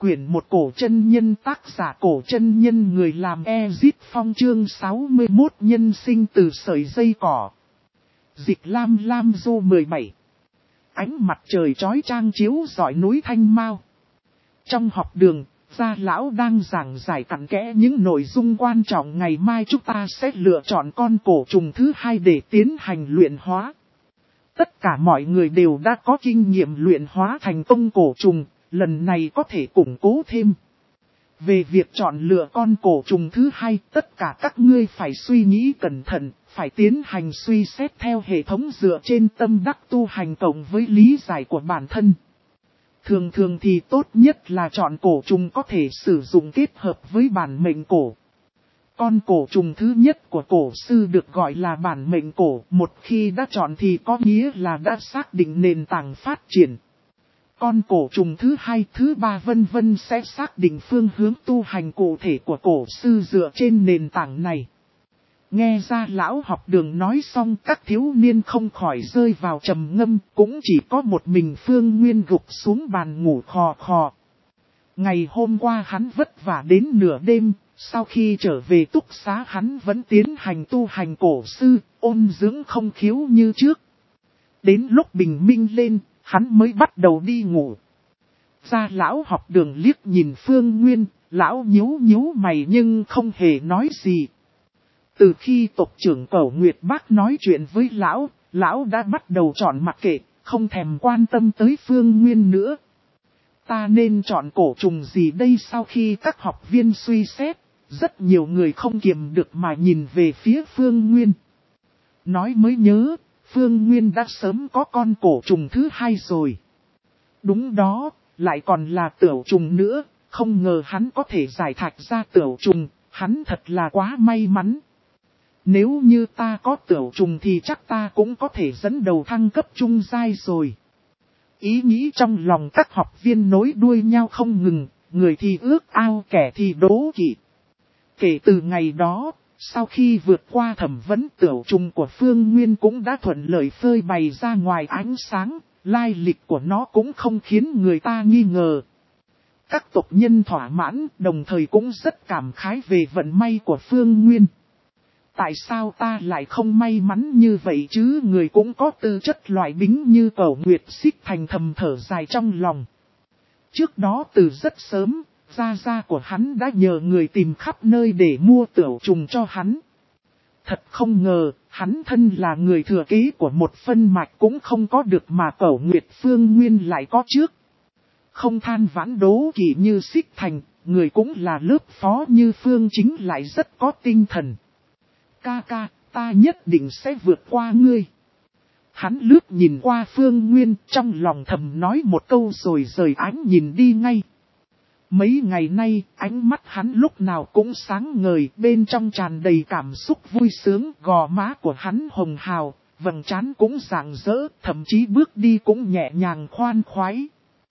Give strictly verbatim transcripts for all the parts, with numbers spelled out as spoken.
quyển một cổ chân nhân, tác giả cổ chân nhân, người làm Ezit Phong, chương sáu mươi mốt nhân sinh từ sợi dây cỏ. Dịch Lam Lam Du mười bảy. Ánh mặt trời chói chang chiếu rọi núi Thanh Mao. Trong học đường, Gia lão đang giảng giải cặn kẽ những nội dung quan trọng ngày mai chúng ta sẽ lựa chọn con cổ trùng thứ hai để tiến hành luyện hóa. Tất cả mọi người đều đã có kinh nghiệm luyện hóa thành công cổ trùng, lần này có thể củng cố thêm. Về việc chọn lựa con cổ trùng thứ hai, tất cả các ngươi phải suy nghĩ cẩn thận, phải tiến hành suy xét theo hệ thống dựa trên tâm đắc tu hành cộng với lý giải của bản thân. Thường thường thì tốt nhất là chọn cổ trùng có thể sử dụng kết hợp với bản mệnh cổ. Con cổ trùng thứ nhất của cổ sư được gọi là bản mệnh cổ, một khi đã chọn thì có nghĩa là đã xác định nền tảng phát triển. Con cổ trùng thứ hai, thứ ba vân vân sẽ xác định phương hướng tu hành cụ thể của cổ sư dựa trên nền tảng này. Nghe ra lão học đường nói xong, các thiếu niên không khỏi rơi vào trầm ngâm, cũng chỉ có một mình Phương Nguyên gục xuống bàn ngủ khò khò. Ngày hôm qua hắn vất vả đến nửa đêm, sau khi trở về túc xá hắn vẫn tiến hành tu hành cổ sư, ôn dưỡng không khiếu như trước. Đến lúc bình minh lên, hắn mới bắt đầu đi ngủ. Ra lão học đường liếc nhìn Phương Nguyên, lão nhíu nhíu mày nhưng không hề nói gì. Từ khi tộc trưởng Cẩu Nguyệt Bác nói chuyện với lão, lão đã bắt đầu chọn mặc kệ, không thèm quan tâm tới Phương Nguyên nữa. Ta nên chọn cổ trùng gì đây? Sau khi các học viên suy xét, rất nhiều người không kiềm được mà nhìn về phía Phương Nguyên. Nói mới nhớ, Phương Nguyên đã sớm có con cổ trùng thứ hai rồi. Đúng đó, lại còn là tửu trùng nữa, không ngờ hắn có thể giải thạch ra tửu trùng, hắn thật là quá may mắn. Nếu như ta có tửu trùng thì chắc ta cũng có thể dẫn đầu thăng cấp trung giai rồi. Ý nghĩ trong lòng các học viên nối đuôi nhau không ngừng, người thì ước ao, kẻ thì đố kỵ. Kể từ ngày đó, sau khi vượt qua thẩm vấn, tửu trùng của Phương Nguyên cũng đã thuận lợi phơi bày ra ngoài ánh sáng, lai lịch của nó cũng không khiến người ta nghi ngờ. Các tộc nhân thỏa mãn, đồng thời cũng rất cảm khái về vận may của Phương Nguyên. Tại sao ta lại không may mắn như vậy chứ? Người cũng có tư chất loại bính như Cẩu Nguyệt Xích thành thầm thở dài trong lòng. Trước đó từ rất sớm, gia gia của hắn đã nhờ người tìm khắp nơi để mua tửu trùng cho hắn. Thật không ngờ, hắn thân là người thừa kế của một phân mạch cũng không có được mà Cẩu Nguyệt Phương Nguyên lại có trước. Không than vãn đố kỵ như Xích thành, người cũng là lớp phó như Phương Chính lại rất có tinh thần. Ca ca, ta nhất định sẽ vượt qua ngươi. Hắn lướt nhìn qua Phương Nguyên, trong lòng thầm nói một câu rồi rời ánh nhìn đi ngay. Mấy ngày nay, ánh mắt hắn lúc nào cũng sáng ngời, bên trong tràn đầy cảm xúc vui sướng, gò má của hắn hồng hào, vầng trán cũng rạng rỡ, thậm chí bước đi cũng nhẹ nhàng khoan khoái.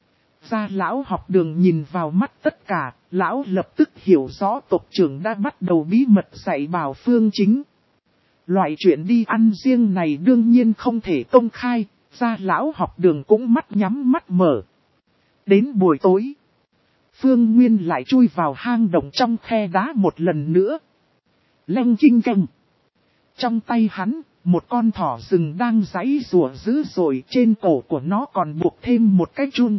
Gia lão học đường nhìn vào mắt tất cả, lão lập tức hiểu rõ tộc trưởng đã bắt đầu bí mật dạy bảo Phương Chính. Loại chuyện đi ăn riêng này đương nhiên không thể công khai, gia lão học đường cũng mắt nhắm mắt mở. Đến buổi tối, Phương Nguyên lại chui vào hang động trong khe đá một lần nữa. Leng chinh canh. Trong tay hắn, một con thỏ rừng đang giãy giụa dữ dội, trên cổ của nó còn buộc thêm một cái chun.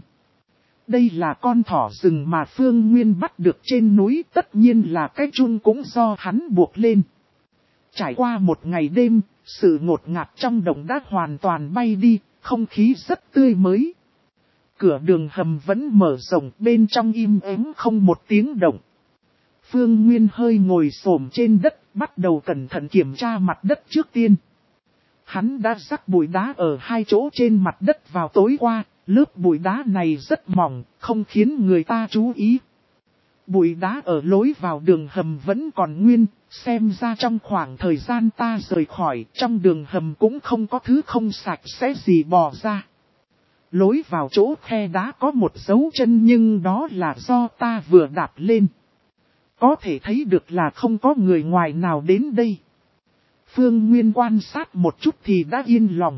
Đây là con thỏ rừng mà Phương Nguyên bắt được trên núi, tất nhiên là cái chun cũng do hắn buộc lên. Trải qua một ngày đêm, sự ngột ngạt trong động đã hoàn toàn bay đi, không khí rất tươi mới. Cửa đường hầm vẫn mở rộng, bên trong im ắng không một tiếng động. Phương Nguyên hơi ngồi xổm trên đất, bắt đầu cẩn thận kiểm tra mặt đất trước tiên. Hắn đã rắc bụi đá ở hai chỗ trên mặt đất vào tối qua, lớp bụi đá này rất mỏng, không khiến người ta chú ý. Bụi đá ở lối vào đường hầm vẫn còn nguyên, xem ra trong khoảng thời gian ta rời khỏi, trong đường hầm cũng không có thứ không sạch sẽ gì bò ra. Lối vào chỗ khe đá có một dấu chân nhưng đó là do ta vừa đạp lên. Có thể thấy được là không có người ngoài nào đến đây. Phương Nguyên quan sát một chút thì đã yên lòng.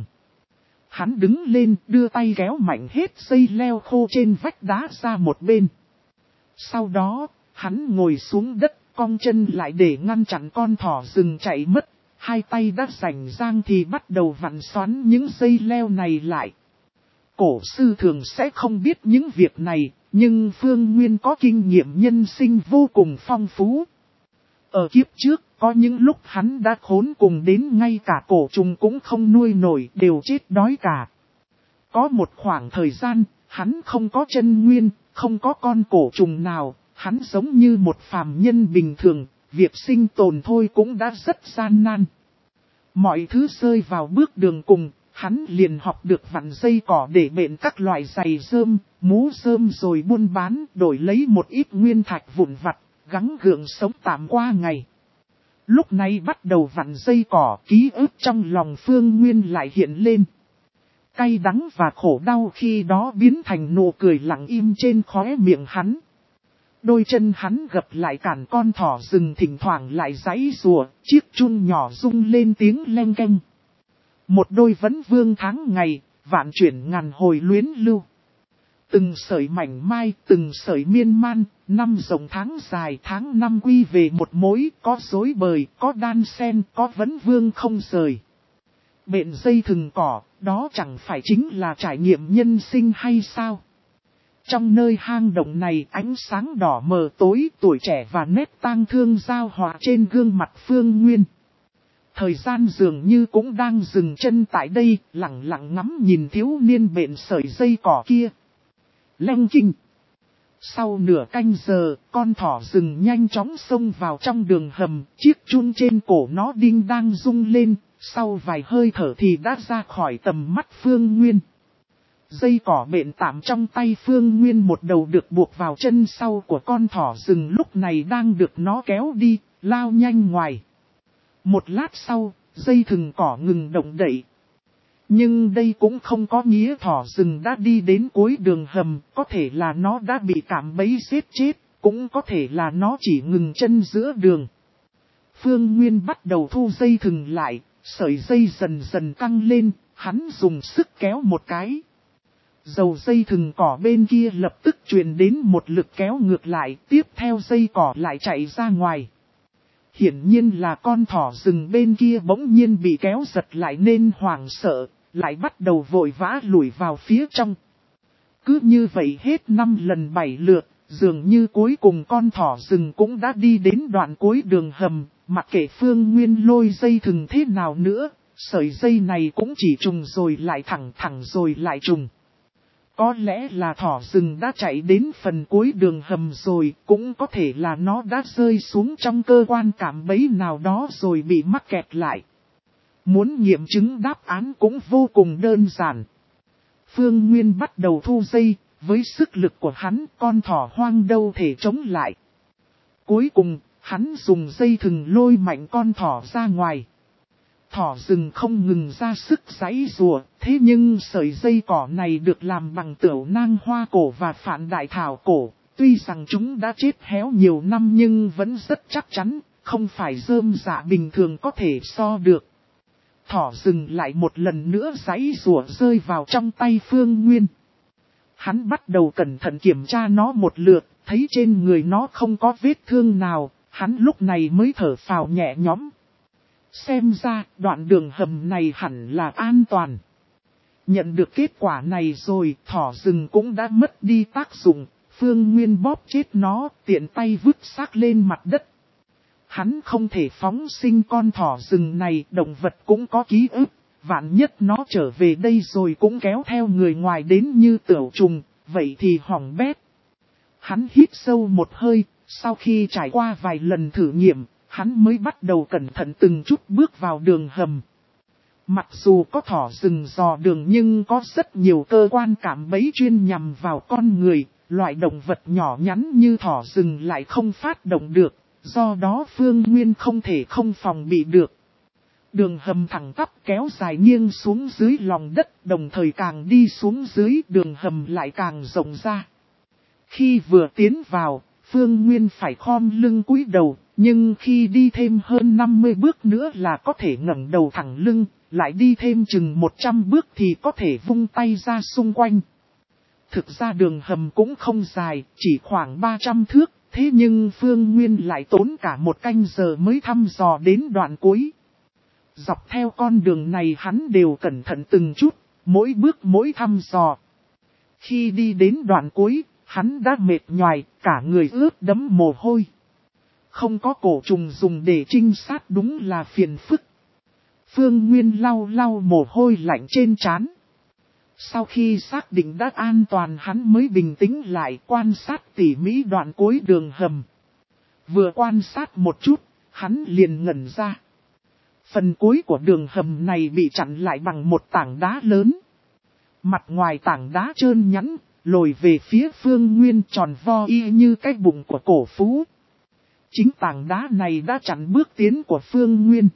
Hắn đứng lên đưa tay kéo mạnh hết dây leo khô trên vách đá ra một bên. Sau đó, hắn ngồi xuống đất, cong chân lại để ngăn chặn con thỏ rừng chạy mất. Hai tay đã rảnh rang thì bắt đầu vặn xoắn những dây leo này lại. Cổ sư thường sẽ không biết những việc này, nhưng Phương Nguyên có kinh nghiệm nhân sinh vô cùng phong phú. Ở kiếp trước, có những lúc hắn đã khốn cùng đến ngay cả cổ trùng cũng không nuôi nổi, đều chết đói cả. Có một khoảng thời gian, hắn không có chân nguyên, không có con cổ trùng nào, hắn giống như một phàm nhân bình thường, việc sinh tồn thôi cũng đã rất gian nan. Mọi thứ rơi vào bước đường cùng, hắn liền học được vặn dây cỏ để bện các loại giày rơm, mũ rơm rồi buôn bán, đổi lấy một ít nguyên thạch vụn vặt, gắng gượng sống tạm qua ngày. Lúc này bắt đầu vặn dây cỏ, ký ức trong lòng Phương Nguyên lại hiện lên. Cay đắng và khổ đau khi đó biến thành nụ cười lặng im trên khóe miệng hắn. Đôi chân hắn gập lại cản con thỏ rừng thỉnh thoảng lại giãy rùa, chiếc chun nhỏ rung lên tiếng leng keng. Một đôi vấn vương tháng ngày, vạn chuyển ngàn hồi luyến lưu. Từng sợi mảnh mai, từng sợi miên man, năm rộng tháng dài tháng năm quy về một mối, có rối bời, có đan sen, có vấn vương không rời. Bện dây thừng cỏ, đó chẳng phải chính là trải nghiệm nhân sinh hay sao? Trong nơi hang động này ánh sáng đỏ mờ tối, tuổi trẻ và nét tang thương giao hòa trên gương mặt Phương Nguyên. Thời gian dường như cũng đang dừng chân tại đây, lặng lặng ngắm nhìn thiếu niên bện sợi dây cỏ kia. Leng kinh. Sau nửa canh giờ, con thỏ rừng nhanh chóng xông vào trong đường hầm, chiếc chun trên cổ nó đinh đang rung lên, sau vài hơi thở thì đã ra khỏi tầm mắt Phương Nguyên. Dây cỏ bện tạm trong tay Phương Nguyên một đầu được buộc vào chân sau của con thỏ rừng lúc này đang được nó kéo đi, lao nhanh ngoài. Một lát sau, dây thừng cỏ ngừng động đậy. Nhưng đây cũng không có nghĩa thỏ rừng đã đi đến cuối đường hầm, có thể là nó đã bị cạm bẫy giết chết, cũng có thể là nó chỉ ngừng chân giữa đường. Phương Nguyên bắt đầu thu dây thừng lại, sợi dây dần dần căng lên, hắn dùng sức kéo một cái. Dầu dây thừng cỏ bên kia lập tức truyền đến một lực kéo ngược lại, tiếp theo dây cỏ lại chạy ra ngoài. Hiển nhiên là con thỏ rừng bên kia bỗng nhiên bị kéo giật lại nên hoảng sợ, lại bắt đầu vội vã lùi vào phía trong. Cứ như vậy hết năm lần bảy lượt, dường như cuối cùng con thỏ rừng cũng đã đi đến đoạn cuối đường hầm, mặc kệ Phương Nguyên lôi dây thừng thế nào nữa, sợi dây này cũng chỉ trùng rồi lại thẳng thẳng rồi lại trùng. Có lẽ là thỏ rừng đã chạy đến phần cuối đường hầm rồi, cũng có thể là nó đã rơi xuống trong cơ quan cảm bẫy nào đó rồi bị mắc kẹt lại. Muốn nghiệm chứng đáp án cũng vô cùng đơn giản. Phương Nguyên bắt đầu thu dây, với sức lực của hắn con thỏ hoang đâu thể chống lại. Cuối cùng, hắn dùng dây thừng lôi mạnh con thỏ ra ngoài. Thỏ rừng không ngừng ra sức giãy rùa, thế nhưng sợi dây cỏ này được làm bằng tửu nang hoa cổ và phạn đại thảo cổ. Tuy rằng chúng đã chết héo nhiều năm nhưng vẫn rất chắc chắn, không phải rơm rạ bình thường có thể so được. Thỏ rừng lại một lần nữa giãy rùa rơi vào trong tay Phương Nguyên. Hắn bắt đầu cẩn thận kiểm tra nó một lượt, thấy trên người nó không có vết thương nào, hắn lúc này mới thở phào nhẹ nhõm. Xem ra, đoạn đường hầm này hẳn là an toàn. Nhận được kết quả này rồi, thỏ rừng cũng đã mất đi tác dụng, Phương Nguyên bóp chết nó, tiện tay vứt xác lên mặt đất. Hắn không thể phóng sinh con thỏ rừng này, động vật cũng có ký ức, vạn nhất nó trở về đây rồi cũng kéo theo người ngoài đến như tửu trùng, vậy thì hỏng bét. Hắn hít sâu một hơi, sau khi trải qua vài lần thử nghiệm, hắn mới bắt đầu cẩn thận từng chút bước vào đường hầm. Mặc dù có thỏ rừng dò đường nhưng có rất nhiều cơ quan cảm bẫy chuyên nhằm vào con người, loại động vật nhỏ nhắn như thỏ rừng lại không phát động được, do đó Phương Nguyên không thể không phòng bị được. Đường hầm thẳng tắp kéo dài nghiêng xuống dưới lòng đất, đồng thời càng đi xuống dưới đường hầm lại càng rộng ra. Khi vừa tiến vào, Phương Nguyên phải khom lưng cúi đầu, nhưng khi đi thêm hơn năm mươi bước nữa là có thể ngẩng đầu thẳng lưng, lại đi thêm chừng một trăm bước thì có thể vung tay ra xung quanh. Thực ra đường hầm cũng không dài, chỉ khoảng ba trăm thước, thế nhưng Phương Nguyên lại tốn cả một canh giờ mới thăm dò đến đoạn cuối. Dọc theo con đường này hắn đều cẩn thận từng chút, mỗi bước mỗi thăm dò. Khi đi đến đoạn cuối, hắn đã mệt nhoài, cả người ướt đẫm mồ hôi. Không có cổ trùng dùng để trinh sát đúng là phiền phức. Phương Nguyên lau lau mồ hôi lạnh trên trán. Sau khi xác định đã an toàn hắn mới bình tĩnh lại quan sát tỉ mỉ đoạn cuối đường hầm. Vừa quan sát một chút, hắn liền ngẩn ra. Phần cuối của đường hầm này bị chặn lại bằng một tảng đá lớn. Mặt ngoài tảng đá trơn nhẵn, lồi về phía Phương Nguyên tròn vo y như cái bụng của cổ phú. Chính tảng đá này đã chặn bước tiến của Phương Nguyên.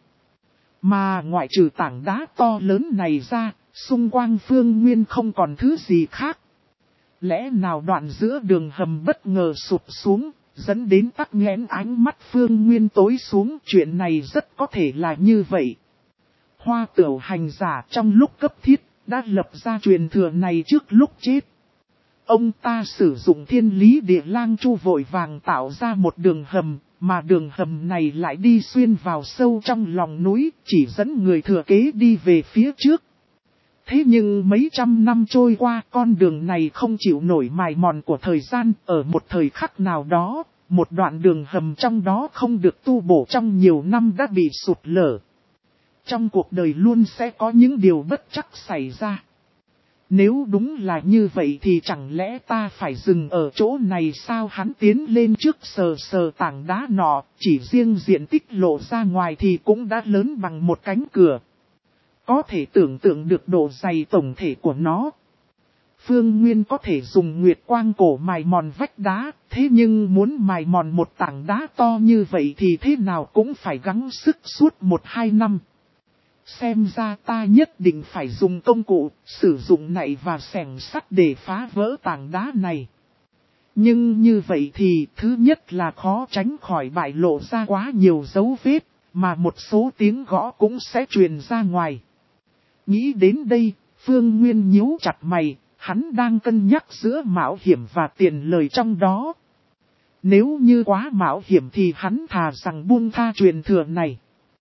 Mà ngoại trừ tảng đá to lớn này ra, xung quanh Phương Nguyên không còn thứ gì khác. Lẽ nào đoạn giữa đường hầm bất ngờ sụp xuống, dẫn đến tắc nghẽn ánh mắt Phương Nguyên tối xuống, chuyện này rất có thể là như vậy. Hoa Tửu hành giả trong lúc cấp thiết, đã lập ra truyền thừa này trước lúc chết. Ông ta sử dụng thiên lý địa lang chu vội vàng tạo ra một đường hầm, mà đường hầm này lại đi xuyên vào sâu trong lòng núi, chỉ dẫn người thừa kế đi về phía trước. Thế nhưng mấy trăm năm trôi qua, con đường này không chịu nổi mài mòn của thời gian, ở một thời khắc nào đó, một đoạn đường hầm trong đó không được tu bổ trong nhiều năm đã bị sụt lở. Trong cuộc đời luôn sẽ có những điều bất trắc xảy ra. Nếu đúng là như vậy thì chẳng lẽ ta phải dừng ở chỗ này sao? Hắn tiến lên trước sờ sờ tảng đá nọ, chỉ riêng diện tích lộ ra ngoài thì cũng đã lớn bằng một cánh cửa. Có thể tưởng tượng được độ dày tổng thể của nó. Phương Nguyên có thể dùng nguyệt quang cổ mài mòn vách đá, thế nhưng muốn mài mòn một tảng đá to như vậy thì thế nào cũng phải gắng sức suốt một hai năm. Xem ra ta nhất định phải dùng công cụ, sử dụng nạy và xẻng sắt để phá vỡ tảng đá này. Nhưng như vậy thì thứ nhất là khó tránh khỏi bại lộ ra quá nhiều dấu vết, mà một số tiếng gõ cũng sẽ truyền ra ngoài. Nghĩ đến đây, Phương Nguyên nhíu chặt mày, hắn đang cân nhắc giữa mạo hiểm và tiền lời trong đó. Nếu như quá mạo hiểm thì hắn thà rằng buông tha truyền thừa này.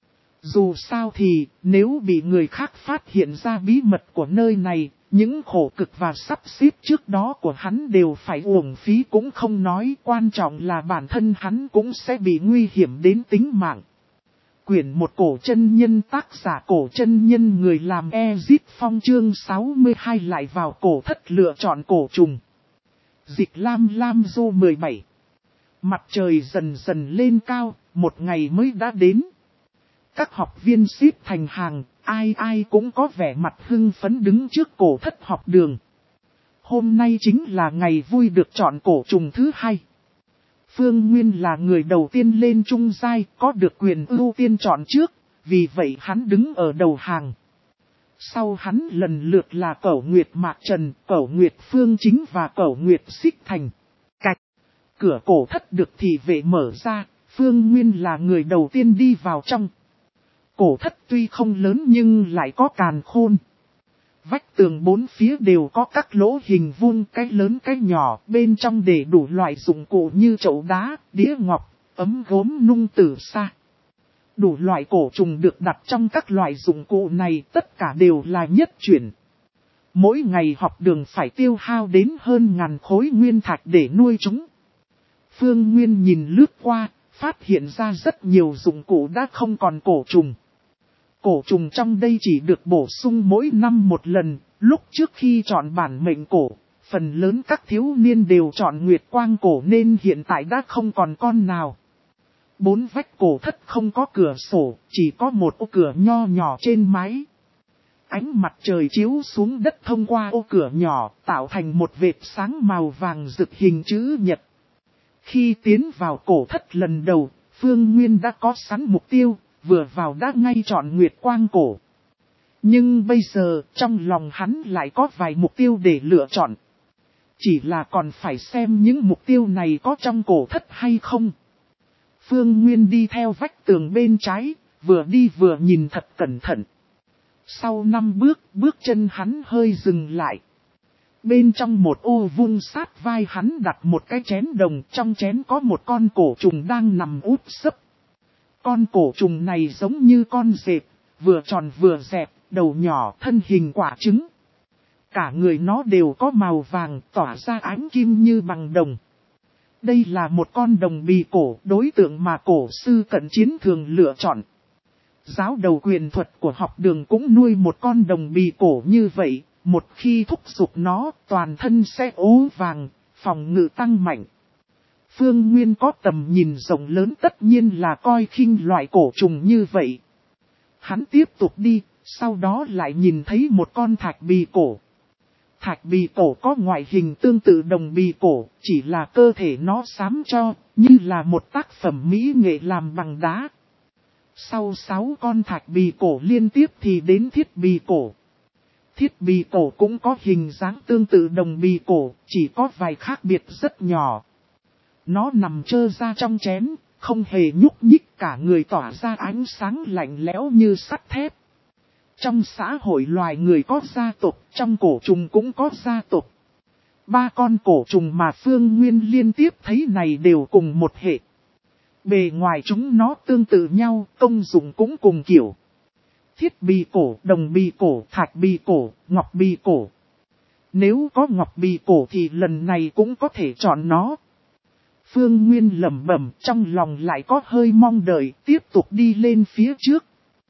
Dù sao thì, nếu bị người khác phát hiện ra bí mật của nơi này, những khổ cực và sắp xếp trước đó của hắn đều phải uổng phí cũng không nói. Quan trọng là bản thân hắn cũng sẽ bị nguy hiểm đến tính mạng. Quyển một cổ chân nhân, tác giả Cổ Chân Nhân, người làm Ezit Phong, chương sáu mươi hai lại vào cổ thất lựa chọn cổ trùng. Dịch Lam Lam Du mười bảy. Mặt trời dần dần lên cao, một ngày mới đã đến. Các học viên xếp thành hàng, ai ai cũng có vẻ mặt hưng phấn đứng trước cổ thất học đường. Hôm nay chính là ngày vui được chọn cổ trùng thứ hai. Phương Nguyên là người đầu tiên lên trung giai, có được quyền ưu tiên chọn trước, vì vậy hắn đứng ở đầu hàng. Sau hắn lần lượt là Cẩu Nguyệt Mạc Trần, Cẩu Nguyệt Phương Chính và Cẩu Nguyệt Xích Thành. Cạch, cửa cổ thất được thị vệ mở ra, Phương Nguyên là người đầu tiên đi vào trong. Cổ thất tuy không lớn nhưng lại có càn khôn. Vách tường bốn phía đều có các lỗ hình vuông, cái lớn cái nhỏ, bên trong để đủ loại dụng cụ như chậu đá, đĩa ngọc, ấm gốm nung tử sa. Đủ loại cổ trùng được đặt trong các loại dụng cụ này, tất cả đều là nhất chuyển. Mỗi ngày học đường phải tiêu hao đến hơn ngàn khối nguyên thạch để nuôi chúng. Phương Nguyên nhìn lướt qua, phát hiện ra rất nhiều dụng cụ đã không còn cổ trùng. Cổ trùng trong đây chỉ được bổ sung mỗi năm một lần, lúc trước khi chọn bản mệnh cổ, phần lớn các thiếu niên đều chọn nguyệt quang cổ nên hiện tại đã không còn con nào. Bốn vách cổ thất không có cửa sổ, chỉ có một ô cửa nho nhỏ trên mái. Ánh mặt trời chiếu xuống đất thông qua ô cửa nhỏ, tạo thành một vệt sáng màu vàng rực hình chữ nhật. Khi tiến vào cổ thất lần đầu, Phương Nguyên đã có sẵn mục tiêu. Vừa vào đã ngay chọn nguyệt quang cổ. Nhưng bây giờ trong lòng hắn lại có vài mục tiêu để lựa chọn. Chỉ là còn phải xem những mục tiêu này có trong cổ thất hay không. Phương Nguyên đi theo vách tường bên trái, vừa đi vừa nhìn thật cẩn thận. Sau năm bước, bước chân hắn hơi dừng lại. bên trong một ô vuông sát vai hắn đặt một cái chén đồng, trong chén có một con cổ trùng đang nằm úp sấp. Con cổ trùng này giống như con dẹp, vừa tròn vừa dẹp, đầu nhỏ, thân hình quả trứng. Cả người nó đều có màu vàng, tỏa ra ánh kim như bằng đồng. Đây là một con đồng bì cổ, đối tượng mà cổ sư cận chiến thường lựa chọn. Giáo đầu quyền thuật của học đường cũng nuôi một con đồng bì cổ như vậy, một khi thúc giục nó, toàn thân sẽ ố vàng, phòng ngự tăng mạnh. Phương Nguyên có tầm nhìn rộng lớn tất nhiên là coi khinh loại cổ trùng như vậy. Hắn tiếp tục đi, sau đó lại nhìn thấy một con thạch bì cổ. Thạch bì cổ có ngoại hình tương tự đồng bì cổ, chỉ là cơ thể nó xám cho, như là một tác phẩm mỹ nghệ làm bằng đá. Sau sáu con thạch bì cổ liên tiếp thì đến thiết bì cổ. Thiết bì cổ cũng có hình dáng tương tự đồng bì cổ, chỉ có vài khác biệt rất nhỏ. Nó nằm trơ ra trong chén, không hề nhúc nhích, cả người tỏa ra ánh sáng lạnh lẽo như sắt thép. Trong xã hội loài người có gia tộc, trong cổ trùng cũng có gia tộc. Ba con cổ trùng mà Phương Nguyên liên tiếp thấy này đều cùng một hệ. Bề ngoài chúng nó tương tự nhau, công dụng cũng cùng kiểu. Thiết bì cổ, đồng bì cổ, thạch bì cổ, ngọc bì cổ. Nếu có ngọc bì cổ thì lần này cũng có thể chọn nó. Phương Nguyên lẩm bẩm, trong lòng lại có hơi mong đợi, tiếp tục đi lên phía trước.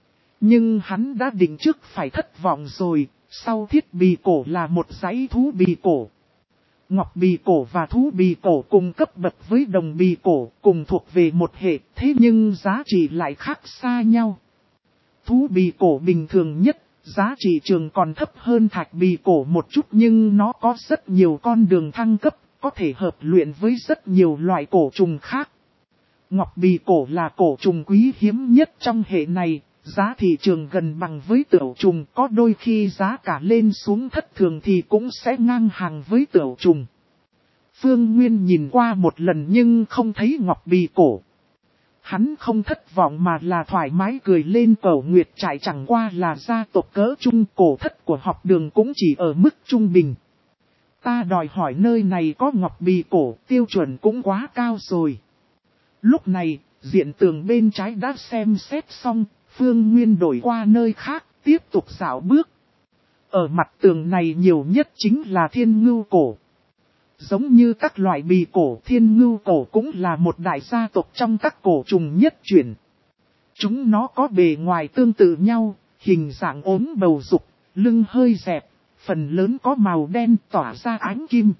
Nhưng hắn đã định trước phải thất vọng rồi, sau thiết bì cổ là một dãy thú bì cổ. Ngọc bì cổ và thú bì cổ cùng cấp bậc với đồng bì cổ, cùng thuộc về một hệ, thế nhưng giá trị lại khác xa nhau. Thú bì cổ bình thường nhất, giá trị trường còn thấp hơn thạch bì cổ một chút nhưng nó có rất nhiều con đường thăng cấp, có thể hợp luyện với rất nhiều loại cổ trùng khác. Ngọc bì cổ là cổ trùng quý hiếm nhất trong hệ này, giá thị trường gần bằng với tửu trùng, có đôi khi giá cả lên xuống thất thường thì cũng sẽ ngang hàng với tửu trùng. Phương Nguyên nhìn qua một lần nhưng không thấy ngọc bì cổ. Hắn không thất vọng mà là thoải mái cười lên, Cẩu Nguyệt Trại chẳng qua là gia tộc cỡ trung, cổ thất của học đường cũng chỉ ở mức trung bình. Ta đòi hỏi nơi này có ngọc bì cổ, tiêu chuẩn cũng quá cao rồi. Lúc này, diện tường bên trái đã xem xét xong, Phương Nguyên đổi qua nơi khác, tiếp tục dạo bước. Ở mặt tường này nhiều nhất chính là thiên ngưu cổ. Giống như các loại bì cổ, thiên ngưu cổ cũng là một đại gia tộc trong các cổ trùng nhất chuyển. Chúng nó có bề ngoài tương tự nhau, hình dạng ốm bầu dục, lưng hơi dẹp, phần lớn có màu đen tỏa ra ánh kim.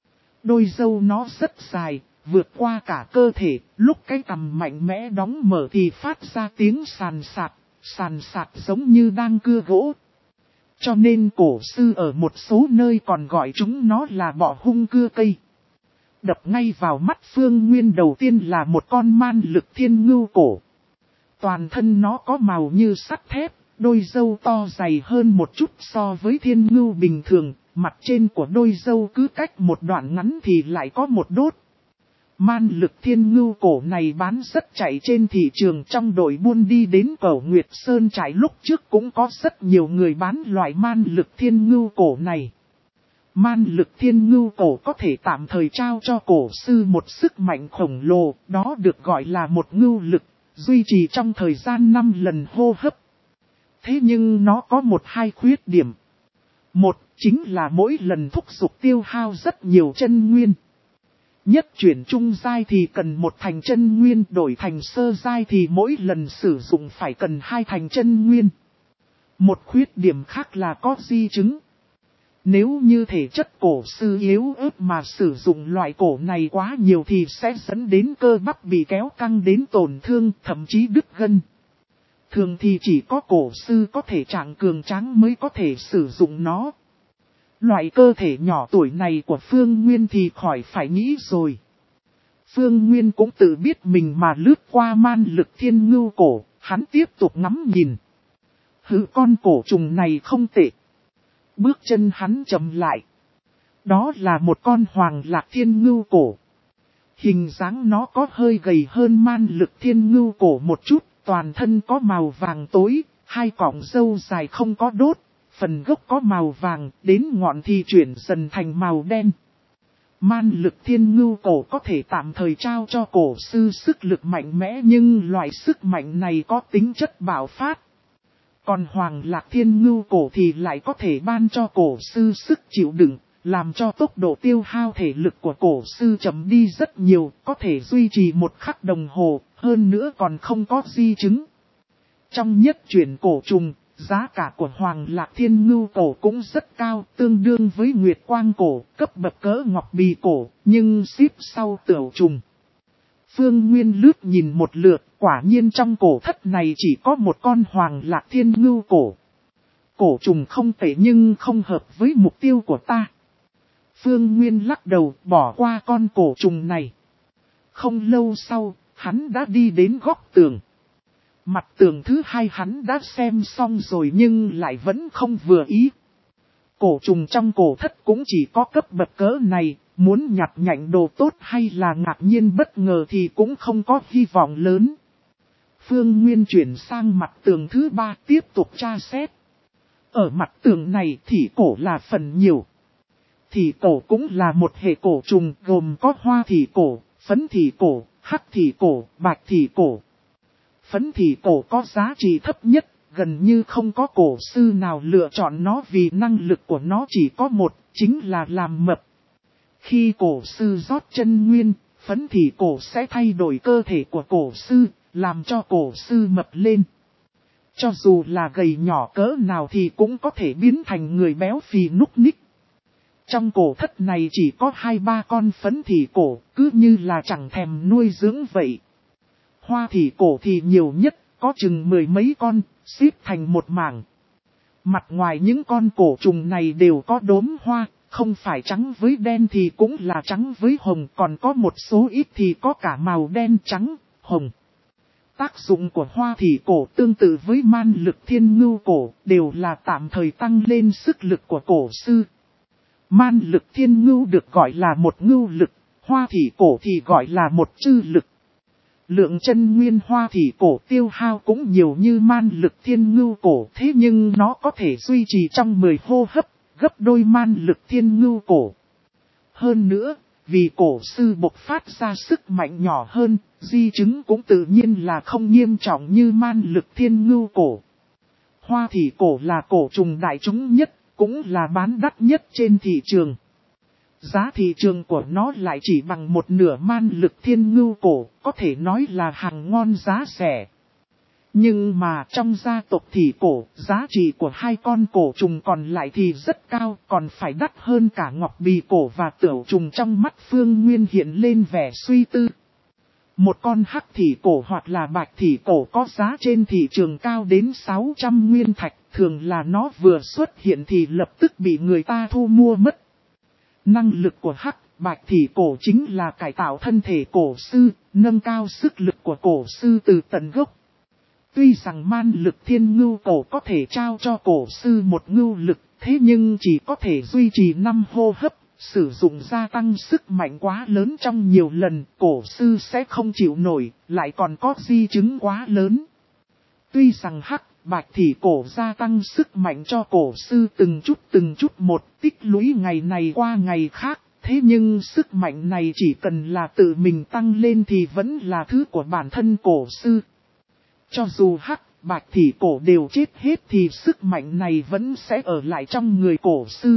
Đôi râu nó rất dài, vượt qua cả cơ thể, lúc cái cằm mạnh mẽ đóng mở thì phát ra tiếng sàn sạt, sàn sạt giống như đang cưa gỗ. Cho nên cổ sư ở một số nơi còn gọi chúng nó là bọ hung cưa cây. Đập ngay vào mắt Phương Nguyên đầu tiên là một con man lực thiên ngưu cổ. Toàn thân nó có màu như sắt thép, đôi râu to dày hơn một chút so với thiên ngưu bình thường, mặt trên của đôi râu cứ cách một đoạn ngắn thì lại có một đốt. Man lực thiên ngưu cổ này bán rất chạy trên thị trường, trong đội buôn đi đến Cẩu Nguyệt Sơn trại lúc trước cũng có rất nhiều người bán loại man lực thiên ngưu cổ này. Man lực thiên ngưu cổ có thể tạm thời trao cho cổ sư một sức mạnh khổng lồ, đó được gọi là một ngưu lực, duy trì trong thời gian năm lần hô hấp. Thế nhưng nó có một hai khuyết điểm. Một, chính là mỗi lần thúc giục tiêu hao rất nhiều chân nguyên. Nhất chuyển trung giai thì cần một thành chân nguyên, đổi thành sơ giai thì mỗi lần sử dụng phải cần hai thành chân nguyên. Một khuyết điểm khác là có di chứng. Nếu như thể chất cổ sư yếu ớt mà sử dụng loại cổ này quá nhiều thì sẽ dẫn đến cơ bắp bị kéo căng đến tổn thương, thậm chí đứt gân. Thường thì chỉ có cổ sư có thể trạng cường tráng mới có thể sử dụng nó. Loại cơ thể nhỏ tuổi này của Phương Nguyên thì khỏi phải nghĩ rồi. Phương Nguyên cũng tự biết mình mà lướt qua man lực thiên ngưu cổ, hắn tiếp tục ngắm nhìn. Hứ, con cổ trùng này không tệ. Bước chân hắn chậm lại. Đó là một con hoàng lạc thiên ngưu cổ. Hình dáng nó có hơi gầy hơn man lực thiên ngưu cổ một chút, toàn thân có màu vàng tối, hai cọng râu dài không có đốt. phần gốc có màu vàng, đến ngọn thì chuyển dần thành màu đen. Man lực thiên ngưu cổ có thể tạm thời trao cho cổ sư sức lực mạnh mẽ, nhưng loại sức mạnh này có tính chất bạo phát. Còn Hoàng Lạc Thiên Ngưu cổ thì lại có thể ban cho cổ sư sức chịu đựng, làm cho tốc độ tiêu hao thể lực của cổ sư chậm đi rất nhiều, có thể duy trì một khắc đồng hồ, hơn nữa còn không có di chứng. Trong nhất chuyển cổ trùng, giá cả của Hoàng Lạc Thiên Ngưu cổ cũng rất cao, tương đương với Nguyệt Quang cổ, cấp bậc cỡ ngọc bì cổ, nhưng xếp sau tửu trùng. Phương Nguyên lướt nhìn một lượt, quả nhiên trong cổ thất này chỉ có một con Hoàng Lạc Thiên Ngưu cổ. Cổ trùng không tệ nhưng không hợp với mục tiêu của ta. Phương Nguyên lắc đầu bỏ qua con cổ trùng này. Không lâu sau, hắn đã đi đến góc tường. Mặt tường thứ hai hắn đã xem xong rồi nhưng lại vẫn không vừa ý. Cổ trùng trong cổ thất cũng chỉ có cấp bậc cỡ này, muốn nhặt nhạnh đồ tốt hay là ngạc nhiên bất ngờ thì cũng không có hy vọng lớn. Phương Nguyên chuyển sang mặt tường thứ ba tiếp tục tra xét. Ở mặt tường này thì cổ là phần nhiều. Thì cổ cũng là một hệ cổ trùng gồm có hoa thì cổ, phấn thì cổ, hắc thì cổ, bạch thì cổ. Phấn thì cổ có giá trị thấp nhất, gần như không có cổ sư nào lựa chọn nó vì năng lực của nó chỉ có một, chính là làm mập. Khi cổ sư rót chân nguyên, phấn thì cổ sẽ thay đổi cơ thể của cổ sư, làm cho cổ sư mập lên. Cho dù là gầy nhỏ cỡ nào thì cũng có thể biến thành người béo phì núc ních. Trong cổ thất này chỉ có hai ba con phấn thì cổ, cứ như là chẳng thèm nuôi dưỡng vậy. Hoa thì cổ thì nhiều nhất, có chừng mười mấy con, xếp thành một mảng. Mặt ngoài những con cổ trùng này đều có đốm hoa, không phải trắng với đen thì cũng là trắng với hồng, còn có một số ít thì có cả màu đen trắng, hồng. Tác dụng của hoa thì cổ tương tự với man lực thiên ngưu cổ, đều là tạm thời tăng lên sức lực của cổ sư. Man lực thiên ngưu được gọi là một ngưu lực, hoa thì cổ thì gọi là một chư lực. Lượng chân nguyên hoa thì cổ tiêu hao cũng nhiều như man lực thiên ngưu cổ, thế nhưng nó có thể duy trì trong mười hô hấp, gấp đôi man lực thiên ngưu cổ. Hơn nữa, vì cổ sư bộc phát ra sức mạnh nhỏ hơn, di chứng cũng tự nhiên là không nghiêm trọng như man lực thiên ngưu cổ. Hoa thì cổ là cổ trùng đại chúng nhất, cũng là bán đắt nhất trên thị trường. Giá thị trường của nó lại chỉ bằng một nửa man lực thiên ngưu cổ, có thể nói là hàng ngon giá rẻ. Nhưng mà trong gia tộc thì cổ, giá trị của hai con cổ trùng còn lại thì rất cao, còn phải đắt hơn cả ngọc bì cổ và tửu trùng. Trong mắt Phương Nguyên hiện lên vẻ suy tư. Một con hắc thị cổ hoặc là bạch thị cổ có giá trên thị trường cao đến sáu trăm nguyên thạch, thường là nó vừa xuất hiện thì lập tức bị người ta thu mua mất. Năng lực của hắc, bạch thị cổ chính là cải tạo thân thể cổ sư, nâng cao sức lực của cổ sư từ tận gốc. Tuy rằng man lực thiên ngưu cổ có thể trao cho cổ sư một ngưu lực, thế nhưng chỉ có thể duy trì năm hô hấp, sử dụng gia tăng sức mạnh quá lớn trong nhiều lần, cổ sư sẽ không chịu nổi, lại còn có di chứng quá lớn. Tuy rằng hắc, bạch thị cổ gia tăng sức mạnh cho cổ sư từng chút từng chút một, tích lũy ngày này qua ngày khác, thế nhưng sức mạnh này chỉ cần là tự mình tăng lên thì vẫn là thứ của bản thân cổ sư. Cho dù hắc, bạch thị cổ đều chết hết thì sức mạnh này vẫn sẽ ở lại trong người cổ sư.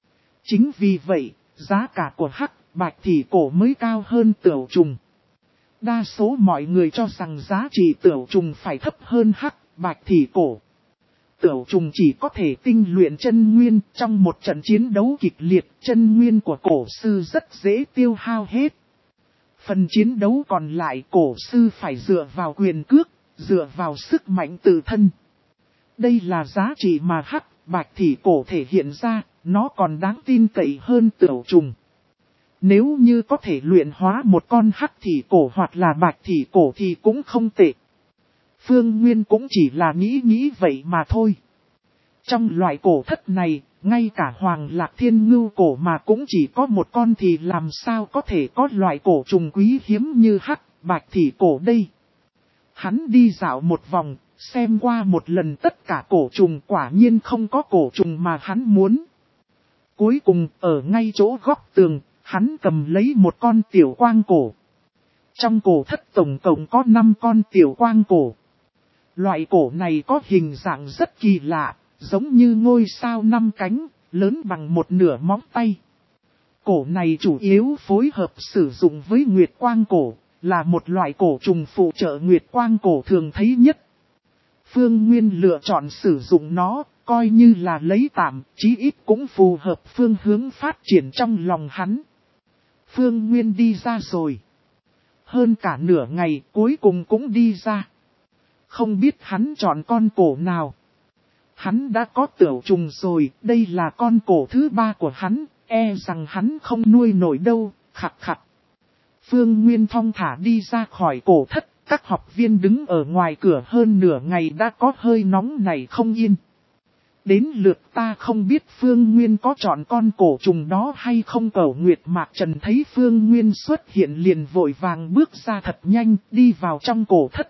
Chính vì vậy, giá cả của hắc, bạch thị cổ mới cao hơn tửu trùng. Đa số mọi người cho rằng giá trị tửu trùng phải thấp hơn hắc, bạch thị cổ. Tửu trùng chỉ có thể tinh luyện chân nguyên, trong một trận chiến đấu kịch liệt, chân nguyên của cổ sư rất dễ tiêu hao hết. Phần chiến đấu còn lại cổ sư phải dựa vào quyền cước, dựa vào sức mạnh tự thân. Đây là giá trị mà hắc, bạch thị cổ thể hiện ra, nó còn đáng tin cậy hơn tửu trùng. Nếu như có thể luyện hóa một con hắc thị cổ hoặc là bạch thị cổ thì cũng không tệ. Phương Nguyên cũng chỉ là nghĩ nghĩ vậy mà thôi. Trong loại cổ thất này, ngay cả Hoàng Lạc Thiên Ngưu cổ mà cũng chỉ có một con thì làm sao có thể có loại cổ trùng quý hiếm như hắc, bạch thị cổ đây. Hắn đi dạo một vòng, xem qua một lần tất cả cổ trùng quả nhiên không có cổ trùng mà hắn muốn. Cuối cùng ở ngay chỗ góc tường, hắn cầm lấy một con tiểu quang cổ. Trong cổ thất tổng cộng có năm con tiểu quang cổ. Loại cổ này có hình dạng rất kỳ lạ, giống như ngôi sao năm cánh, lớn bằng một nửa móng tay. Cổ này chủ yếu phối hợp sử dụng với nguyệt quang cổ, là một loại cổ trùng phụ trợ nguyệt quang cổ thường thấy nhất. Phương Nguyên lựa chọn sử dụng nó, coi như là lấy tạm, chí ít cũng phù hợp phương hướng phát triển trong lòng hắn. Phương Nguyên đi ra rồi. Hơn cả nửa ngày cuối cùng cũng đi ra. Không biết hắn chọn con cổ nào. Hắn đã có tửu trùng rồi, đây là con cổ thứ ba của hắn, e rằng hắn không nuôi nổi đâu, khặt khặt. Phương Nguyên thong thả đi ra khỏi cổ thất, các học viên đứng ở ngoài cửa hơn nửa ngày đã có hơi nóng này không yên. Đến lượt ta không biết Phương Nguyên có chọn con cổ trùng đó hay không. Cẩu Nguyệt Mạc Trần thấy Phương Nguyên xuất hiện liền vội vàng bước ra thật nhanh, đi vào trong cổ thất.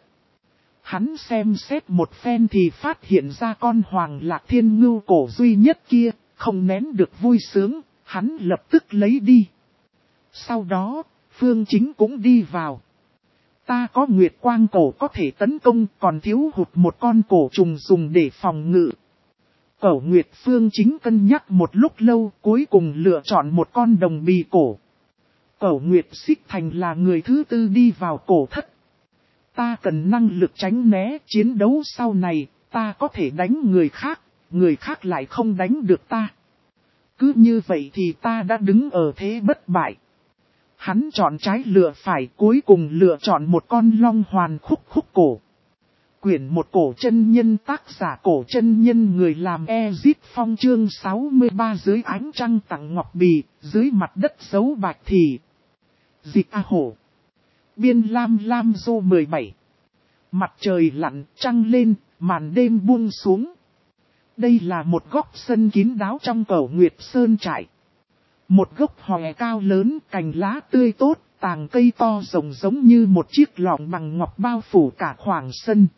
Hắn xem xét một phen thì phát hiện ra con Hoàng Lạc Thiên Ngưu cổ duy nhất kia, không nén được vui sướng, hắn lập tức lấy đi. Sau đó, Phương Chính cũng đi vào. Ta có Nguyệt Quang cổ có thể tấn công, còn thiếu hụt một con cổ trùng dùng để phòng ngự. Cẩu Nguyệt Phương Chính cân nhắc một lúc lâu, cuối cùng lựa chọn một con đồng bì cổ. Cẩu Nguyệt Xích Thành là người thứ tư đi vào cổ thất. Ta cần năng lực tránh né, chiến đấu sau này, ta có thể đánh người khác, người khác lại không đánh được ta. Cứ như vậy thì ta đã đứng ở thế bất bại. Hắn chọn trái lựa phải, cuối cùng lựa chọn một con long hoàn khúc khúc cổ. Quyển một cổ chân nhân, tác giả cổ chân nhân, người làm Ezit Phong, chương sáu mươi ba dưới ánh trăng tặng ngọc bì, dưới mặt đất giấu bạch thì. Dịch A Hổ. Biên Lam Lam Dô mười bảy. Mặt trời lặn, trăng lên, màn đêm buông xuống. Đây là một góc sân kín đáo trong Cẩu Nguyệt Sơn trại. Một gốc hòe cao lớn, cành lá tươi tốt, tàng cây to rộng giống như một chiếc lọng bằng ngọc bao phủ cả khoảng sân.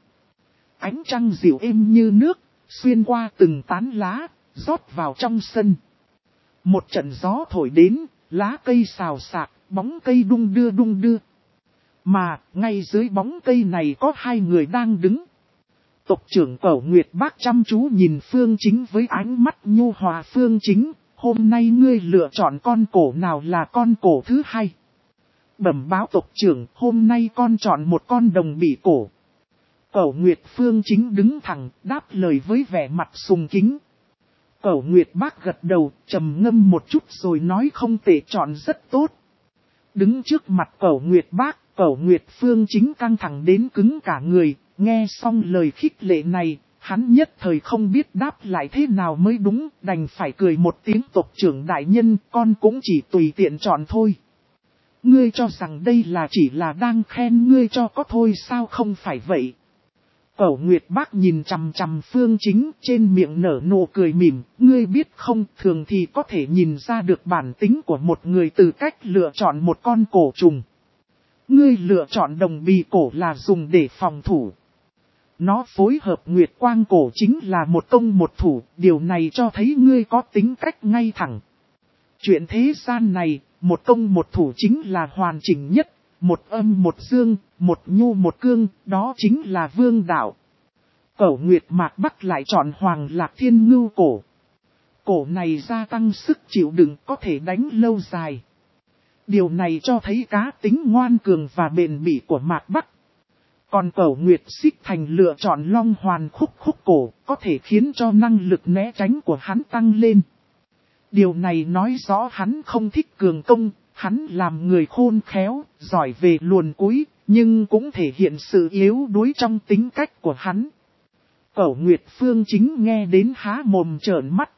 Ánh trăng dịu êm như nước, xuyên qua từng tán lá, rót vào trong sân. Một trận gió thổi đến, lá cây xào xạc, bóng cây đung đưa đung đưa. Mà, ngay dưới bóng cây này có hai người đang đứng. Tộc trưởng Cẩu Nguyệt Bác chăm chú nhìn Phương Chính với ánh mắt nhu hòa. Phương Chính, hôm nay ngươi lựa chọn con cổ nào là con cổ thứ hai? Bẩm báo tộc trưởng, hôm nay con chọn một con đồng bỉ cổ. Cẩu Nguyệt Phương Chính đứng thẳng, đáp lời với vẻ mặt sùng kính. Cẩu Nguyệt Bác gật đầu, trầm ngâm một chút rồi nói không tệ, chọn rất tốt. Đứng trước mặt Cẩu Nguyệt Bác, Cẩu Nguyệt Phương Chính căng thẳng đến cứng cả người, nghe xong lời khích lệ này, hắn nhất thời không biết đáp lại thế nào mới đúng, đành phải cười một tiếng. Tộc trưởng đại nhân, con cũng chỉ tùy tiện chọn thôi. Ngươi cho rằng đây là chỉ là đang khen ngươi cho có thôi sao? Không phải vậy. Cẩu Nguyệt Bác nhìn chằm chằm Phương Chính, trên miệng nở nụ cười mỉm. Ngươi biết không, thường thì có thể nhìn ra được bản tính của một người từ cách lựa chọn một con cổ trùng. Ngươi lựa chọn đồng bì cổ là dùng để phòng thủ. Nó phối hợp Nguyệt Quang cổ chính là một công một thủ, điều này cho thấy ngươi có tính cách ngay thẳng. Chuyện thế gian này, một công một thủ chính là hoàn chỉnh nhất, một âm một dương, một nhu một cương, đó chính là vương đạo. Cẩu Nguyệt Mạc Bắc lại chọn Hoàng Lạc Thiên Ngưu cổ. Cổ này gia tăng sức chịu đựng, có thể đánh lâu dài. Điều này cho thấy cá tính ngoan cường và bền bỉ của Mạc Bắc. Còn Cẩu Nguyệt Xích Thành lựa chọn Long Hoàn khúc khúc cổ, có thể khiến cho năng lực né tránh của hắn tăng lên. Điều này nói rõ hắn không thích cường công, hắn làm người khôn khéo, giỏi về luồn cúi, nhưng cũng thể hiện sự yếu đuối trong tính cách của hắn. Cẩu Nguyệt Phương Chính nghe đến há mồm trợn mắt.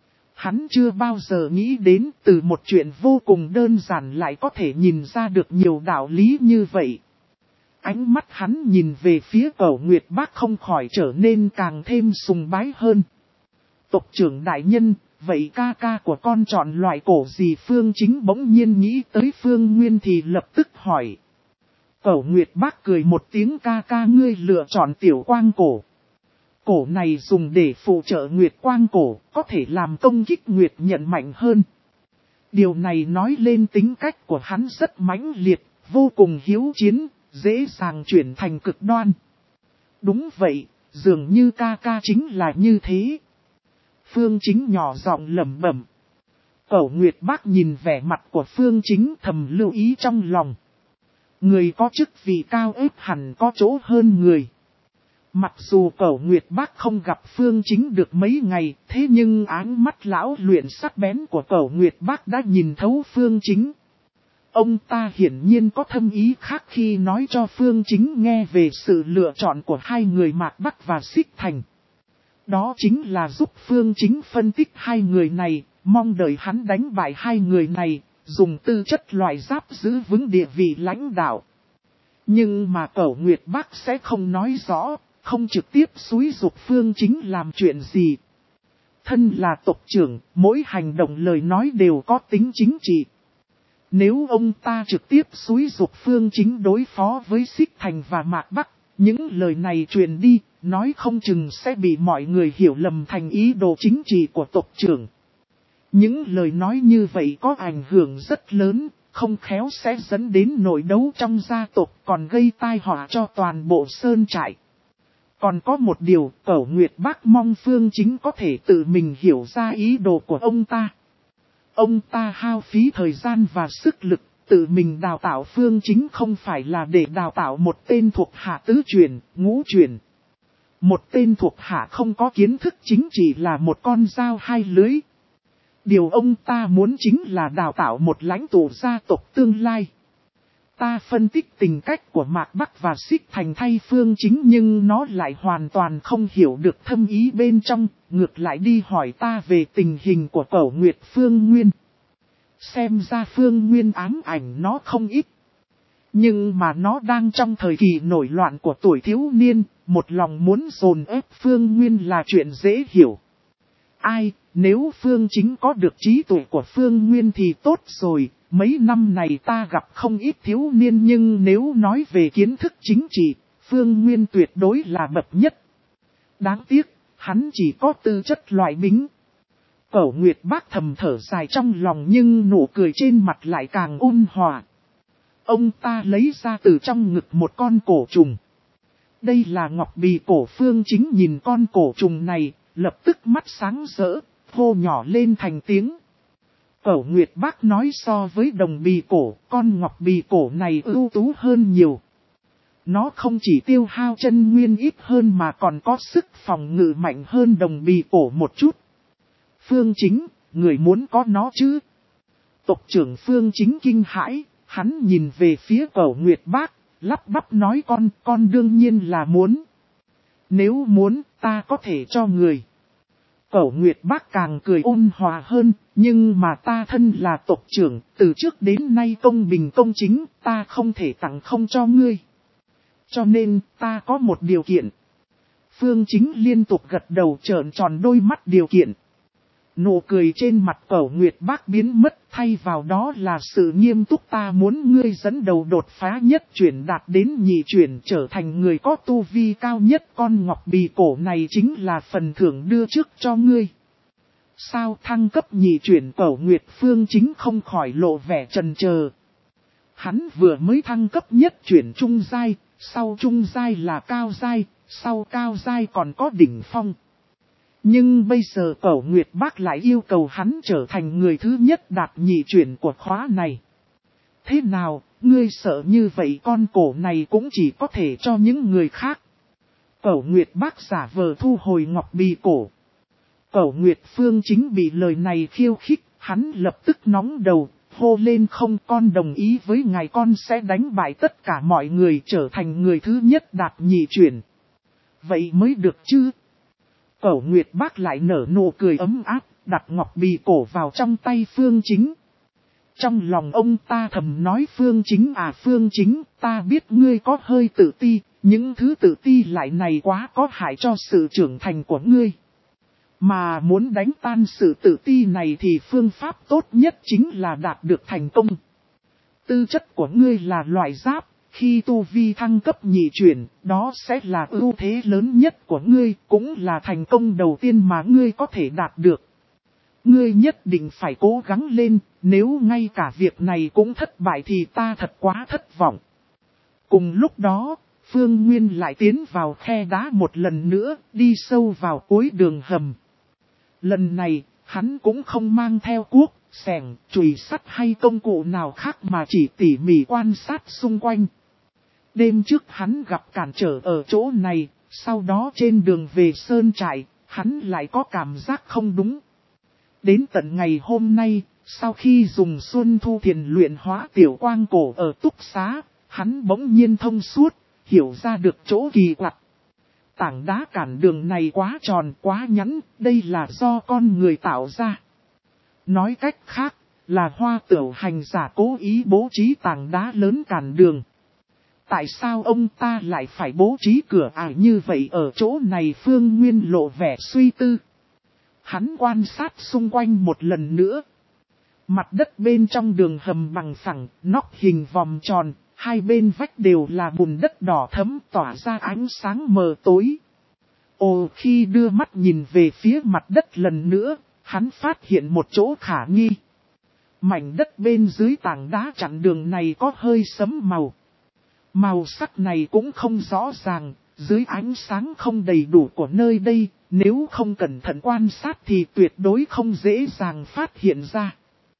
Hắn chưa bao giờ nghĩ đến từ một chuyện vô cùng đơn giản lại có thể nhìn ra được nhiều đạo lý như vậy. Ánh mắt hắn nhìn về phía Cẩu Nguyệt Bác không khỏi trở nên càng thêm sùng bái hơn. Tộc trưởng đại nhân, vậy ca ca của con chọn loại cổ gì? Phương Chính bỗng nhiên nghĩ tới Phương Nguyên thì lập tức hỏi. Cẩu Nguyệt Bác cười một tiếng, ca ca ngươi lựa chọn tiểu quang cổ. Cổ này dùng để phụ trợ Nguyệt Quang cổ, có thể làm công kích Nguyệt nhận mạnh hơn. Điều này nói lên tính cách của hắn rất mãnh liệt, vô cùng hiếu chiến, dễ dàng chuyển thành cực đoan. Đúng vậy, dường như ca ca chính là như thế. Phương Chính nhỏ giọng lẩm bẩm. Cẩu Nguyệt Bác nhìn vẻ mặt của Phương Chính thầm lưu ý trong lòng. Người có chức vị cao ếp hẳn có chỗ hơn người. Mặc dù Cẩu Nguyệt Bác không gặp Phương Chính được mấy ngày, thế nhưng áng mắt lão luyện sắc bén của Cẩu Nguyệt Bác đã nhìn thấu Phương Chính. Ông ta hiển nhiên có thâm ý khác khi nói cho Phương Chính nghe về sự lựa chọn của hai người Mạc Bắc và Xích Thành. Đó chính là giúp Phương Chính phân tích hai người này, mong đợi hắn đánh bại hai người này, dùng tư chất loại giáp giữ vững địa vị lãnh đạo. Nhưng mà Cẩu Nguyệt Bác sẽ không nói rõ, không trực tiếp xúi giục Phương Chính làm chuyện gì. Thân là tộc trưởng, mỗi hành động lời nói đều có tính chính trị. Nếu ông ta trực tiếp xúi giục Phương Chính đối phó với Xích Thành và Mạc Bắc, những lời này truyền đi, nói không chừng sẽ bị mọi người hiểu lầm thành ý đồ chính trị của tộc trưởng. Những lời nói như vậy có ảnh hưởng rất lớn, không khéo sẽ dẫn đến nội đấu trong gia tộc, còn gây tai họa cho toàn bộ sơn trại. Còn có một điều, Cẩu Nguyệt Bác mong Phương Chính có thể tự mình hiểu ra ý đồ của ông ta. Ông ta hao phí thời gian và sức lực, tự mình đào tạo Phương Chính không phải là để đào tạo một tên thuộc hạ tứ truyền, ngũ truyền. Một tên thuộc hạ không có kiến thức chính trị là một con dao hai lưới. Điều ông ta muốn chính là đào tạo một lãnh tụ gia tộc tương lai. Ta phân tích tình cách của Mạc Bắc và Xích Thành thay Phương Chính nhưng nó lại hoàn toàn không hiểu được thâm ý bên trong, ngược lại đi hỏi ta về tình hình của Cẩu Nguyệt Phương Nguyên. Xem ra Phương Nguyên ám ảnh nó không ít. Nhưng mà nó đang trong thời kỳ nổi loạn của tuổi thiếu niên, một lòng muốn dồn ép Phương Nguyên là chuyện dễ hiểu. Ai, nếu Phương Chính có được trí tuệ của Phương Nguyên thì tốt rồi, mấy năm này ta gặp không ít thiếu niên nhưng nếu nói về kiến thức chính trị, Phương Nguyên tuyệt đối là bậc nhất. Đáng tiếc, hắn chỉ có tư chất loại bính. Cẩu Nguyệt Bác thầm thở dài trong lòng nhưng nụ cười trên mặt lại càng ôn hòa. Ông ta lấy ra từ trong ngực một con cổ trùng. Đây là ngọc bì cổ. Phương Chính nhìn con cổ trùng này, lập tức mắt sáng rỡ, hô nhỏ lên thành tiếng. Cẩu Nguyệt Bác nói so với đồng bì cổ, con ngọc bì cổ này ưu tú hơn nhiều. Nó không chỉ tiêu hao chân nguyên ít hơn mà còn có sức phòng ngự mạnh hơn đồng bì cổ một chút. Phương Chính, người muốn có nó chứ? Tộc trưởng Phương Chính kinh hãi, hắn nhìn về phía Cẩu Nguyệt Bác, lắp bắp nói con, con đương nhiên là muốn. Nếu muốn, ta có thể cho người. Cẩu Nguyệt Bác càng cười ôn hòa hơn, nhưng mà ta thân là tộc trưởng, từ trước đến nay công bình công chính, ta không thể tặng không cho ngươi. Cho nên, ta có một điều kiện. Phương Chính liên tục gật đầu trợn tròn đôi mắt điều kiện. Nụ cười trên mặt Cẩu Nguyệt Bác biến mất, thay vào đó là sự nghiêm túc. Ta muốn ngươi dẫn đầu đột phá nhất chuyển đạt đến nhị chuyển, trở thành người có tu vi cao nhất. Con ngọc bì cổ này chính là phần thưởng đưa trước cho ngươi. Sao thăng cấp nhị chuyển? Cẩu Nguyệt Phương Chính không khỏi lộ vẻ chần chờ. Hắn vừa mới thăng cấp nhất chuyển trung giai, sau trung giai là cao giai, sau cao giai còn có đỉnh phong. Nhưng bây giờ Cẩu Nguyệt Bác lại yêu cầu hắn trở thành người thứ nhất đạt nhị chuyển của khóa này. Thế nào, ngươi sợ như vậy con cổ này cũng chỉ có thể cho những người khác. Cẩu Nguyệt Bác giả vờ thu hồi ngọc bì cổ. Cẩu Nguyệt Phương Chính bị lời này khiêu khích, hắn lập tức nóng đầu, hô lên không, con đồng ý với ngài, con sẽ đánh bại tất cả mọi người, trở thành người thứ nhất đạt nhị chuyển. Vậy mới được chứ? Cẩu Nguyệt Bác lại nở nụ cười ấm áp, đặt ngọc bì cổ vào trong tay Phương Chính. Trong lòng ông ta thầm nói Phương Chính à Phương Chính, ta biết ngươi có hơi tự ti, những thứ tự ti lại này quá có hại cho sự trưởng thành của ngươi. Mà muốn đánh tan sự tự ti này thì phương pháp tốt nhất chính là đạt được thành công. Tư chất của ngươi là loại giáp, Khi tu vi thăng cấp nhị chuyển, đó sẽ là ưu thế lớn nhất của ngươi, cũng là thành công đầu tiên mà ngươi có thể đạt được. Ngươi nhất định phải cố gắng lên, nếu ngay cả việc này cũng thất bại thì ta thật quá thất vọng. Cùng lúc đó, Phương Nguyên lại tiến vào khe đá một lần nữa, đi sâu vào cuối đường hầm. Lần này, hắn cũng không mang theo cuốc, xẻng, chùy sắt hay công cụ nào khác mà chỉ tỉ mỉ quan sát xung quanh. Đêm trước hắn gặp cản trở ở chỗ này, sau đó trên đường về sơn trại, hắn lại có cảm giác không đúng. Đến tận ngày hôm nay, sau khi dùng Xuân Thu Thiền luyện hóa tiểu quang cổ ở túc xá, hắn bỗng nhiên thông suốt, hiểu ra được chỗ kỳ quặc. Tảng đá cản đường này quá tròn quá nhẵn, đây là do con người tạo ra. Nói cách khác, là Hoa Tửu hành giả cố ý bố trí tảng đá lớn cản đường. Tại sao ông ta lại phải bố trí cửa ải như vậy ở chỗ này? Phương Nguyên lộ vẻ suy tư. Hắn quan sát xung quanh một lần nữa. Mặt đất bên trong đường hầm bằng phẳng, nóc hình vòng tròn, hai bên vách đều là bùn đất đỏ thẫm tỏa ra ánh sáng mờ tối. Ồ, khi đưa mắt nhìn về phía mặt đất lần nữa, hắn phát hiện một chỗ khả nghi. Mảnh đất bên dưới tảng đá chặn đường này có hơi sẫm màu. Màu sắc này cũng không rõ ràng, dưới ánh sáng không đầy đủ của nơi đây, nếu không cẩn thận quan sát thì tuyệt đối không dễ dàng phát hiện ra.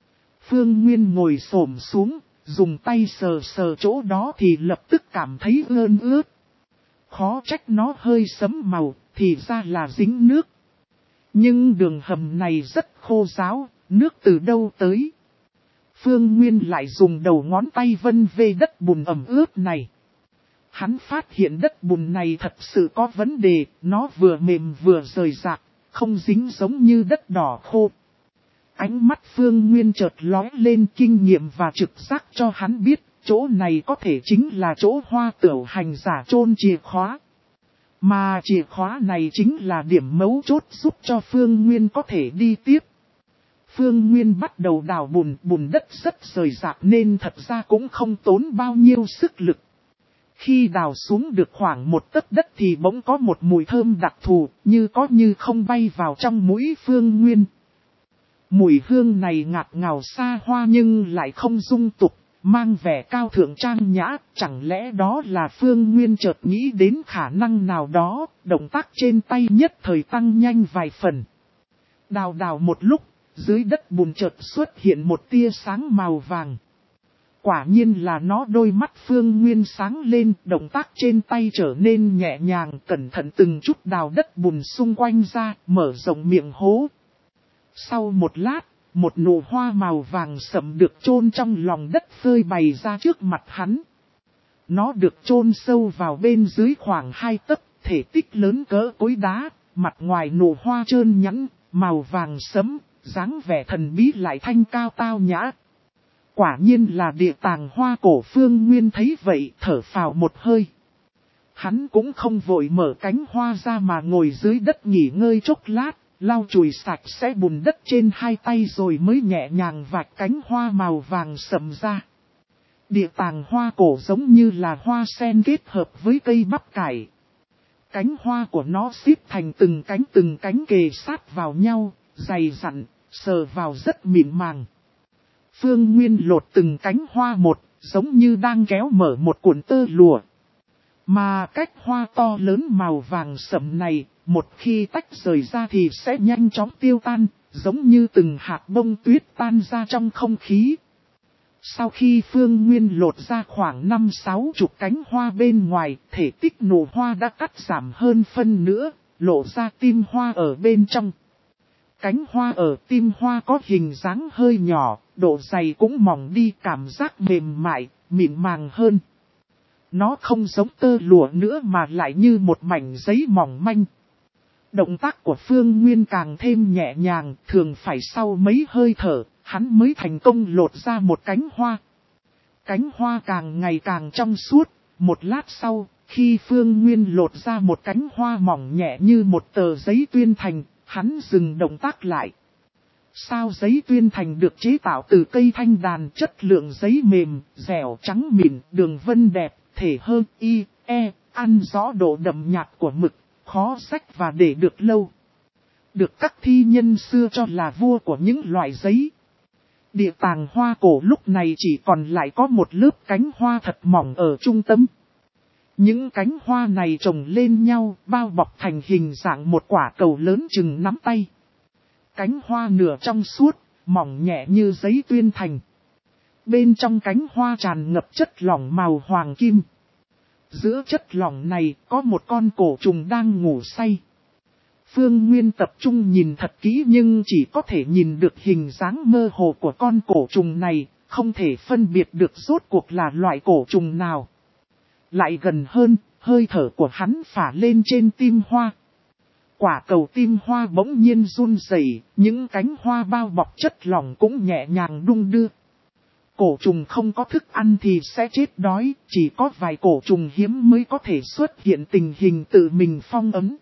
Phương Nguyên ngồi xổm xuống, dùng tay sờ sờ chỗ đó thì lập tức cảm thấy ươn ướt. Khó trách nó hơi sẫm màu, thì ra là dính nước. Nhưng đường hầm này rất khô ráo, nước từ đâu tới? Phương Nguyên lại dùng đầu ngón tay vân về đất bùn ẩm ướt này. Hắn phát hiện đất bùn này thật sự có vấn đề, nó vừa mềm vừa rời rạc, không dính giống như đất đỏ khô. Ánh mắt Phương Nguyên chợt lóe lên, kinh nghiệm và trực giác cho hắn biết, chỗ này có thể chính là chỗ Hoa Tửu hành giả chôn chìa khóa. Mà chìa khóa này chính là điểm mấu chốt giúp cho Phương Nguyên có thể đi tiếp. Phương Nguyên bắt đầu đào bùn, bùn đất rất rời rạc nên thật ra cũng không tốn bao nhiêu sức lực. Khi đào xuống được khoảng một tấc đất thì bỗng có một mùi thơm đặc thù, như có như không bay vào trong mũi Phương Nguyên. Mùi hương này ngạt ngào xa hoa nhưng lại không dung tục, mang vẻ cao thượng trang nhã, chẳng lẽ đó là Phương Nguyên chợt nghĩ đến khả năng nào đó, động tác trên tay nhất thời tăng nhanh vài phần. Đào đào một lúc, dưới đất bùn chợt xuất hiện một tia sáng màu vàng. Quả nhiên là nó. Đôi mắt Phương Nguyên sáng lên, động tác trên tay trở nên nhẹ nhàng, cẩn thận từng chút đào đất bùn xung quanh ra, mở rộng miệng hố. Sau một lát, một nụ hoa màu vàng sẫm được chôn trong lòng đất phơi bày ra trước mặt hắn. Nó được chôn sâu vào bên dưới khoảng hai tấc, thể tích lớn cỡ cối đá, mặt ngoài nụ hoa trơn nhẵn, màu vàng sẫm, dáng vẻ thần bí lại thanh cao tao nhã. Quả nhiên là địa tàng hoa cổ. Phương Nguyên thấy vậy thở phào một hơi. Hắn cũng không vội mở cánh hoa ra mà ngồi dưới đất nghỉ ngơi chốc lát, lau chùi sạch sẽ bùn đất trên hai tay rồi mới nhẹ nhàng vạch cánh hoa màu vàng sẫm ra. Địa tàng hoa cổ giống như là hoa sen kết hợp với cây bắp cải. Cánh hoa của nó xếp thành từng cánh từng cánh kề sát vào nhau, dày dặn, sờ vào rất mịn màng. Phương Nguyên lột từng cánh hoa một, giống như đang kéo mở một cuộn tơ lụa. Mà cách hoa to lớn màu vàng sẫm này, một khi tách rời ra thì sẽ nhanh chóng tiêu tan, giống như từng hạt bông tuyết tan ra trong không khí. Sau khi Phương Nguyên lột ra khoảng năm sáu chục cánh hoa bên ngoài, thể tích nụ hoa đã cắt giảm hơn phân nữa, lộ ra tim hoa ở bên trong. Cánh hoa ở tim hoa có hình dáng hơi nhỏ, độ dày cũng mỏng đi, cảm giác mềm mại, mịn màng hơn. Nó không giống tơ lụa nữa mà lại như một mảnh giấy mỏng manh. Động tác của Phương Nguyên càng thêm nhẹ nhàng, thường phải sau mấy hơi thở, hắn mới thành công lột ra một cánh hoa. Cánh hoa càng ngày càng trong suốt, một lát sau, khi Phương Nguyên lột ra một cánh hoa mỏng nhẹ như một tờ giấy tuyên thành, hắn dừng động tác lại. Sao giấy tuyên thành được chế tạo từ cây thanh đàn, chất lượng giấy mềm, dẻo trắng mịn, đường vân đẹp, thể hơn y, e, ăn rõ độ đậm nhạt của mực, khó xách và để được lâu. Được các thi nhân xưa cho là vua của những loại giấy. Địa tàng hoa cổ lúc này chỉ còn lại có một lớp cánh hoa thật mỏng ở trung tâm. Những cánh hoa này chồng lên nhau, bao bọc thành hình dạng một quả cầu lớn chừng nắm tay. Cánh hoa nửa trong suốt, mỏng nhẹ như giấy tuyên thành. Bên trong cánh hoa tràn ngập chất lỏng màu hoàng kim. Giữa chất lỏng này có một con cổ trùng đang ngủ say. Phương Nguyên tập trung nhìn thật kỹ nhưng chỉ có thể nhìn được hình dáng mơ hồ của con cổ trùng này, không thể phân biệt được rốt cuộc là loại cổ trùng nào. Lại gần hơn, hơi thở của hắn phả lên trên tim hoa. Quả cầu tim hoa bỗng nhiên run rẩy, những cánh hoa bao bọc chất lỏng cũng nhẹ nhàng đung đưa. Cổ trùng không có thức ăn thì sẽ chết đói, chỉ có vài cổ trùng hiếm mới có thể xuất hiện tình hình tự mình phong ấn.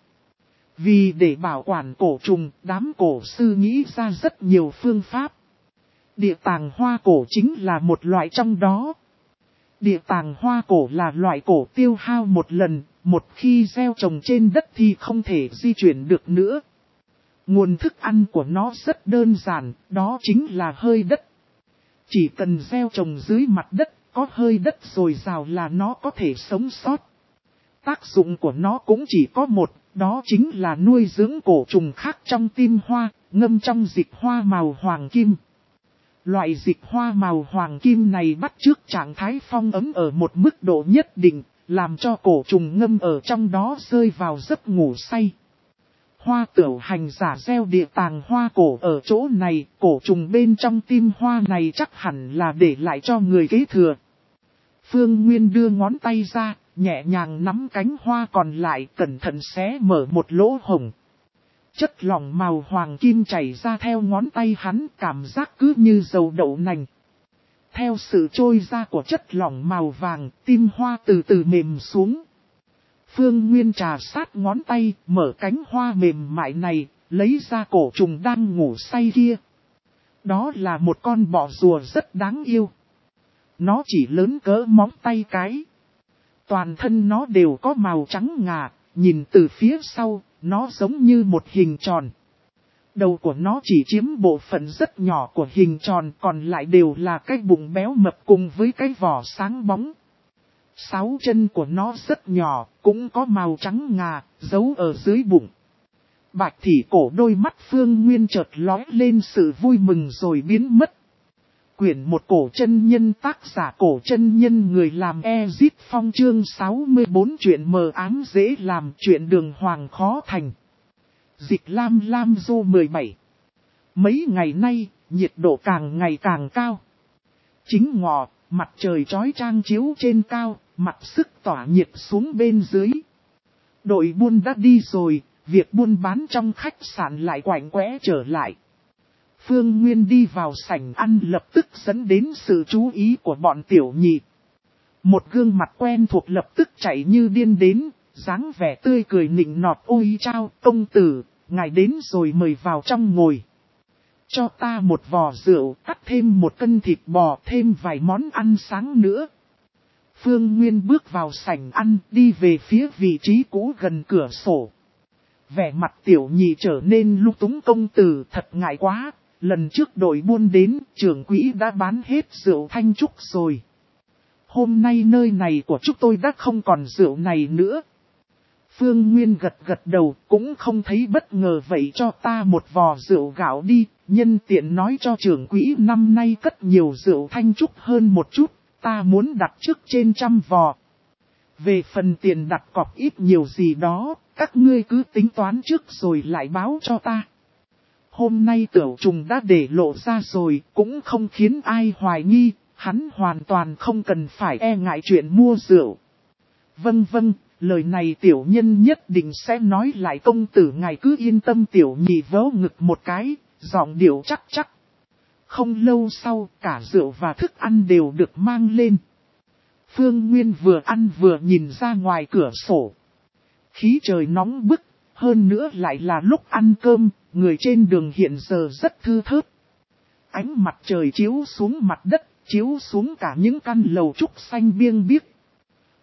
Vì để bảo quản cổ trùng, đám cổ sư nghĩ ra rất nhiều phương pháp. Địa tàng hoa cổ chính là một loại trong đó. Địa tàng hoa cổ là loại cổ tiêu hao một lần, một khi gieo trồng trên đất thì không thể di chuyển được nữa. Nguồn thức ăn của nó rất đơn giản, đó chính là hơi đất. Chỉ cần gieo trồng dưới mặt đất, có hơi đất dồi dào là nó có thể sống sót. Tác dụng của nó cũng chỉ có một, đó chính là nuôi dưỡng cổ trùng khác trong tim hoa, ngâm trong dịch hoa màu hoàng kim. Loại dịch hoa màu hoàng kim này bắt chước trạng thái phong ấm ở một mức độ nhất định, làm cho cổ trùng ngâm ở trong đó rơi vào giấc ngủ say. Hoa tửu hành giả gieo địa tàng hoa cổ ở chỗ này, cổ trùng bên trong tim hoa này chắc hẳn là để lại cho người kế thừa. Phương Nguyên đưa ngón tay ra, nhẹ nhàng nắm cánh hoa còn lại, cẩn thận xé mở một lỗ hổng. Chất lỏng màu hoàng kim chảy ra theo ngón tay hắn, cảm giác cứ như dầu đậu nành. Theo sự trôi ra của chất lỏng màu vàng, tim hoa từ từ mềm xuống. Phương Nguyên trà sát ngón tay, mở cánh hoa mềm mại này, lấy ra cổ trùng đang ngủ say kia. Đó là một con bọ rùa rất đáng yêu. Nó chỉ lớn cỡ móng tay cái. Toàn thân nó đều có màu trắng ngà, nhìn từ phía sau, nó giống như một hình tròn. Đầu của nó chỉ chiếm bộ phận rất nhỏ của hình tròn, còn lại đều là cái bụng béo mập cùng với cái vỏ sáng bóng. Sáu chân của nó rất nhỏ, cũng có màu trắng ngà, giấu ở dưới bụng. Bạch thỉ cổ đôi mắt Phương Nguyên chợt lóe lên sự vui mừng rồi biến mất. Quyển một cổ chân nhân, tác giả cổ chân nhân, người làm Ezit Phong, chương sáu mươi bốn chuyện mờ ám dễ làm, chuyện đường hoàng khó thành. Dịch Lam Lam Du mười bảy. Mấy ngày nay, nhiệt độ càng ngày càng cao. Chính ngọ, mặt trời chói chang chiếu trên cao, mặt sức tỏa nhiệt xuống bên dưới. Đội buôn đã đi rồi, việc buôn bán trong khách sạn lại quạnh quẽ trở lại. Phương Nguyên đi vào sảnh ăn lập tức dẫn đến sự chú ý của bọn tiểu nhị. Một gương mặt quen thuộc lập tức chạy như điên đến, dáng vẻ tươi cười nịnh nọt. Ôi chao, công tử, ngài đến rồi, mời vào trong ngồi. Cho ta một vò rượu, cắt thêm một cân thịt bò, thêm vài món ăn sáng nữa. Phương Nguyên bước vào sảnh ăn, đi về phía vị trí cũ gần cửa sổ. Vẻ mặt tiểu nhị trở nên lung túng. Công tử, thật ngại quá. Lần trước đội buôn đến, trưởng quỹ đã bán hết rượu Thanh Trúc rồi. Hôm nay nơi này của chúng tôi đã không còn rượu này nữa. Phương Nguyên gật gật đầu, cũng không thấy bất ngờ. Vậy cho ta một vò rượu gạo đi, nhân tiện nói cho trưởng quỹ năm nay cất nhiều rượu Thanh Trúc hơn một chút, ta muốn đặt trước trên trăm vò. Về phần tiền đặt cọc ít nhiều gì đó, các ngươi cứ tính toán trước rồi lại báo cho ta. Hôm nay tiểu trùng đã để lộ ra rồi, cũng không khiến ai hoài nghi, hắn hoàn toàn không cần phải e ngại chuyện mua rượu. Vâng vâng, lời này tiểu nhân nhất định sẽ nói lại. Công tử ngài cứ yên tâm. Tiểu nhị vớ ngực một cái, giọng điệu chắc chắc. Không lâu sau, cả rượu và thức ăn đều được mang lên. Phương Nguyên vừa ăn vừa nhìn ra ngoài cửa sổ. Khí trời nóng bức, hơn nữa lại là lúc ăn cơm, người trên đường hiện giờ rất thưa thớt. Ánh mặt trời chiếu xuống mặt đất, chiếu xuống cả những căn lầu trúc xanh biêng biếc.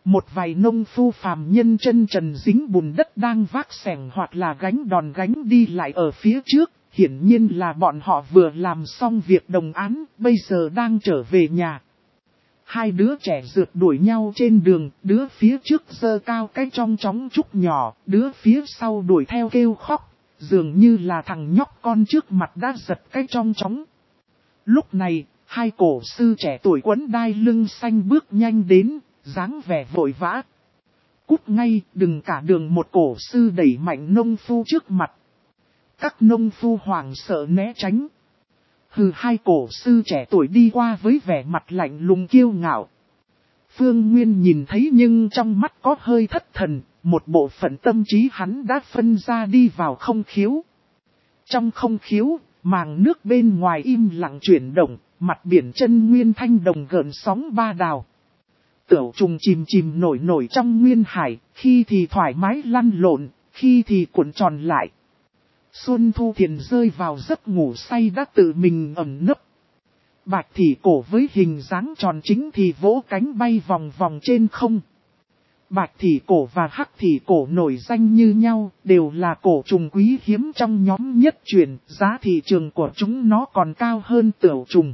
Một vài nông phu phàm nhân chân trần dính bùn đất đang vác xẻng hoặc là gánh đòn gánh đi lại ở phía trước, hiển nhiên là bọn họ vừa làm xong việc đồng án, bây giờ đang trở về nhà. Hai đứa trẻ rượt đuổi nhau trên đường, đứa phía trước giơ cao cái trong chóng trúc nhỏ, đứa phía sau đuổi theo kêu khóc, dường như là thằng nhóc con trước mặt đã giật cái trong chóng. Lúc này, hai cổ sư trẻ tuổi quấn đai lưng xanh bước nhanh đến, dáng vẻ vội vã. Cút ngay, đừng cả đường, một cổ sư đẩy mạnh nông phu trước mặt. Các nông phu hoảng sợ né tránh. Hừ, hai cổ sư trẻ tuổi đi qua với vẻ mặt lạnh lùng kiêu ngạo. Phương Nguyên nhìn thấy nhưng trong mắt có hơi thất thần, một bộ phận tâm trí hắn đã phân ra đi vào không khiếu. Trong không khiếu, màng nước bên ngoài im lặng chuyển động, mặt biển chân nguyên thanh đồng gợn sóng ba đào. Tửu trùng chìm chìm nổi nổi trong nguyên hải, khi thì thoải mái lăn lộn, khi thì cuộn tròn lại. Xuân Thu Thiền rơi vào giấc ngủ say đã tự mình ẩn nấp. Bạch Thị Cổ với hình dáng tròn chính thì vỗ cánh bay vòng vòng trên không. Bạch Thị Cổ và Hắc Thị Cổ nổi danh như nhau, đều là cổ trùng quý hiếm trong nhóm nhất truyền, giá thị trường của chúng nó còn cao hơn tửu trùng.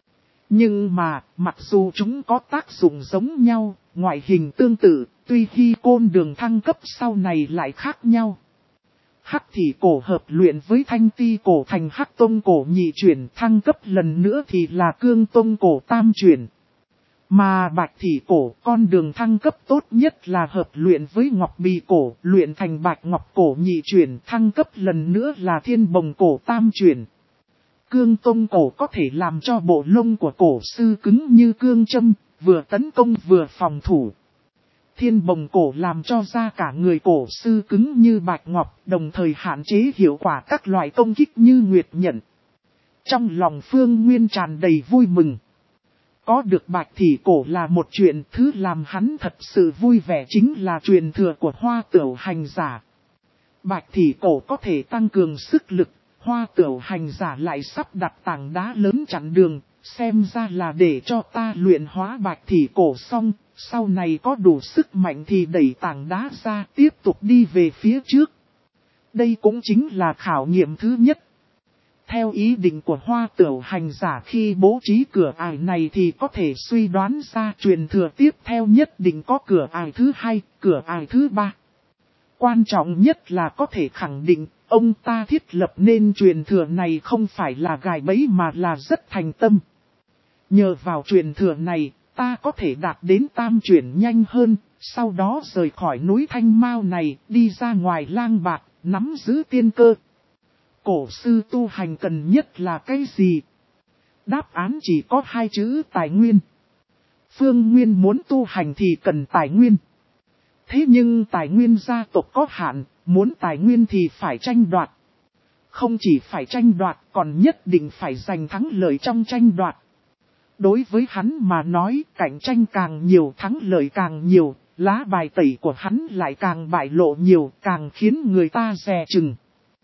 Nhưng mà, mặc dù chúng có tác dụng giống nhau, ngoại hình tương tự, tuy khi côn đường thăng cấp sau này lại khác nhau. Hắc Thị Cổ hợp luyện với Thanh Ti Cổ thành Hắc Tông Cổ nhị chuyển, thăng cấp lần nữa thì là Cương Tông Cổ tam chuyển. Mà Bạch Thị Cổ, con đường thăng cấp tốt nhất là hợp luyện với Ngọc Bì Cổ, luyện thành Bạch Ngọc Cổ nhị chuyển, thăng cấp lần nữa là Thiên Bồng Cổ tam chuyển. Cương Tông Cổ có thể làm cho bộ lông của cổ sư cứng như cương châm, vừa tấn công vừa phòng thủ. Thiên Bồng Cổ làm cho da cả người cổ sư cứng như bạch ngọc, đồng thời hạn chế hiệu quả các loại công kích như nguyệt nhận. Trong lòng Phương Nguyên tràn đầy vui mừng. Có được Bạch Thị Cổ là một chuyện, thứ làm hắn thật sự vui vẻ chính là truyền thừa của Hoa Tửu Hành Giả. Bạch Thị Cổ có thể tăng cường sức lực, Hoa Tửu Hành Giả lại sắp đặt tảng đá lớn chặn đường, xem ra là để cho ta luyện hóa Bạch Thị Cổ xong, sau này có đủ sức mạnh thì đẩy tảng đá ra tiếp tục đi về phía trước. Đây cũng chính là khảo nghiệm thứ nhất. Theo ý định của Hoa Tửu Hành Giả khi bố trí cửa ải này thì có thể suy đoán ra truyền thừa tiếp theo nhất định có cửa ải thứ hai, cửa ải thứ ba. Quan trọng nhất là có thể khẳng định, ông ta thiết lập nên truyền thừa này không phải là gài bẫy mà là rất thành tâm. Nhờ vào truyền thừa này, ta có thể đạt đến tam chuyển nhanh hơn, sau đó rời khỏi núi Thanh Mao này, đi ra ngoài lang bạc, nắm giữ tiên cơ. Cổ sư tu hành cần nhất là cái gì? Đáp án chỉ có hai chữ: tài nguyên. Phương Nguyên muốn tu hành thì cần tài nguyên. Thế nhưng tài nguyên gia tộc có hạn, muốn tài nguyên thì phải tranh đoạt. Không chỉ phải tranh đoạt, còn nhất định phải giành thắng lợi trong tranh đoạt. Đối với hắn mà nói, cạnh tranh càng nhiều, thắng lợi càng nhiều, lá bài tẩy của hắn lại càng bại lộ nhiều, càng khiến người ta dè chừng.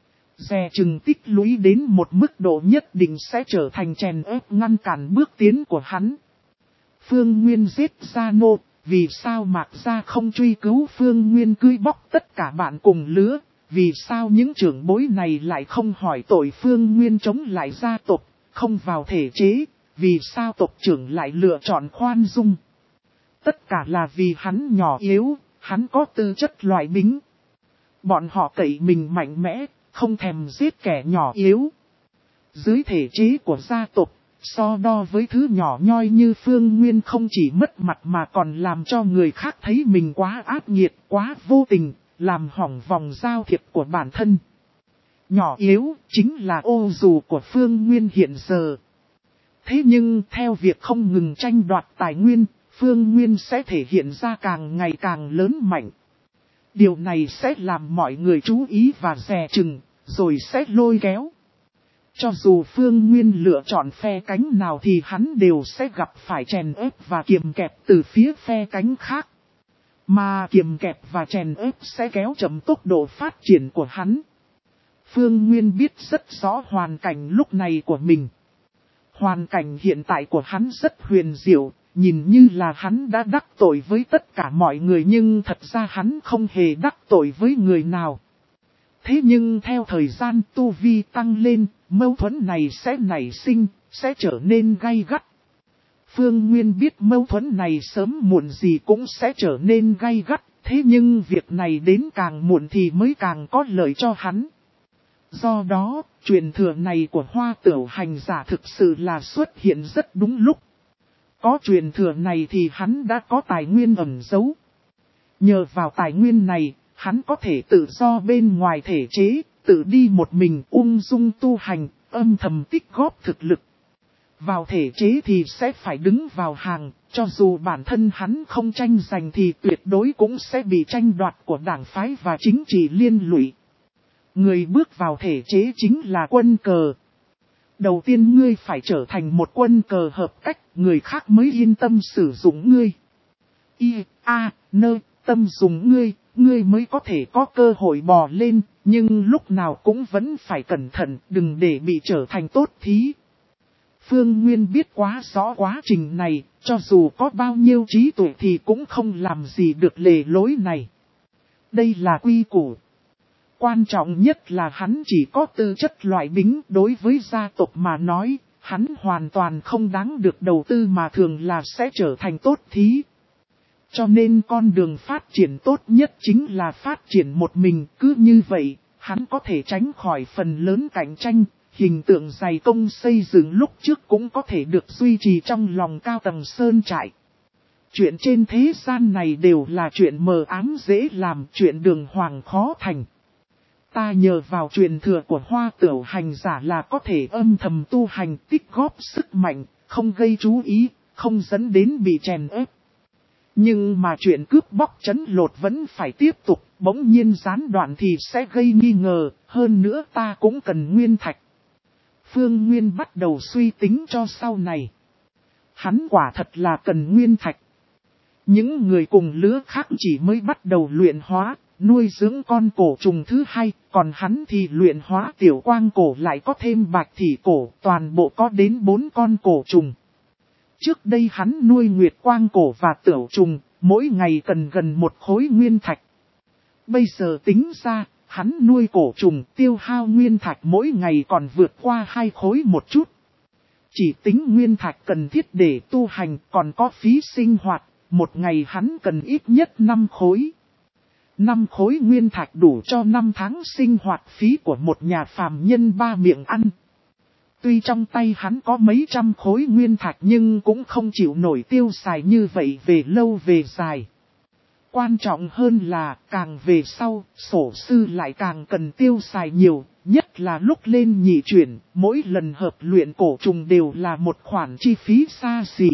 Dè chừng tích lũy đến một mức độ nhất định sẽ trở thành chèn ép ngăn cản bước tiến của hắn. Phương Nguyên giết Gia Nô, vì sao Mạc Gia không truy cứu Phương Nguyên cưới bóc tất cả bạn cùng lứa, vì sao những trưởng bối này lại không hỏi tội Phương Nguyên chống lại gia tộc, không vào thể chế, vì sao tộc trưởng lại lựa chọn khoan dung. Tất cả là vì hắn nhỏ yếu, hắn có tư chất loại bính. Bọn họ cậy mình mạnh mẽ, không thèm giết kẻ nhỏ yếu. Dưới thể chế của gia tộc, so đo với thứ nhỏ nhoi như Phương Nguyên không chỉ mất mặt mà còn làm cho người khác thấy mình quá ác nghiệt, quá vô tình, làm hỏng vòng giao thiệp của bản thân. Nhỏ yếu chính là ô dù của Phương Nguyên hiện giờ. Thế nhưng theo việc không ngừng tranh đoạt tài nguyên, Phương Nguyên sẽ thể hiện ra càng ngày càng lớn mạnh. Điều này sẽ làm mọi người chú ý và dè chừng, rồi sẽ lôi kéo. Cho dù Phương Nguyên lựa chọn phe cánh nào thì hắn đều sẽ gặp phải chèn ép và kiềm kẹp từ phía phe cánh khác. Mà kiềm kẹp và chèn ép sẽ kéo chậm tốc độ phát triển của hắn. Phương Nguyên biết rất rõ hoàn cảnh lúc này của mình. Hoàn cảnh hiện tại của hắn rất huyền diệu, nhìn như là hắn đã đắc tội với tất cả mọi người nhưng thật ra hắn không hề đắc tội với người nào. Thế nhưng theo thời gian tu vi tăng lên, mâu thuẫn này sẽ nảy sinh, sẽ trở nên gay gắt. Phương Nguyên biết mâu thuẫn này sớm muộn gì cũng sẽ trở nên gay gắt, thế nhưng việc này đến càng muộn thì mới càng có lợi cho hắn. Do đó, truyền thừa này của Hoa Tửu hành giả thực sự là xuất hiện rất đúng lúc. Có truyền thừa này thì hắn đã có tài nguyên ẩn giấu. Nhờ vào tài nguyên này, hắn có thể tự do bên ngoài thể chế, tự đi một mình ung dung tu hành, âm thầm tích góp thực lực. Vào thể chế thì sẽ phải đứng vào hàng, cho dù bản thân hắn không tranh giành thì tuyệt đối cũng sẽ bị tranh đoạt của đảng phái và chính trị liên lụy. Người bước vào thể chế chính là quân cờ. Đầu tiên ngươi phải trở thành một quân cờ hợp cách, người khác mới yên tâm sử dụng ngươi. Y, A, nơ, tâm dùng ngươi, ngươi mới có thể có cơ hội bò lên, nhưng lúc nào cũng vẫn phải cẩn thận, đừng để bị trở thành tốt thí. Phương Nguyên biết quá rõ quá trình này, cho dù có bao nhiêu trí tuệ thì cũng không làm gì được lề lối này. Đây là quy củ. Quan trọng nhất là hắn chỉ có tư chất loại bính, đối với gia tộc mà nói, hắn hoàn toàn không đáng được đầu tư mà thường là sẽ trở thành tốt thí. Cho nên con đường phát triển tốt nhất chính là phát triển một mình, cứ như vậy, hắn có thể tránh khỏi phần lớn cạnh tranh, hình tượng dày công xây dựng lúc trước cũng có thể được duy trì trong lòng cao tầng sơn trại. Chuyện trên thế gian này đều là chuyện mờ ám dễ làm, chuyện đường hoàng khó thành. Ta nhờ vào truyền thừa của Hoa Tửu hành giả là có thể âm thầm tu hành tích góp sức mạnh, không gây chú ý, không dẫn đến bị chèn ép. Nhưng mà chuyện cướp bóc trấn lột vẫn phải tiếp tục, bỗng nhiên gián đoạn thì sẽ gây nghi ngờ, hơn nữa ta cũng cần nguyên thạch. Phương Nguyên bắt đầu suy tính cho sau này. Hắn quả thật là cần nguyên thạch. Những người cùng lứa khác chỉ mới bắt đầu luyện hóa, nuôi dưỡng con cổ trùng thứ hai, còn hắn thì luyện hóa tiểu quang cổ lại có thêm bạch thỉ cổ, toàn bộ có đến bốn con cổ trùng. Trước đây hắn nuôi nguyệt quang cổ và tiểu trùng, mỗi ngày cần gần một khối nguyên thạch. Bây giờ tính ra, hắn nuôi cổ trùng tiêu hao nguyên thạch mỗi ngày còn vượt qua hai khối một chút. Chỉ tính nguyên thạch cần thiết để tu hành còn có phí sinh hoạt, một ngày hắn cần ít nhất năm khối. Năm khối nguyên thạch đủ cho năm tháng sinh hoạt phí của một nhà phàm nhân ba miệng ăn. Tuy trong tay hắn có mấy trăm khối nguyên thạch nhưng cũng không chịu nổi tiêu xài như vậy về lâu về dài. Quan trọng hơn là càng về sau, sổ sư lại càng cần tiêu xài nhiều, nhất là lúc lên nhị chuyển, mỗi lần hợp luyện cổ trùng đều là một khoản chi phí xa xỉ.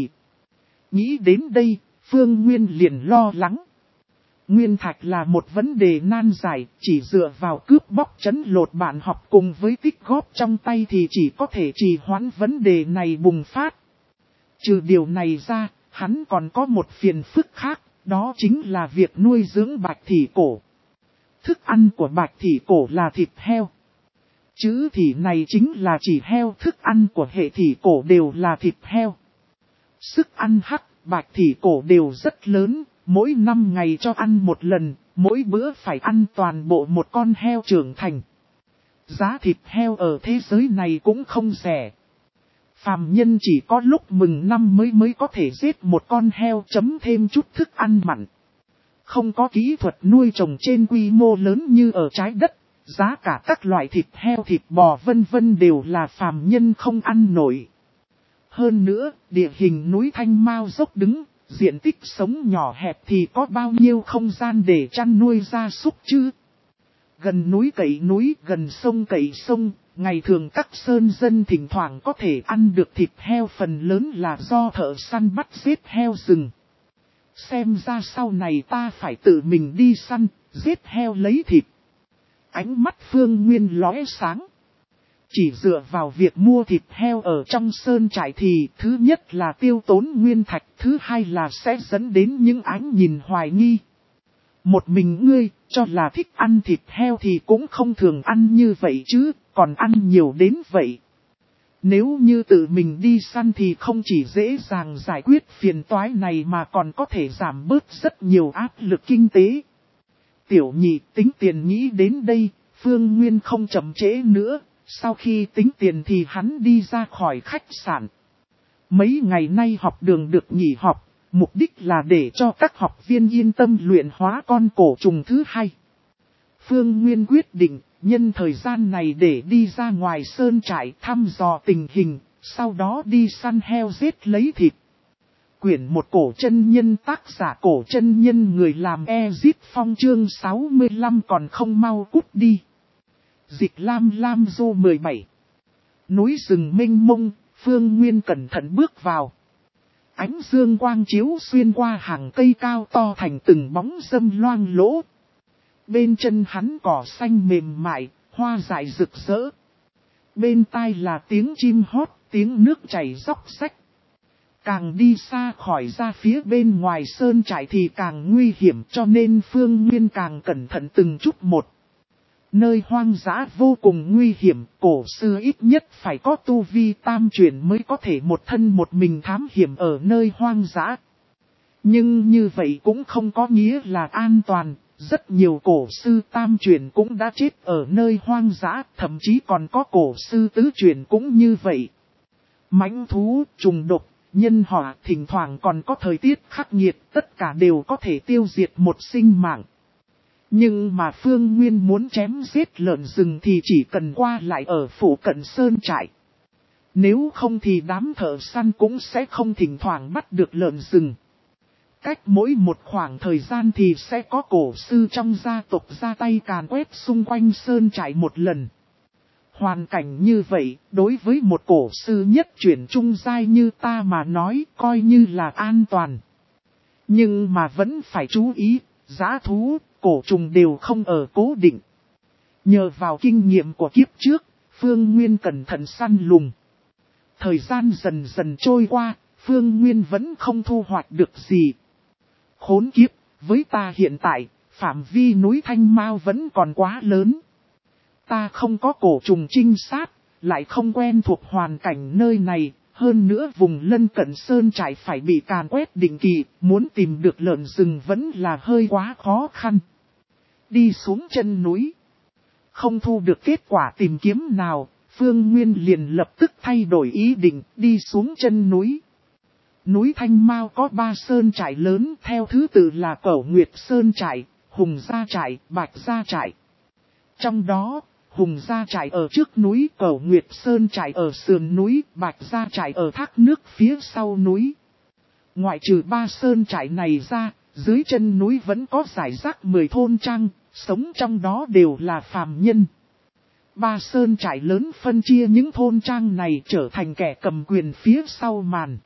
Nghĩ đến đây, Phương Nguyên liền lo lắng. Nguyên thạch là một vấn đề nan giải, chỉ dựa vào cướp bóc trấn lột bạn học cùng với tích góp trong tay thì chỉ có thể trì hoãn vấn đề này bùng phát. Trừ điều này ra, hắn còn có một phiền phức khác, đó chính là việc nuôi dưỡng bạch thỉ cổ. Thức ăn của bạch thỉ cổ là thịt heo. Chữ thỉ này chính là chỉ heo, thức ăn của hệ thỉ cổ đều là thịt heo. Sức ăn hắc, bạch thỉ cổ đều rất lớn. Mỗi năm ngày cho ăn một lần, mỗi bữa phải ăn toàn bộ một con heo trưởng thành. Giá thịt heo ở thế giới này cũng không rẻ. Phàm nhân chỉ có lúc mừng năm mới mới có thể giết một con heo chấm thêm chút thức ăn mặn. Không có kỹ thuật nuôi trồng trên quy mô lớn như ở trái đất, giá cả các loại thịt heo thịt bò vân vân đều là phàm nhân không ăn nổi. Hơn nữa, địa hình núi Thanh Mao dốc đứng. Diện tích sống nhỏ hẹp thì có bao nhiêu không gian để chăn nuôi gia súc chứ? Gần núi cậy núi, gần sông cậy sông, ngày thường các sơn dân thỉnh thoảng có thể ăn được thịt heo phần lớn là do thợ săn bắt giết heo rừng. Xem ra sau này ta phải tự mình đi săn, giết heo lấy thịt. Ánh mắt Phương Nguyên lóe sáng. Chỉ dựa vào việc mua thịt heo ở trong sơn trại thì thứ nhất là tiêu tốn nguyên thạch, thứ hai là sẽ dẫn đến những ánh nhìn hoài nghi. Một mình ngươi, cho là thích ăn thịt heo thì cũng không thường ăn như vậy chứ, còn ăn nhiều đến vậy. Nếu như tự mình đi săn thì không chỉ dễ dàng giải quyết phiền toái này mà còn có thể giảm bớt rất nhiều áp lực kinh tế. Tiểu nhị tính tiền nghĩ đến đây, Phương Nguyên không chậm trễ nữa, sau khi tính tiền thì hắn đi ra khỏi khách sạn. Mấy ngày nay học đường được nghỉ học, mục đích là để cho các học viên yên tâm luyện hóa con cổ trùng thứ hai. Phương Nguyên quyết định, nhân thời gian này để đi ra ngoài sơn trại thăm dò tình hình, sau đó đi săn heo giết lấy thịt. Quyển một cổ chân nhân tác giả cổ chân nhân người làm Ezip Phong chương sáu mươi lăm còn không mau cút đi. Dịch Lam Lam Dô mười bảy. Núi rừng mênh mông, Phương Nguyên cẩn thận bước vào. Ánh dương quang chiếu xuyên qua hàng cây cao to thành từng bóng râm loang lỗ. Bên chân hắn cỏ xanh mềm mại, hoa dại rực rỡ. Bên tai là tiếng chim hót, tiếng nước chảy róc rách. Càng đi xa khỏi ra phía bên ngoài sơn trại thì càng nguy hiểm, cho nên Phương Nguyên càng cẩn thận từng chút một. Nơi hoang dã vô cùng nguy hiểm, cổ sư ít nhất phải có tu vi tam chuyển mới có thể một thân một mình thám hiểm ở nơi hoang dã. Nhưng như vậy cũng không có nghĩa là an toàn, rất nhiều cổ sư tam chuyển cũng đã chết ở nơi hoang dã, thậm chí còn có cổ sư tứ chuyển cũng như vậy. Mãnh thú, trùng độc, nhân họa, thỉnh thoảng còn có thời tiết khắc nghiệt, tất cả đều có thể tiêu diệt một sinh mạng. Nhưng mà Phương Nguyên muốn chém giết lợn rừng thì chỉ cần qua lại ở phủ cận sơn trại. Nếu không thì đám thợ săn cũng sẽ không thỉnh thoảng bắt được lợn rừng. Cách mỗi một khoảng thời gian thì sẽ có cổ sư trong gia tộc ra tay càn quét xung quanh sơn trại một lần. Hoàn cảnh như vậy, đối với một cổ sư nhất chuyển trung giai như ta mà nói, coi như là an toàn. Nhưng mà vẫn phải chú ý, dã thú, cổ trùng đều không ở cố định. Nhờ vào kinh nghiệm của kiếp trước, Phương Nguyên cẩn thận săn lùng. Thời gian dần dần trôi qua, Phương Nguyên vẫn không thu hoạch được gì. Khốn kiếp, với ta hiện tại, phạm vi núi Thanh Mao vẫn còn quá lớn. Ta không có cổ trùng trinh sát, lại không quen thuộc hoàn cảnh nơi này, hơn nữa vùng lân cận sơn trại phải bị càn quét định kỳ, muốn tìm được lợn rừng vẫn là hơi quá khó khăn. Đi xuống chân núi, không thu được kết quả tìm kiếm nào, Phương Nguyên liền lập tức thay đổi ý định, đi xuống chân núi. Núi Thanh Mao có ba sơn trại lớn theo thứ tự là Cẩu Nguyệt Sơn trại, Hùng Gia trại, Bạch Gia trại. Trong đó, Hùng Gia trại ở trước núi, Cẩu Nguyệt Sơn trại ở sườn núi, Bạch Gia trại ở thác nước phía sau núi. Ngoại trừ ba sơn trại này ra, dưới chân núi vẫn có rải rác mười thôn trang, sống trong đó đều là phàm nhân. Ba sơn trại lớn phân chia những thôn trang này trở thành kẻ cầm quyền phía sau màn.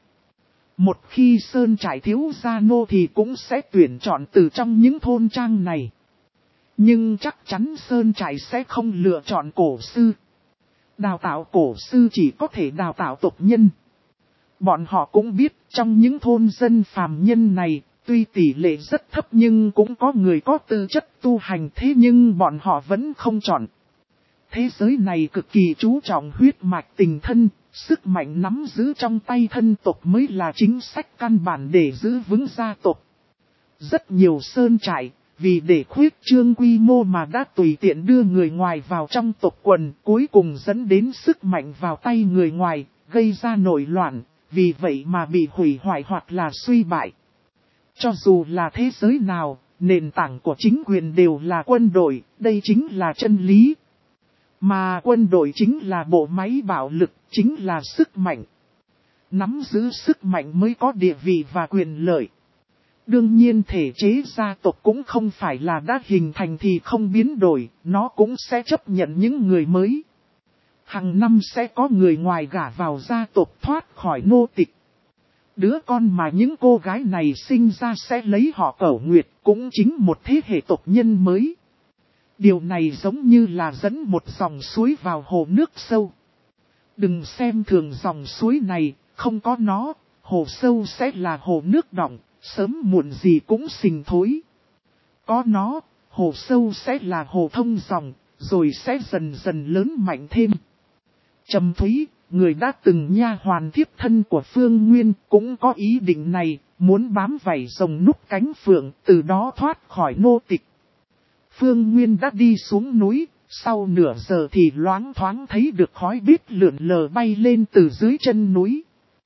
Một khi sơn trại thiếu gia nô thì cũng sẽ tuyển chọn từ trong những thôn trang này. Nhưng chắc chắn sơn trại sẽ không lựa chọn cổ sư. Đào tạo cổ sư chỉ có thể đào tạo tộc nhân. Bọn họ cũng biết trong những thôn dân phàm nhân này, tuy tỷ lệ rất thấp nhưng cũng có người có tư chất tu hành, thế nhưng bọn họ vẫn không chọn. Thế giới này cực kỳ chú trọng huyết mạch tình thân, sức mạnh nắm giữ trong tay thân tộc mới là chính sách căn bản để giữ vững gia tộc. Rất nhiều sơn trại, vì để khuyết trương quy mô mà đã tùy tiện đưa người ngoài vào trong tộc quần, cuối cùng dẫn đến sức mạnh vào tay người ngoài, gây ra nổi loạn, vì vậy mà bị hủy hoại hoặc là suy bại. Cho dù là thế giới nào, nền tảng của chính quyền đều là quân đội, đây chính là chân lý. Mà quân đội chính là bộ máy bạo lực, chính là sức mạnh. Nắm giữ sức mạnh mới có địa vị và quyền lợi. Đương nhiên thể chế gia tộc cũng không phải là đã hình thành thì không biến đổi, nó cũng sẽ chấp nhận những người mới. Hàng năm sẽ có người ngoài gả vào gia tộc thoát khỏi nô tịch. Đứa con mà những cô gái này sinh ra sẽ lấy họ Cẩu Nguyệt, cũng chính một thế hệ tộc nhân mới. Điều này giống như là dẫn một dòng suối vào hồ nước sâu. Đừng xem thường dòng suối này, không có nó, hồ sâu sẽ là hồ nước đọng, sớm muộn gì cũng sình thối. Có nó, hồ sâu sẽ là hồ thông dòng, rồi sẽ dần dần lớn mạnh thêm. Trầm thúy, người đã từng nha hoàn thiếp thân của Phương Nguyên cũng có ý định này, muốn bám vảy rồng núp cánh phượng, từ đó thoát khỏi nô tịch. Phương Nguyên đã đi xuống núi, sau nửa giờ thì loáng thoáng thấy được khói bếp lượn lờ bay lên từ dưới chân núi.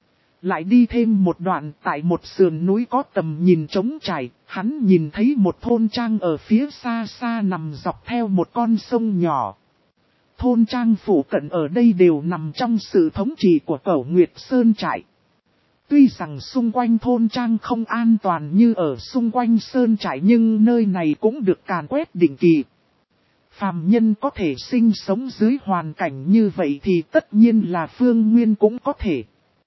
Lại đi thêm một đoạn, tại một sườn núi có tầm nhìn trống trải, hắn nhìn thấy một thôn trang ở phía xa xa nằm dọc theo một con sông nhỏ. Thôn trang phụ cận ở đây đều nằm trong sự thống trị của Cẩu Nguyệt Sơn trại. Tuy rằng xung quanh thôn trang không an toàn như ở xung quanh sơn trại, nhưng nơi này cũng được càn quét định kỳ. Phàm nhân có thể sinh sống dưới hoàn cảnh như vậy thì tất nhiên là Phương Nguyên cũng có thể.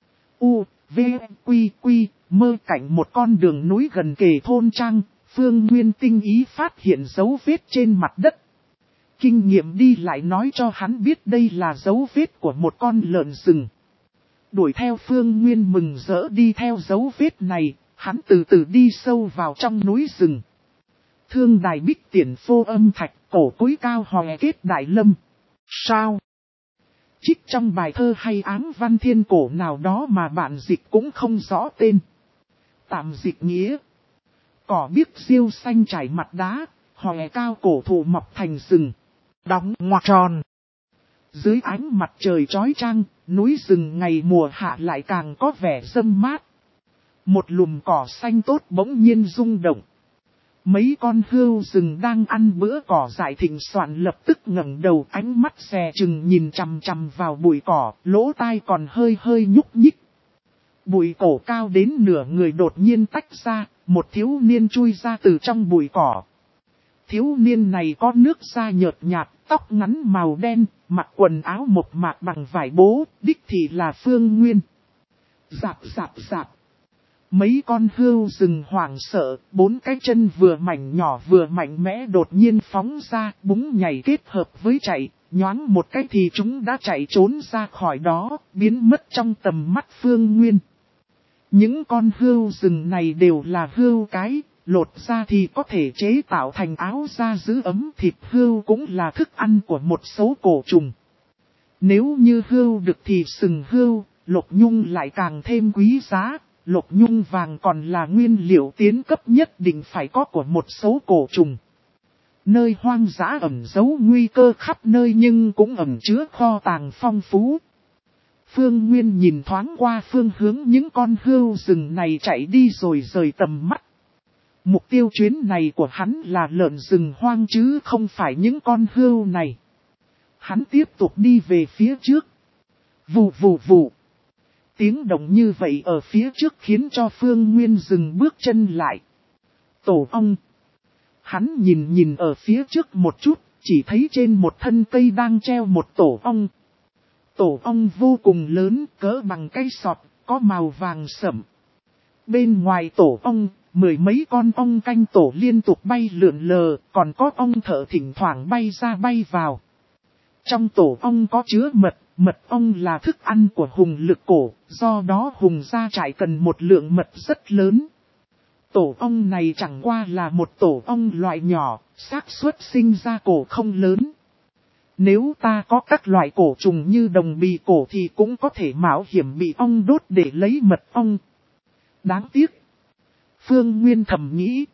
U, V, Quy, Quy, mơ cảnh một con đường núi gần kề thôn trang, Phương Nguyên tinh ý phát hiện dấu vết trên mặt đất. Kinh nghiệm đi lại nói cho hắn biết đây là dấu vết của một con lợn rừng. Đuổi theo Phương Nguyên mừng rỡ đi theo dấu vết này, hắn từ từ đi sâu vào trong núi rừng. Thương đài bích tiền phô âm thạch, cổ cối cao hòe kết đại lâm. Sao? Trích trong bài thơ hay áng văn thiên cổ nào đó mà bạn dịch cũng không rõ tên. Tạm dịch nghĩa. Cỏ biếc diêu xanh trải mặt đá, hòe cao cổ thụ mọc thành rừng. Đóng ngoặc tròn. Dưới ánh mặt trời chói chang, núi rừng ngày mùa hạ lại càng có vẻ râm mát. Một lùm cỏ xanh tốt bỗng nhiên rung động. Mấy con hươu rừng đang ăn bữa cỏ dại thịnh soạn lập tức ngẩng đầu, ánh mắt xè chừng nhìn chằm chằm vào bụi cỏ, lỗ tai còn hơi hơi nhúc nhích. Bụi cổ cao đến nửa người đột nhiên tách ra, một thiếu niên chui ra từ trong bụi cỏ. Thiếu niên này có nước da nhợt nhạt, tóc ngắn màu đen, mặc quần áo mộc mạc bằng vải bố, đích thị là Phương Nguyên. Rạp rạp rạp. Mấy con hươu rừng hoảng sợ, bốn cái chân vừa mảnh nhỏ vừa mạnh mẽ đột nhiên phóng ra, búng nhảy kết hợp với chạy, nhoáng một cái thì chúng đã chạy trốn ra khỏi đó, biến mất trong tầm mắt Phương Nguyên. Những con hươu rừng này đều là hươu cái, lột ra thì có thể chế tạo thành áo da giữ ấm, thịt hươu cũng là thức ăn của một số cổ trùng. Nếu như hươu được thì sừng hươu, lục nhung lại càng thêm quý giá. Lục nhung vàng còn là nguyên liệu tiến cấp nhất định phải có của một số cổ trùng. Nơi hoang dã ẩn giấu nguy cơ khắp nơi nhưng cũng ẩn chứa kho tàng phong phú. Phương Nguyên nhìn thoáng qua phương hướng những con hươu rừng này chạy đi rồi rời tầm mắt. Mục tiêu chuyến này của hắn là lợn rừng hoang chứ không phải những con hươu này. Hắn tiếp tục đi về phía trước. Vù vù vù. Tiếng động như vậy ở phía trước khiến cho Phương Nguyên dừng bước chân lại. Tổ ong. Hắn nhìn nhìn ở phía trước một chút, chỉ thấy trên một thân cây đang treo một tổ ong. Tổ ong vô cùng lớn, cỡ bằng cây sọt, có màu vàng sẫm. Bên ngoài tổ ong, mười mấy con ong canh tổ liên tục bay lượn lờ, còn có ong thở thỉnh thoảng bay ra bay vào. Trong tổ ong có chứa mật. Mật ong là thức ăn của hùng lực cổ, do đó hùng gia trại cần một lượng mật rất lớn. Tổ ong này chẳng qua là một tổ ong loại nhỏ, xác suất sinh ra cổ không lớn. Nếu ta có các loại cổ trùng như đồng bì cổ thì cũng có thể mạo hiểm bị ong đốt để lấy mật ong. Đáng tiếc. Phương Nguyên thầm nghĩ.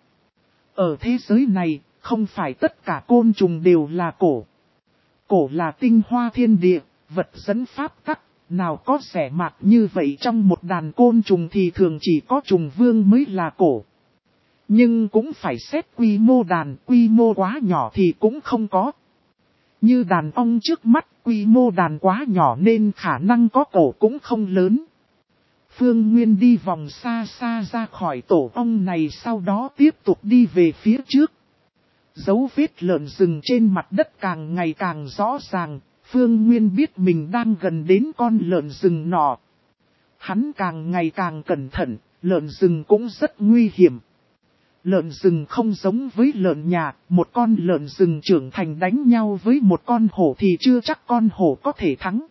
Ở thế giới này, không phải tất cả côn trùng đều là cổ. Cổ là tinh hoa thiên địa. Vật dẫn pháp tắc, nào có rẻ mạt như vậy trong một đàn côn trùng thì thường chỉ có trùng vương mới là cổ. Nhưng cũng phải xét quy mô đàn, quy mô quá nhỏ thì cũng không có. Như đàn ong trước mắt, quy mô đàn quá nhỏ nên khả năng có cổ cũng không lớn. Phương Nguyên đi vòng xa xa ra khỏi tổ ong này, sau đó tiếp tục đi về phía trước. Dấu vết lợn rừng trên mặt đất càng ngày càng rõ ràng. Phương Nguyên biết mình đang gần đến con lợn rừng nọ. Hắn càng ngày càng cẩn thận, lợn rừng cũng rất nguy hiểm. Lợn rừng không giống với lợn nhà, một con lợn rừng trưởng thành đánh nhau với một con hổ thì chưa chắc con hổ có thể thắng.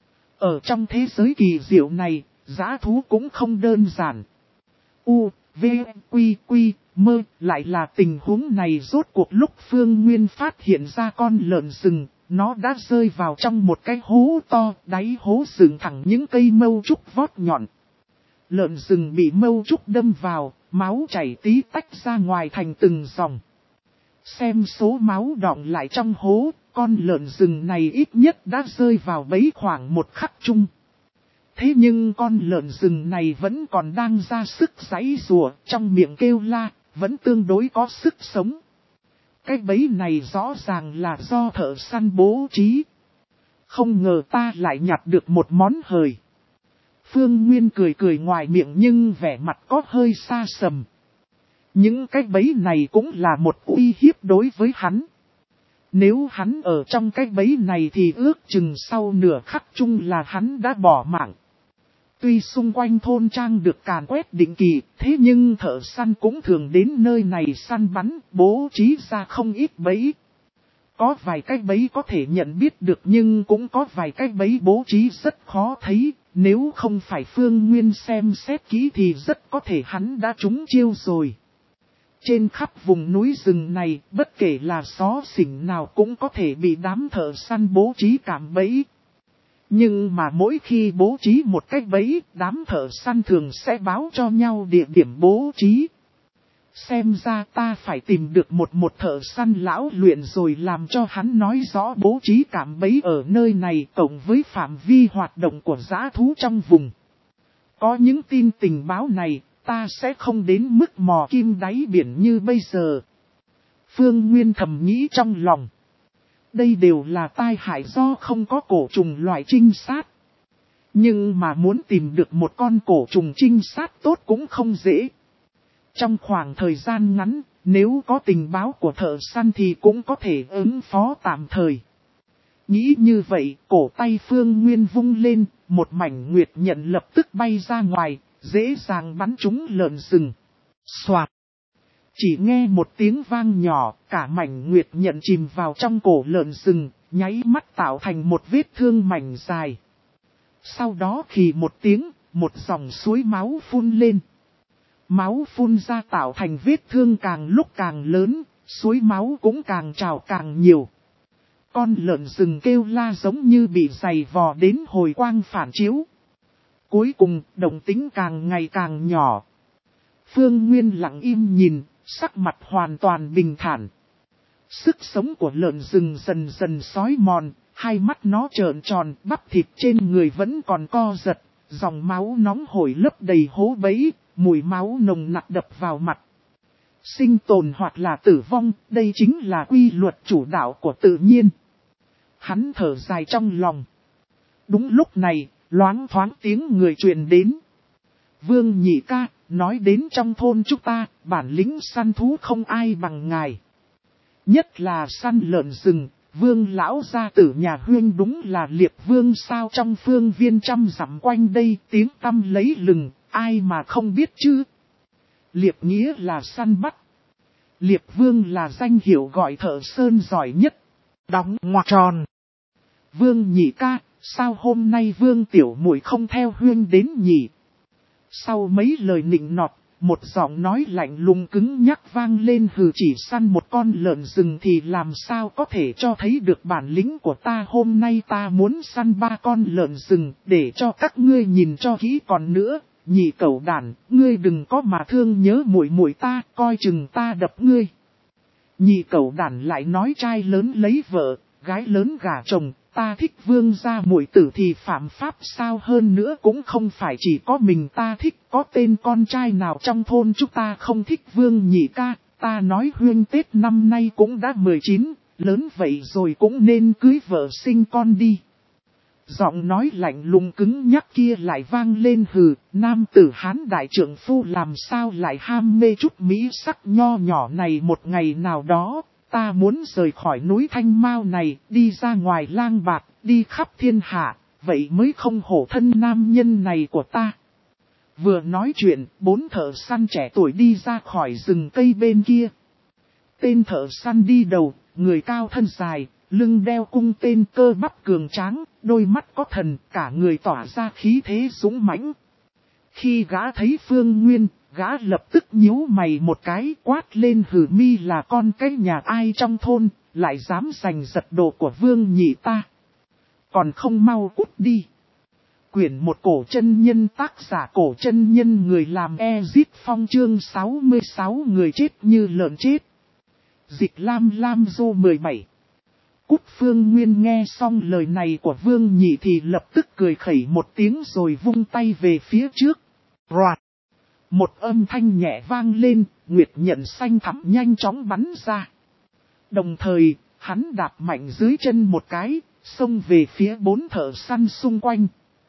Ở trong thế giới kỳ diệu này, dã thú cũng không đơn giản. U, V, Quy, Quy, mơ, lại là tình huống này rốt cuộc lúc Phương Nguyên phát hiện ra con lợn rừng. nó đã rơi vào trong một cái hố to, đáy hố dựng thẳng những cây mâu trúc vót nhọn. Lợn rừng bị mâu trúc đâm vào, máu chảy tí tách ra ngoài thành từng dòng. Xem số máu đọng lại trong hố, con lợn rừng này ít nhất đã rơi vào bẫy khoảng một khắc chung. Thế nhưng con lợn rừng này vẫn còn đang ra sức giãy giụa, trong miệng kêu la, vẫn tương đối có sức sống. Cái bẫy này rõ ràng là do thợ săn bố trí. Không ngờ ta lại nhặt được một món hời. Phương Nguyên cười cười ngoài miệng nhưng vẻ mặt có hơi xa sầm. Những cái bẫy này cũng là một uy hiếp đối với hắn. Nếu hắn ở trong cái bẫy này thì ước chừng sau nửa khắc chung là hắn đã bỏ mạng. Tuy xung quanh thôn trang được càn quét định kỳ, thế nhưng thợ săn cũng thường đến nơi này săn bắn, bố trí ra không ít bẫy. Có vài cái bẫy có thể nhận biết được nhưng cũng có vài cái bẫy bố trí rất khó thấy, nếu không phải Phương Nguyên xem xét kỹ thì rất có thể hắn đã trúng chiêu rồi. Trên khắp vùng núi rừng này, bất kể là xó xỉnh nào cũng có thể bị đám thợ săn bố trí cảm bẫy. Nhưng mà mỗi khi bố trí một cái bẫy, đám thợ săn thường sẽ báo cho nhau địa điểm bố trí. Xem ra ta phải tìm được một một thợ săn lão luyện rồi làm cho hắn nói rõ bố trí cảm bẫy ở nơi này cộng với phạm vi hoạt động của dã thú trong vùng. Có những tin tình báo này, ta sẽ không đến mức mò kim đáy biển như bây giờ. Phương Nguyên thầm nghĩ trong lòng. Đây đều là tai hại do không có cổ trùng loại trinh sát. Nhưng mà muốn tìm được một con cổ trùng trinh sát tốt cũng không dễ. Trong khoảng thời gian ngắn, nếu có tình báo của thợ săn thì cũng có thể ứng phó tạm thời. Nghĩ như vậy, cổ tay Phương Nguyên vung lên, một mảnh nguyệt nhận lập tức bay ra ngoài, dễ dàng bắn trúng lợn rừng. Soạt! Chỉ nghe một tiếng vang nhỏ, cả mảnh nguyệt nhận chìm vào trong cổ lợn rừng, nháy mắt tạo thành một vết thương mảnh dài. Sau đó khi một tiếng, một dòng suối máu phun lên. Máu phun ra tạo thành vết thương càng lúc càng lớn, suối máu cũng càng trào càng nhiều. Con lợn rừng kêu la giống như bị giày vò đến hồi quang phản chiếu. Cuối cùng, động tĩnh càng ngày càng nhỏ. Phương Nguyên lặng im nhìn, sắc mặt hoàn toàn bình thản. Sức sống của lợn rừng dần dần xói mòn, hai mắt nó trợn tròn, bắp thịt trên người vẫn còn co giật, dòng máu nóng hổi lấp đầy hố bẫy, mùi máu nồng nặc đập vào mặt. Sinh tồn hoặc là tử vong, đây chính là quy luật chủ đạo của tự nhiên. Hắn thở dài trong lòng. Đúng lúc này, loáng thoáng tiếng người truyền đến. Vương Nhị ca, nói đến trong thôn chúng ta, bản lĩnh săn thú không ai bằng ngài. Nhất là săn lợn rừng, Vương lão gia tử nhà Huyên đúng là liệp vương sao trong phương viên trăm dặm quanh đây tiếng tăm lấy lừng, ai mà không biết chứ. Liệp nghĩa là săn bắt. Liệp vương là danh hiệu gọi thợ sơn giỏi nhất. Đóng ngoặc tròn. Vương Nhị ca, sao hôm nay Vương tiểu muội không theo Huyên đến nhỉ? Sau mấy lời nịnh nọt, một giọng nói lạnh lùng cứng nhắc vang lên hừ chỉ săn một con lợn rừng thì làm sao có thể cho thấy được bản lĩnh của ta hôm nay ta muốn săn ba con lợn rừng để cho các ngươi nhìn cho kỹ còn nữa, nhị cẩu đản, ngươi đừng có mà thương nhớ muội muội ta, coi chừng ta đập ngươi. Nhị cẩu đản lại nói trai lớn lấy vợ, gái lớn gả chồng. Ta thích vương gia muội tử thì phạm pháp sao hơn nữa cũng không phải chỉ có mình ta thích, có tên con trai nào trong thôn chúng ta không thích Vương Nhị ca, ta nói Huyên Tết năm nay cũng đã mười chín, lớn vậy rồi cũng nên cưới vợ sinh con đi. Giọng nói lạnh lùng cứng nhắc kia lại vang lên hừ, nam tử Hán đại trưởng phu làm sao lại ham mê chút mỹ sắc nho nhỏ này một ngày nào đó. Ta muốn rời khỏi núi Thanh Mao này, đi ra ngoài lang bạc, đi khắp thiên hạ, vậy mới không hổ thân nam nhân này của ta. Vừa nói chuyện, bốn thợ săn trẻ tuổi đi ra khỏi rừng cây bên kia. Tên thợ săn đi đầu, người cao thân dài, lưng đeo cung tên cơ bắp cường tráng, đôi mắt có thần, cả người tỏa ra khí thế dũng mãnh. Khi gã thấy Phương Nguyên, gã lập tức nhíu mày một cái quát lên hử mi là con cái nhà ai trong thôn, lại dám giành giật đồ của Vương Nhị ta. Còn không mau cút đi. Quyển một Cổ Chân Nhân, tác giả Cổ Chân Nhân, người làm Ezit Phong, chương sáu mươi sáu, người chết như lợn chết. Dịch Lam Lam Dô mười bảy. Cút. Phương Nguyên nghe xong lời này của Vương Nhị thì lập tức cười khẩy một tiếng rồi vung tay về phía trước. Roạt. Một âm thanh nhẹ vang lên, nguyệt nhận xanh thẳm nhanh chóng bắn ra. Đồng thời, hắn đạp mạnh dưới chân một cái, xông về phía bốn thợ săn xung quanh.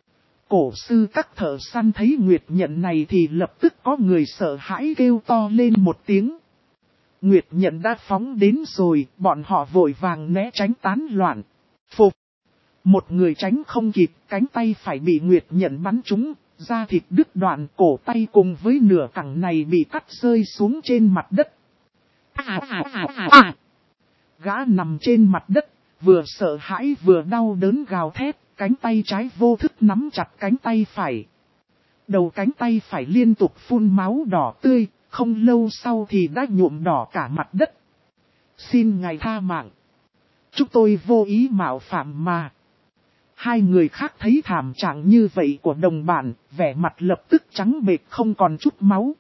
Cổ sư các thợ săn thấy nguyệt nhận này thì lập tức có người sợ hãi kêu to lên một tiếng. Nguyệt nhận đã phóng đến rồi, bọn họ vội vàng né tránh tán loạn. Phục. Một người tránh không kịp, cánh tay phải bị nguyệt nhận bắn trúng, da thịt đứt đoạn, cổ tay cùng với nửa cẳng này bị cắt rơi xuống trên mặt đất. À, à, à, à, à. Gã nằm trên mặt đất, vừa sợ hãi vừa đau đớn gào thét, cánh tay trái vô thức nắm chặt cánh tay phải. Đầu cánh tay phải liên tục phun máu đỏ tươi, không lâu sau thì đã nhuộm đỏ cả mặt đất. Xin ngài tha mạng. Chúng tôi vô ý mạo phạm mà. Hai người khác thấy thảm trạng như vậy của đồng bản, vẻ mặt lập tức trắng bệch không còn chút máu.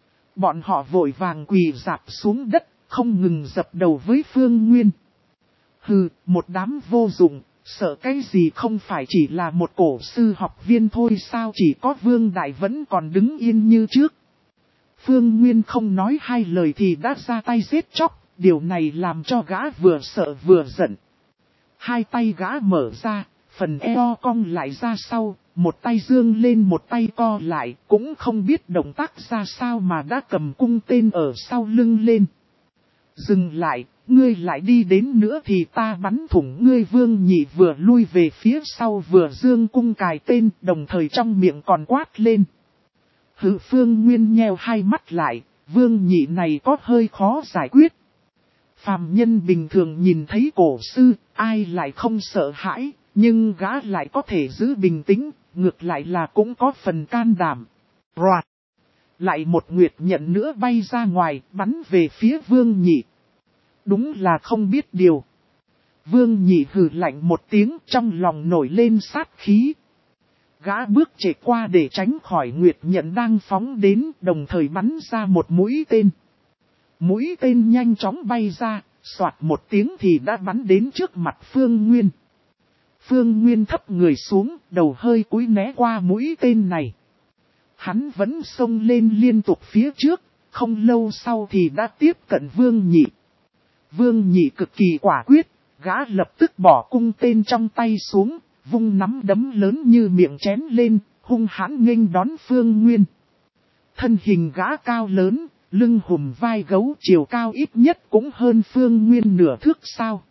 Bọn họ vội vàng quỳ rạp xuống đất, không ngừng dập đầu với Phương Nguyên. Hừ, một đám vô dụng, sợ cái gì không phải chỉ là một cổ sư học viên thôi sao, chỉ có Vương Đại vẫn còn đứng yên như trước. Phương Nguyên không nói hai lời thì đã ra tay giết chóc, điều này làm cho gã vừa sợ vừa giận. Hai tay gã mở ra, phần eo cong lại ra sau, một tay dương lên một tay co lại, cũng không biết động tác ra sao mà đã cầm cung tên ở sau lưng lên. Dừng lại, ngươi lại đi đến nữa thì ta bắn thủng ngươi. Vương Nhị vừa lui về phía sau vừa dương cung cài tên, đồng thời trong miệng còn quát lên. Hự. Phương Nguyên nheo hai mắt lại, Vương Nhị này có hơi khó giải quyết. Phàm nhân bình thường nhìn thấy cổ sư, ai lại không sợ hãi, nhưng gã lại có thể giữ bình tĩnh, ngược lại là cũng có phần can đảm. Roạt. Lại một nguyệt nhận nữa bay ra ngoài, bắn về phía Vương Nhị. Đúng là không biết điều. Vương Nhị hừ lạnh một tiếng, trong lòng nổi lên sát khí. Gã bước chạy qua để tránh khỏi nguyệt nhận đang phóng đến, đồng thời bắn ra một mũi tên. Mũi tên nhanh chóng bay ra, xoạt một tiếng thì đã bắn đến trước mặt Phương Nguyên. Phương Nguyên thấp người xuống, đầu hơi cúi né qua mũi tên này. Hắn vẫn xông lên liên tục phía trước, không lâu sau thì đã tiếp cận Vương Nhị. Vương Nhị cực kỳ quả quyết, gã lập tức bỏ cung tên trong tay xuống, vung nắm đấm lớn như miệng chén lên, hung hãn nghênh đón Phương Nguyên. Thân hình gã cao lớn, lưng hùm vai gấu, chiều cao ít nhất cũng hơn Phương Nguyên nửa thước sao.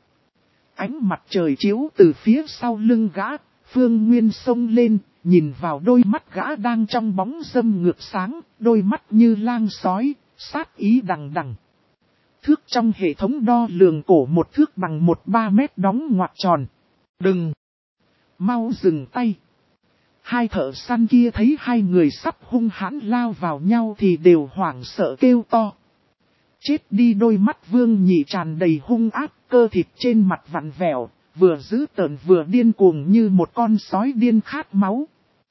Ánh mặt trời chiếu từ phía sau lưng gã, Phương Nguyên xông lên, nhìn vào đôi mắt gã đang trong bóng râm ngược sáng, đôi mắt như lang sói, sát ý đằng đằng. Thước trong hệ thống đo lường cổ một thước bằng một ba mét đóng ngoặc tròn. Đừng! Mau dừng tay! Hai thợ săn kia thấy hai người sắp hung hãn lao vào nhau thì đều hoảng sợ kêu to. Chết đi! Đôi mắt Vương Nhị tràn đầy hung ác, cơ thịt trên mặt vặn vẹo, vừa dữ tợn vừa điên cuồng như một con sói điên khát máu.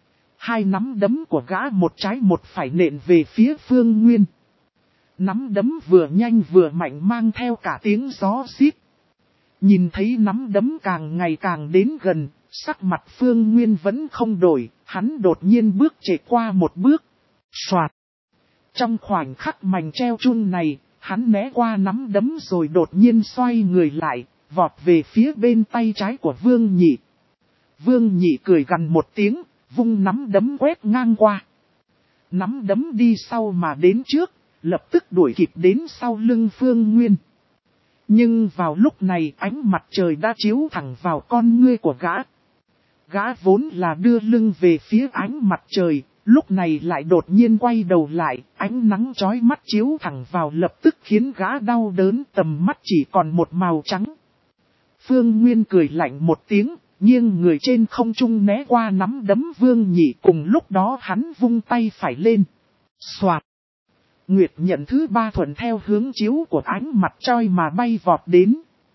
Hai nắm đấm của gã một trái một phải nện về phía Phương Nguyên. Nắm đấm vừa nhanh vừa mạnh mang theo cả tiếng gió xít. Nhìn thấy nắm đấm càng ngày càng đến gần, sắc mặt Phương Nguyên vẫn không đổi, hắn đột nhiên bước chạy qua một bước. Soạt! Trong khoảnh khắc mảnh treo chun này, hắn né qua nắm đấm rồi đột nhiên xoay người lại, vọt về phía bên tay trái của Vương Nhị. Vương Nhị cười gằn một tiếng, vung nắm đấm quét ngang qua. Nắm đấm đi sau mà đến trước, lập tức đuổi kịp đến sau lưng Phương Nguyên. Nhưng vào lúc này ánh mặt trời đã chiếu thẳng vào con ngươi của gã. Gã vốn là đưa lưng về phía ánh mặt trời, lúc này lại đột nhiên quay đầu lại, ánh nắng chói mắt chiếu thẳng vào lập tức khiến gã đau đớn, tầm mắt chỉ còn một màu trắng. Phương Nguyên cười lạnh một tiếng, nghiêng người trên không trung né qua nắm đấm Vương Nhị, cùng lúc đó hắn vung tay phải lên. Soạt! Nguyệt nhận thứ ba thuận theo hướng chiếu của ánh mặt trời mà bay vọt đến.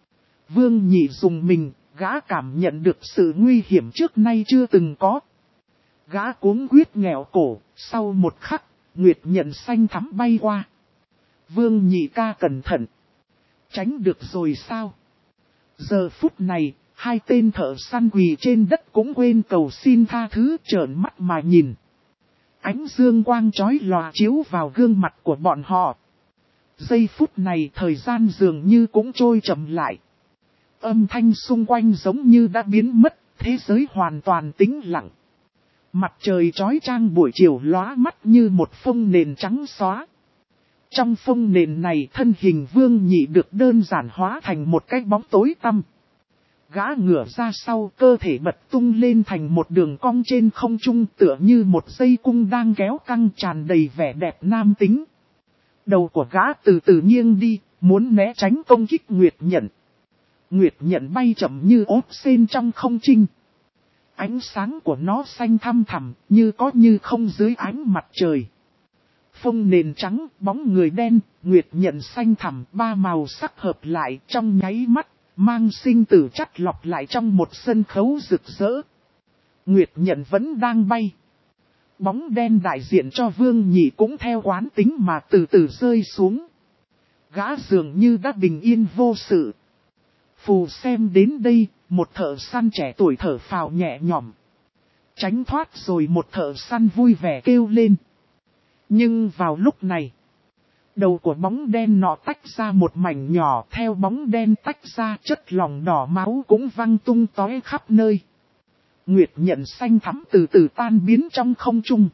Vương Nhị dùng mình, gã cảm nhận được sự nguy hiểm trước nay chưa từng có. Gã cuống quýt nghẹo cổ, sau một khắc, Nguyệt Nhận xanh thắm bay qua. Vương Nhị ca cẩn thận. Tránh được rồi sao? Giờ phút này, hai tên thợ săn quỳ trên đất cũng quên cầu xin tha thứ, trợn mắt mà nhìn. Ánh dương quang chói lòa chiếu vào gương mặt của bọn họ. Giây phút này thời gian dường như cũng trôi chậm lại. Âm thanh xung quanh giống như đã biến mất, thế giới hoàn toàn tĩnh lặng. Mặt trời chói chang buổi chiều lóa mắt như một phông nền trắng xóa. Trong phông nền này thân hình Vương Nhị được đơn giản hóa thành một cái bóng tối tăm. Gã ngửa ra sau, cơ thể bật tung lên thành một đường cong trên không trung, tựa như một dây cung đang kéo căng, tràn đầy vẻ đẹp nam tính. Đầu của gã từ từ nghiêng đi, muốn né tránh công kích Nguyệt Nhận. Nguyệt Nhận bay chậm như ốp sên trong không trung. Ánh sáng của nó xanh thăm thẳm, như có như không dưới ánh mặt trời. Phông nền trắng, bóng người đen, Nguyệt Nhận xanh thẳm, ba màu sắc hợp lại trong nháy mắt, mang sinh tử chắt lọc lại trong một sân khấu rực rỡ. Nguyệt Nhận vẫn đang bay. Bóng đen đại diện cho Vương Nhị cũng theo quán tính mà từ từ rơi xuống. Gã dường như đã bình yên vô sự. Phù xem đến đây, một thợ săn trẻ tuổi thở phào nhẹ nhõm. Tránh thoát rồi một thợ săn vui vẻ kêu lên. Nhưng vào lúc này, đầu của bóng đen nọ tách ra một mảnh nhỏ, theo bóng đen tách ra chất lỏng đỏ máu cũng văng tung tóe khắp nơi. Nguyệt Nhận xanh thắm từ từ tan biến trong không trung.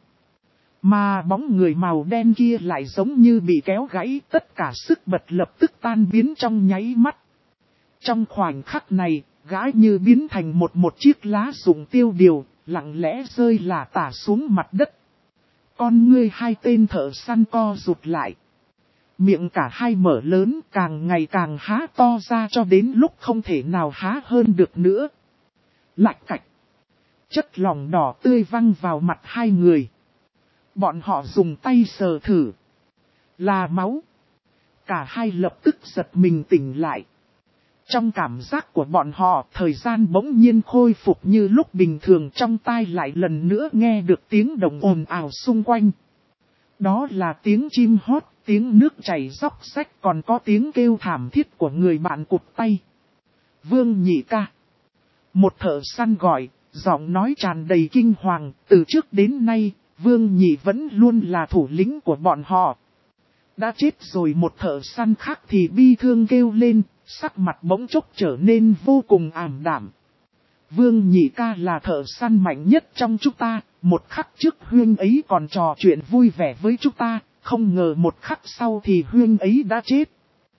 Mà bóng người màu đen kia lại giống như bị kéo gãy, tất cả sức bật lập tức tan biến trong nháy mắt. Trong khoảnh khắc này, gã như biến thành một một chiếc lá rụng tiêu điều, lặng lẽ rơi lả tả xuống mặt đất. Con ngươi hai tên thợ săn co rụt lại. Miệng cả hai mở lớn, càng ngày càng há to ra cho đến lúc không thể nào há hơn được nữa. Lạch cạch. Chất lỏng đỏ tươi văng vào mặt hai người. Bọn họ dùng tay sờ thử. Là máu. Cả hai lập tức giật mình tỉnh lại. Trong cảm giác của bọn họ, thời gian bỗng nhiên khôi phục như lúc bình thường, trong tai lại lần nữa nghe được tiếng động ồn ào xung quanh. Đó là tiếng chim hót, tiếng nước chảy róc rách, còn có tiếng kêu thảm thiết của người bạn cụt tay. Vương Nhị ca. Một thợ săn gọi, giọng nói tràn đầy kinh hoàng, từ trước đến nay, Vương Nhị vẫn luôn là thủ lĩnh của bọn họ. Đã chết rồi. Một thợ săn khác thì bi thương kêu lên, sắc mặt bỗng chốc trở nên vô cùng ảm đạm. Vương Nhị ca là thợ săn mạnh nhất trong chúng ta, một khắc trước huynh ấy còn trò chuyện vui vẻ với chúng ta, không ngờ một khắc sau thì huynh ấy đã chết.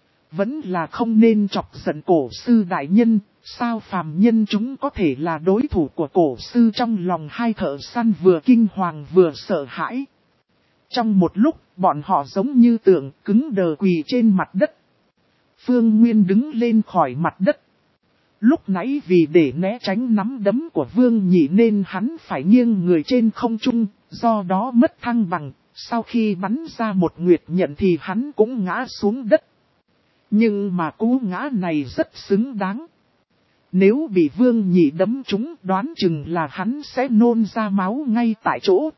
Vẫn là không nên chọc giận cổ sư đại nhân, sao phàm nhân chúng có thể là đối thủ của cổ sư? Trong lòng hai thợ săn vừa kinh hoàng vừa sợ hãi. Trong một lúc, bọn họ giống như tượng cứng đờ quỳ trên mặt đất. Phương Nguyên đứng lên khỏi mặt đất. Lúc nãy vì để né tránh nắm đấm của Vương Nhị nên hắn phải nghiêng người trên không trung, do đó mất thăng bằng. Sau khi bắn ra một nguyệt nhận thì hắn cũng ngã xuống đất. Nhưng mà cú ngã này rất xứng đáng. Nếu bị Vương Nhị đấm trúng, đoán chừng là hắn sẽ nôn ra máu ngay tại chỗ.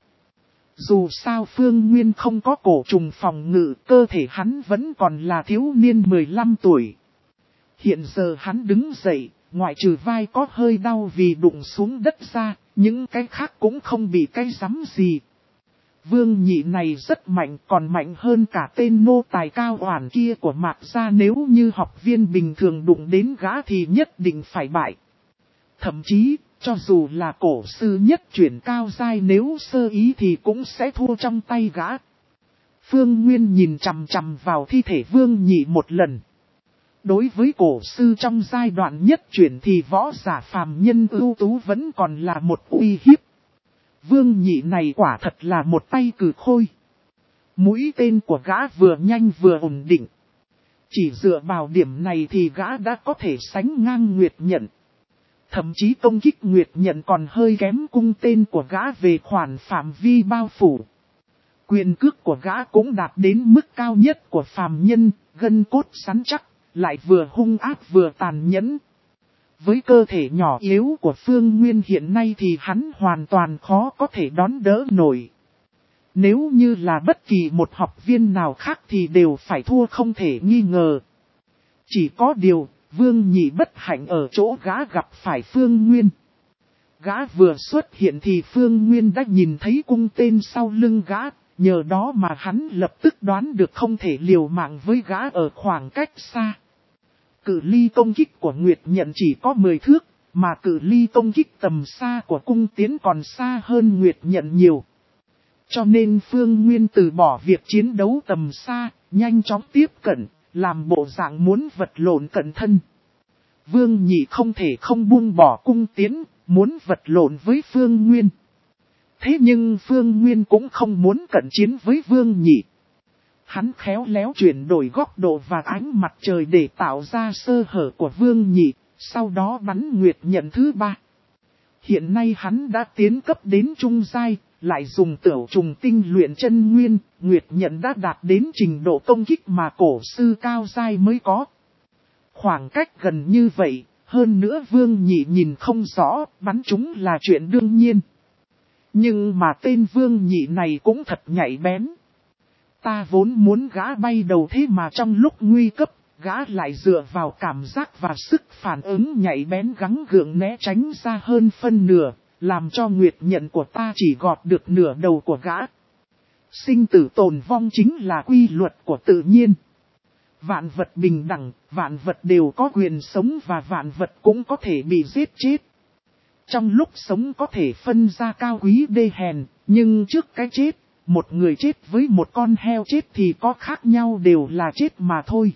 Dù sao Phương Nguyên không có cổ trùng phòng ngự, cơ thể hắn vẫn còn là thiếu niên mười lăm tuổi. Hiện giờ hắn đứng dậy, ngoại trừ vai có hơi đau vì đụng xuống đất ra, những cái khác cũng không bị cái rắm gì. Vương Nhị này rất mạnh, còn mạnh hơn cả tên nô tài cao oản kia của Mạc gia, nếu như học viên bình thường đụng đến gã thì nhất định phải bại. Thậm chí, cho dù là cổ sư nhất chuyển cao giai, nếu sơ ý thì cũng sẽ thua trong tay gã. Phương Nguyên nhìn chằm chằm vào thi thể Vương Nhị một lần. Đối với cổ sư trong giai đoạn nhất chuyển thì võ giả phàm nhân ưu tú vẫn còn là một uy hiếp. Vương Nhị này quả thật là một tay cử khôi. Mũi tên của gã vừa nhanh vừa ổn định. Chỉ dựa vào điểm này thì gã đã có thể sánh ngang Nguyệt Nhận. Thậm chí công kích Nguyệt Nhận còn hơi kém cung tên của gã về khoản phạm vi bao phủ. Quyền cước của gã cũng đạt đến mức cao nhất của phàm nhân, gân cốt rắn chắc, lại vừa hung ác vừa tàn nhẫn. Với cơ thể nhỏ yếu của Phương Nguyên hiện nay thì hắn hoàn toàn khó có thể đón đỡ nổi. Nếu như là bất kỳ một học viên nào khác thì đều phải thua không thể nghi ngờ. Chỉ có điều, Vương Nhị bất hạnh ở chỗ gã gặp phải Phương Nguyên. Gã vừa xuất hiện thì Phương Nguyên đã nhìn thấy cung tên sau lưng gã, nhờ đó mà hắn lập tức đoán được không thể liều mạng với gã ở khoảng cách xa. Cự ly công kích của Nguyệt Nhận chỉ có mười thước, mà cự ly công kích tầm xa của cung tiến còn xa hơn Nguyệt Nhận nhiều. Cho nên Phương Nguyên từ bỏ việc chiến đấu tầm xa, nhanh chóng tiếp cận, làm bộ dạng muốn vật lộn cận thân. Vương Nhị không thể không buông bỏ cung tiến, muốn vật lộn với Phương Nguyên. Thế nhưng Phương Nguyên cũng không muốn cận chiến với Vương Nhị. Hắn khéo léo chuyển đổi góc độ và ánh mặt trời để tạo ra sơ hở của Vương Nhị, sau đó bắn Nguyệt Nhận thứ ba. Hiện nay hắn đã tiến cấp đến trung giai, lại dùng tửu trùng tinh luyện chân nguyên, Nguyệt Nhận đã đạt đến trình độ công kích mà cổ sư cao giai mới có. Khoảng cách gần như vậy, hơn nữa Vương Nhị nhìn không rõ, bắn chúng là chuyện đương nhiên. Nhưng mà tên Vương Nhị này cũng thật nhạy bén. Ta vốn muốn gã bay đầu thế mà trong lúc nguy cấp, gã lại dựa vào cảm giác và sức phản ứng nhạy bén gắng gượng né tránh ra hơn phân nửa, làm cho Nguyệt Nhận của ta chỉ gọt được nửa đầu của gã. Sinh tử tồn vong chính là quy luật của tự nhiên. Vạn vật bình đẳng, vạn vật đều có quyền sống và vạn vật cũng có thể bị giết chết. Trong lúc sống có thể phân ra cao quý đê hèn, nhưng trước cái chết, một người chết với một con heo chết thì có khác nhau đều là chết mà thôi.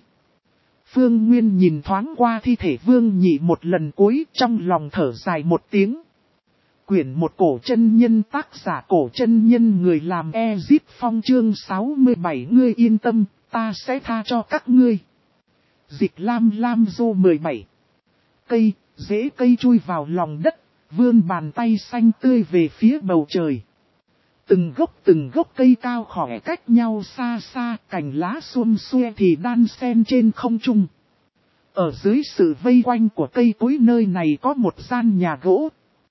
Phương Nguyên nhìn thoáng qua thi thể Vương Nhị một lần cuối trong lòng thở dài một tiếng. Quyển một cổ chân nhân tác giả cổ chân nhân người làm Ezip Phong chương sáu mươi bảy ngươi yên tâm, ta sẽ tha cho các ngươi. Dịch Lam Lam Dô mười bảy. Cây, rễ cây chui vào lòng đất, vươn bàn tay xanh tươi về phía bầu trời. Từng gốc từng gốc cây cao khỏe cách nhau xa xa, cành lá xum xuê thì đan xen trên không trung. Ở dưới sự vây quanh của cây cối nơi này có một gian nhà gỗ.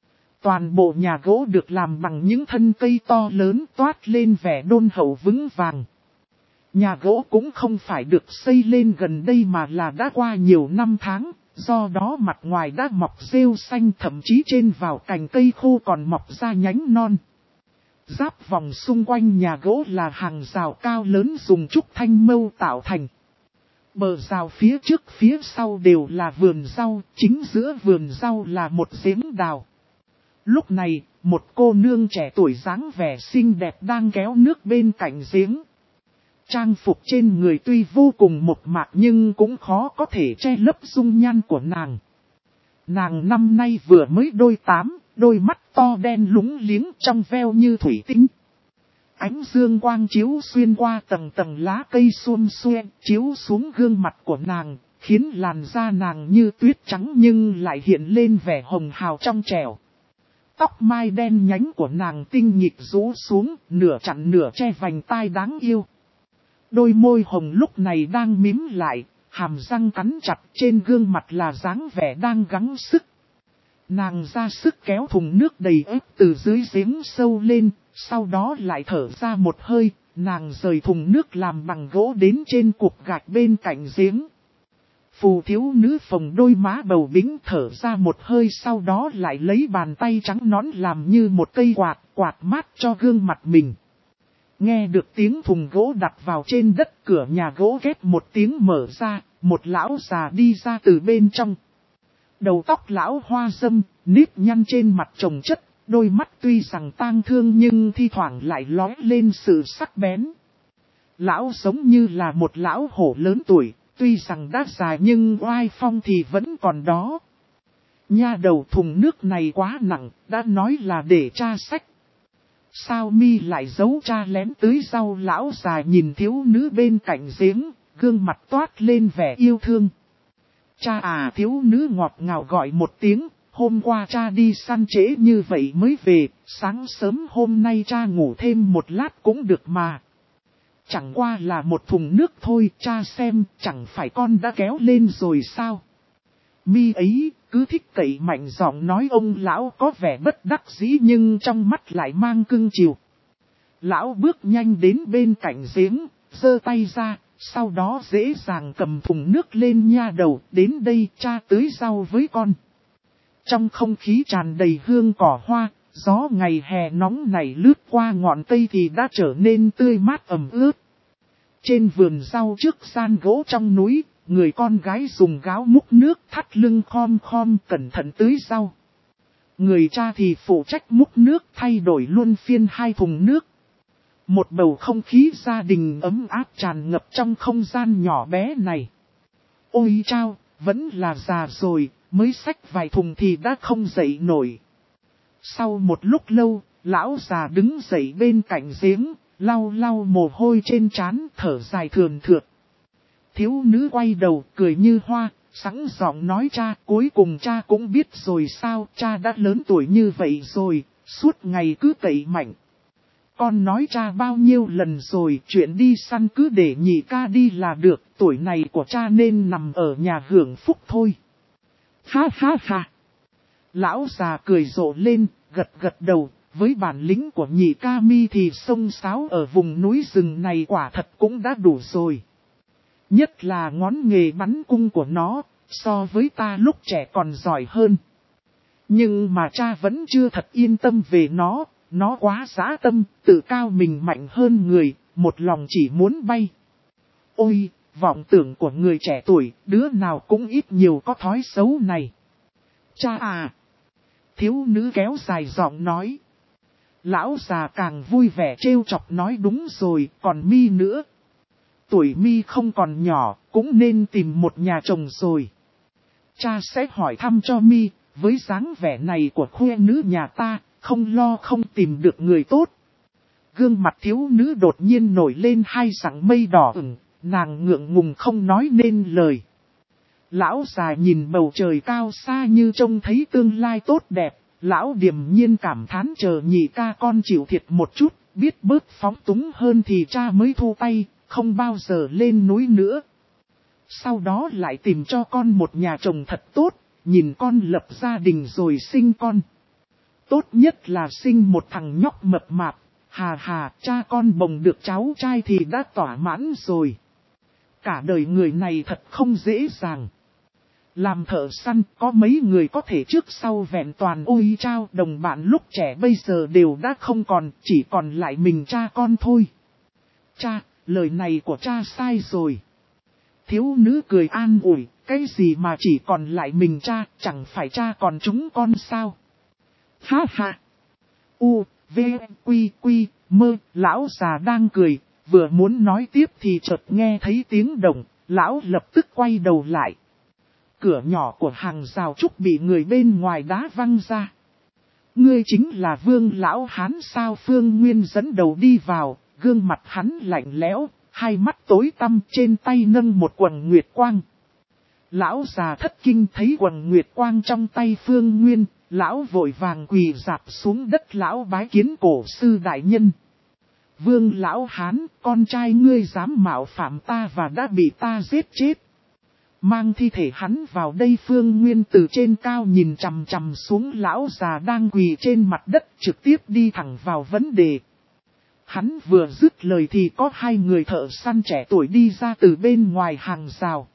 Toàn bộ nhà gỗ được làm bằng những thân cây to lớn toát lên vẻ đôn hậu vững vàng. Nhà gỗ cũng không phải được xây lên gần đây mà là đã qua nhiều năm tháng, do đó mặt ngoài đã mọc rêu xanh, thậm chí trên vào cành cây khô còn mọc ra nhánh non. Giáp vòng xung quanh nhà gỗ là hàng rào cao lớn dùng trúc thanh mâu tạo thành. Bờ rào phía trước phía sau đều là vườn rau, chính giữa vườn rau là một giếng đào. Lúc này, một cô nương trẻ tuổi dáng vẻ xinh đẹp đang kéo nước bên cạnh giếng. Trang phục trên người tuy vô cùng mộc mạc nhưng cũng khó có thể che lấp dung nhan của nàng. Nàng năm nay vừa mới đôi tám, đôi mắt to đen lúng liếng trong veo như thủy tinh. Ánh dương quang chiếu xuyên qua tầng tầng lá cây xum xuê, chiếu xuống gương mặt của nàng, khiến làn da nàng như tuyết trắng nhưng lại hiện lên vẻ hồng hào trong trẻo. Tóc mai đen nhánh của nàng tinh nhịp rũ xuống, nửa chặn nửa che vành tai đáng yêu. Đôi môi hồng lúc này đang mím lại, hàm răng cắn chặt, trên gương mặt là dáng vẻ đang gắng sức. Nàng ra sức kéo thùng nước đầy ếp từ dưới giếng sâu lên, sau đó lại thở ra một hơi, nàng rời thùng nước làm bằng gỗ đến trên cục gạch bên cạnh giếng. Phù thiếu nữ phồng đôi má bầu bĩnh thở ra một hơi, sau đó lại lấy bàn tay trắng nõn làm như một cây quạt, quạt mát cho gương mặt mình. Nghe được tiếng thùng gỗ đặt vào trên đất, cửa nhà gỗ ghét một tiếng mở ra, một lão già đi ra từ bên trong. Đầu tóc lão hoa râm, nếp nhăn trên mặt chồng chất, đôi mắt tuy rằng tang thương nhưng thi thoảng lại lóe lên sự sắc bén. Lão giống như là một lão hổ lớn tuổi, tuy rằng đã già nhưng oai phong thì vẫn còn đó. Nha đầu, thùng nước này quá nặng, đã nói là để cha xách. Sao mi lại giấu cha lén tưới rau? Lão già nhìn thiếu nữ bên cạnh giếng, gương mặt toát lên vẻ yêu thương. Cha à, thiếu nữ ngọt ngào gọi một tiếng, hôm qua cha đi săn trễ như vậy mới về, sáng sớm hôm nay cha ngủ thêm một lát cũng được mà. chẳng qua là một thùng nước thôi, cha xem, chẳng phải con đã kéo lên rồi sao? Mi ấy, cứ thích cậy mạnh giọng nói ông lão có vẻ bất đắc dĩ nhưng trong mắt lại mang cưng chiều. Lão bước nhanh đến bên cạnh giếng, giơ tay ra, sau đó dễ dàng cầm thùng nước lên nha đầu, đến đây cha tưới rau với con. Trong không khí tràn đầy hương cỏ hoa, gió ngày hè nóng này lướt qua ngọn cây thì đã trở nên tươi mát ẩm ướt. Trên vườn rau trước gian gỗ trong núi, người con gái dùng gáo múc nước thắt lưng khom khom cẩn thận tưới rau. Người cha thì phụ trách múc nước thay đổi luân phiên hai thùng nước. Một bầu không khí gia đình ấm áp tràn ngập trong không gian nhỏ bé này. Ôi chao, vẫn là già rồi, mới xách vài thùng thì đã không dậy nổi. Sau một lúc lâu, lão già đứng dậy bên cạnh giếng, lau lau mồ hôi trên trán, thở dài thườn thượt. Thiếu nữ quay đầu, cười như hoa, sẵn giọng nói cha, cuối cùng cha cũng biết rồi sao, cha đã lớn tuổi như vậy rồi, suốt ngày cứ cậy mạnh. Con nói cha bao nhiêu lần rồi, chuyện đi săn cứ để nhị ca đi là được, tuổi này của cha nên nằm ở nhà hưởng phúc thôi. Ha ha ha. Lão già cười rộ lên, gật gật đầu, với bản lĩnh của nhị ca mi thì sông sáo ở vùng núi rừng này quả thật cũng đã đủ rồi. Nhất là ngón nghề bắn cung của nó, so với ta lúc trẻ còn giỏi hơn. Nhưng mà cha vẫn chưa thật yên tâm về nó, nó quá dã tâm, tự cao mình mạnh hơn người, một lòng chỉ muốn bay. Ôi, vọng tưởng của người trẻ tuổi, đứa nào cũng ít nhiều có thói xấu này. Cha à! Thiếu nữ kéo dài giọng nói. Lão già càng vui vẻ trêu chọc nói đúng rồi, còn mi nữa. Tuổi mi không còn nhỏ, cũng nên tìm một nhà chồng rồi. Cha sẽ hỏi thăm cho mi, với dáng vẻ này của khuê nữ nhà ta, không lo không tìm được người tốt. Gương mặt thiếu nữ đột nhiên nổi lên hai sẵn mây đỏ ửng, nàng ngượng ngùng không nói nên lời. Lão già nhìn bầu trời cao xa như trông thấy tương lai tốt đẹp, lão điềm nhiên cảm thán chờ nhị ca con chịu thiệt một chút, biết bớt phóng túng hơn thì cha mới thu tay, không bao giờ lên núi nữa. Sau đó lại tìm cho con một nhà chồng thật tốt, nhìn con lập gia đình rồi sinh con. Tốt nhất là sinh một thằng nhóc mập mạp, hà hà, cha con bồng được cháu trai thì đã tỏa mãn rồi. Cả đời người này thật không dễ dàng. Làm thợ săn có mấy người có thể trước sau vẹn toàn ôi chao, đồng bạn lúc trẻ bây giờ đều đã không còn, chỉ còn lại mình cha con thôi. Cha, lời này của cha sai rồi. Thiếu nữ cười an ủi, cái gì mà chỉ còn lại mình cha, chẳng phải cha còn chúng con sao? Ha ha! U, V, Quy, Quy, Mơ, lão già đang cười, vừa muốn nói tiếp thì chợt nghe thấy tiếng động, lão lập tức quay đầu lại. Cửa nhỏ của hàng rào trúc bị người bên ngoài đá văng ra. Ngươi chính là Vương lão hán sao? Phương Nguyên dẫn đầu đi vào, gương mặt hắn lạnh lẽo, hai mắt tối tăm, trên tay nâng một quần nguyệt quang. Lão già thất kinh thấy quần nguyệt quang trong tay Phương Nguyên, lão vội vàng quỳ rạp xuống đất lão bái kiến cổ sư đại nhân. Vương lão hán, con trai ngươi dám mạo phạm ta và đã bị ta giết chết. Mang thi thể hắn vào đây. Phương Nguyên từ trên cao nhìn chằm chằm xuống lão già đang quỳ trên mặt đất, trực tiếp đi thẳng vào vấn đề. Hắn vừa dứt lời thì có hai người thợ săn trẻ tuổi đi ra từ bên ngoài hàng rào.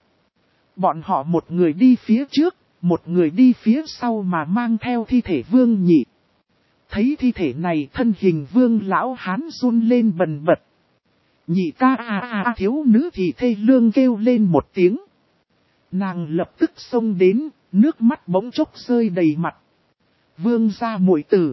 Bọn họ một người đi phía trước, một người đi phía sau mà mang theo thi thể Vương Nhị. Thấy thi thể này, thân hình Vương lão hán run lên bần bật. Nhị ca a a a, thiếu nữ thì thê lương kêu lên một tiếng. Nàng lập tức xông đến, nước mắt bỗng chốc rơi đầy mặt. Vương gia muội tử.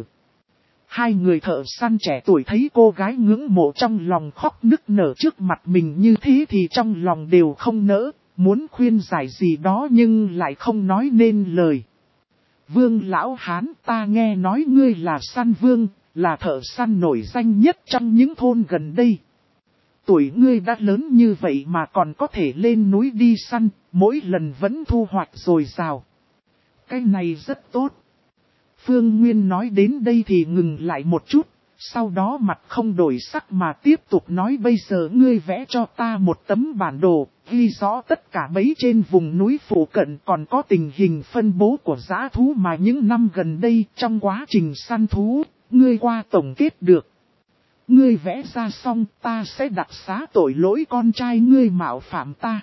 Hai người thợ săn trẻ tuổi thấy cô gái ngưỡng mộ trong lòng khóc nức nở trước mặt mình như thế thì trong lòng đều không nỡ, muốn khuyên giải gì đó nhưng lại không nói nên lời. Vương lão hán, ta nghe nói ngươi là săn vương, là thợ săn nổi danh nhất trong những thôn gần đây. Tuổi ngươi đã lớn như vậy mà còn có thể lên núi đi săn, mỗi lần vẫn thu hoạch dồi dào. Cái này rất tốt. Phương Nguyên nói đến đây thì ngừng lại một chút, sau đó mặt không đổi sắc mà tiếp tục nói bây giờ ngươi vẽ cho ta một tấm bản đồ, ghi rõ tất cả mấy trên vùng núi phụ cận còn có tình hình phân bố của dã thú mà những năm gần đây trong quá trình săn thú, ngươi qua tổng kết được. Ngươi vẽ ra xong ta sẽ đặc xá tội lỗi con trai ngươi mạo phạm ta.